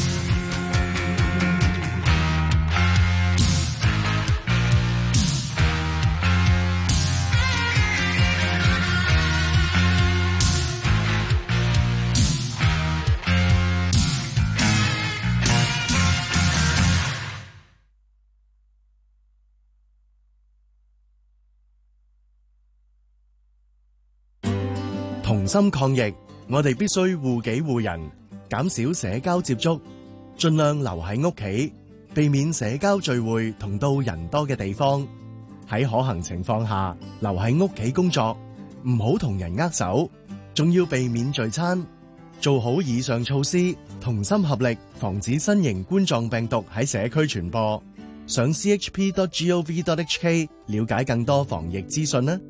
同心抗疫，我哋必須護己護人，減少社交接觸，盡量留喺屋企，避免社交聚會同到人多嘅地方。喺可行情況下，留喺屋企工作，唔好同人握手，仲要避免聚餐。做好以上措施，同心合力，防止新型冠狀病毒喺社區傳播。上 c h p dot gov dot h k 了解更多防疫資訊啦。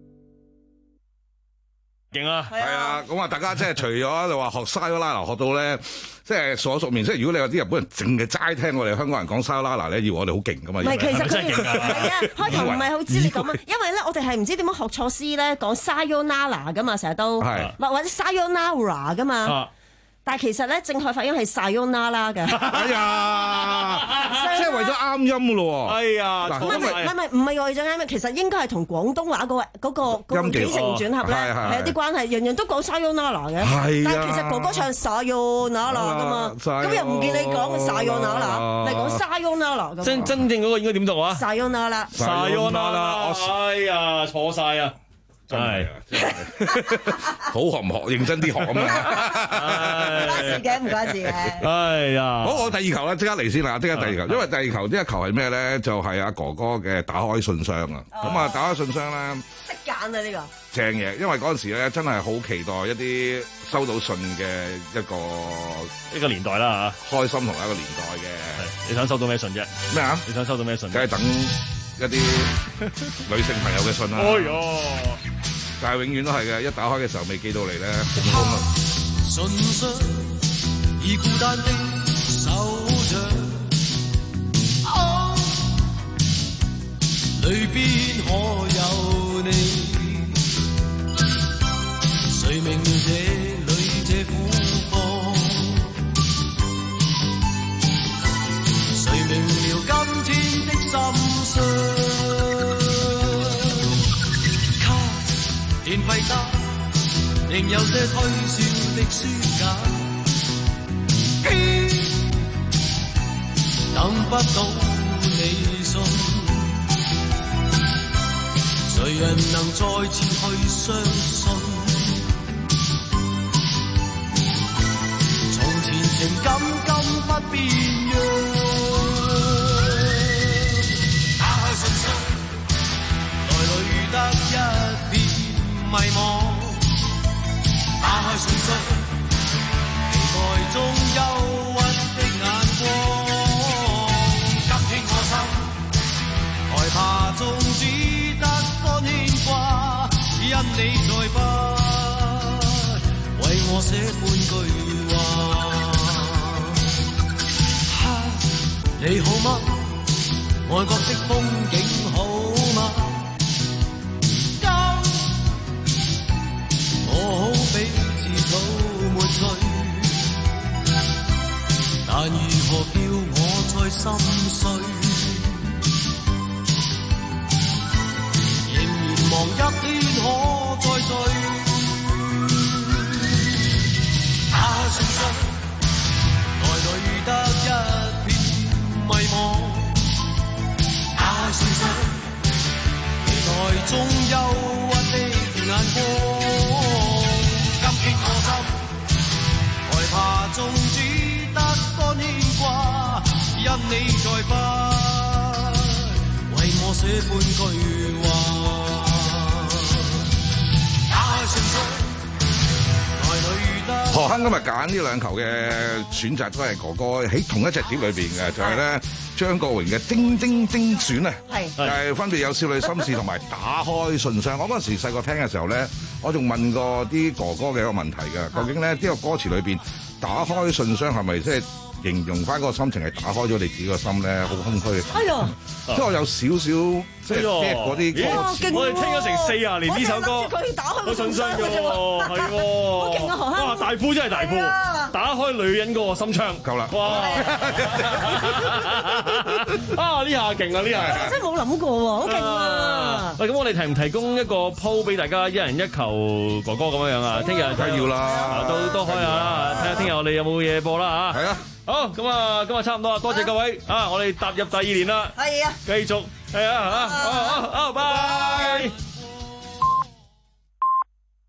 勁啊！ 係啊，咁啊，大家即係除咗你話學沙喲啦啦學到咧，即係熟口熟面。即係如果你有啲日本人淨係齋聽我哋香港人講沙喲啦啦咧，要我哋好勁噶嘛？ 唔係，其實佢哋係啊，開頭唔係好知你講乜， 以因為咧我哋係唔知點樣學錯詩咧，講沙喲啦啦噶嘛，成日都， 係或者沙喲啦啦噶嘛。 啊但係其實咧，正確發音係 sayonara 嘅。 哎呀，即係為咗啱音咯喎。 哎呀， 唔係唔係唔係唔係為咗啱音，其實應該係同廣東話嗰個嗰個嗰個起承轉合咧係有啲關係，樣樣都講 sayonara 嘅。 係啊。 但係其實哥哥唱 sayonara 噶嘛，咁又唔見你講 sayonara，你講 sayonara 咁。 真真正嗰個應該點讀啊 ？sayonara。 sayonara。哎呀，錯晒啊！真係好學唔學，認真啲學咁樣。 唔關事嘅，唔關事嘅。 哎呀， 好，我第二球啦，即刻嚟先啦，即刻第二球，因為第二球呢一球係咩咧？就係阿哥哥嘅打開信箱啊。咁啊，打開信箱咧， 識揀啊呢個。 正嘢，因為嗰陣時咧真係好期待一啲收到信嘅一個一個年代啦嚇， 開心同一個年代嘅。 你想收到咩信啫？ 咩啊？ 你想收到咩信？ 梗係等一啲女性朋友嘅信啦。 哎呦！ 但係永遠都係嘅，一打開嘅時候未寄到嚟咧，空空啊！ 信箱已孤單的手掌，啊，裏邊可有你？誰明了這裏這苦況？誰明了今天的心傷？電費單仍有些推銷的書簡，偏等不到你信，誰人能再次去相信？從前情感今不變樣。打開信箱，內裏得一片迷茫，打開信箱，期待中憂鬱的眼光。今天我心害怕中只得多牽掛，因你再不為我寫半句話。你好嗎？外國的風景好嗎？我好比自討沒趣，但如何叫我再心碎？仍然望一天可再不為我寫半句話。打開信箱，內裏得。 何鏗今日揀呢兩球嘅選擇都係哥哥喺同一隻碟裏邊嘅，就係咧張國榮嘅《精精精選》啊， 係就係分別有少女心事同埋打開信箱。我嗰陣時細個聽嘅時候咧，我仲問過啲哥哥嘅一個問題嘅，究竟咧呢個歌詞裏邊打開信箱係咪即係形容翻嗰個心情係打開咗你自己個心咧，好空虛。 哎呀， 即係我有少少即係聽嗰啲歌詞。 我哋聽咗成四廿年呢首歌， 佢打開個信箱嘅喎，係喎。 好勁啊，何鏗！ 哇，大鋪真係大鋪，打開女人嗰個心窗。 夠啦！ 哇！啊，呢下勁啊，呢下真係冇諗過喎，好勁啊！ 喂，咁我哋提唔提供一個鋪俾大家一人一球哥哥咁樣樣啊？聽日梗係要啦， 都都開下啦，睇下聽日我哋有冇嘢播啦嚇。 係啊。 好，咁啊，今日差唔多啦，多謝各位啊！我哋踏入第二年啦， 係啊， 繼續係啊嚇，好好好，拜。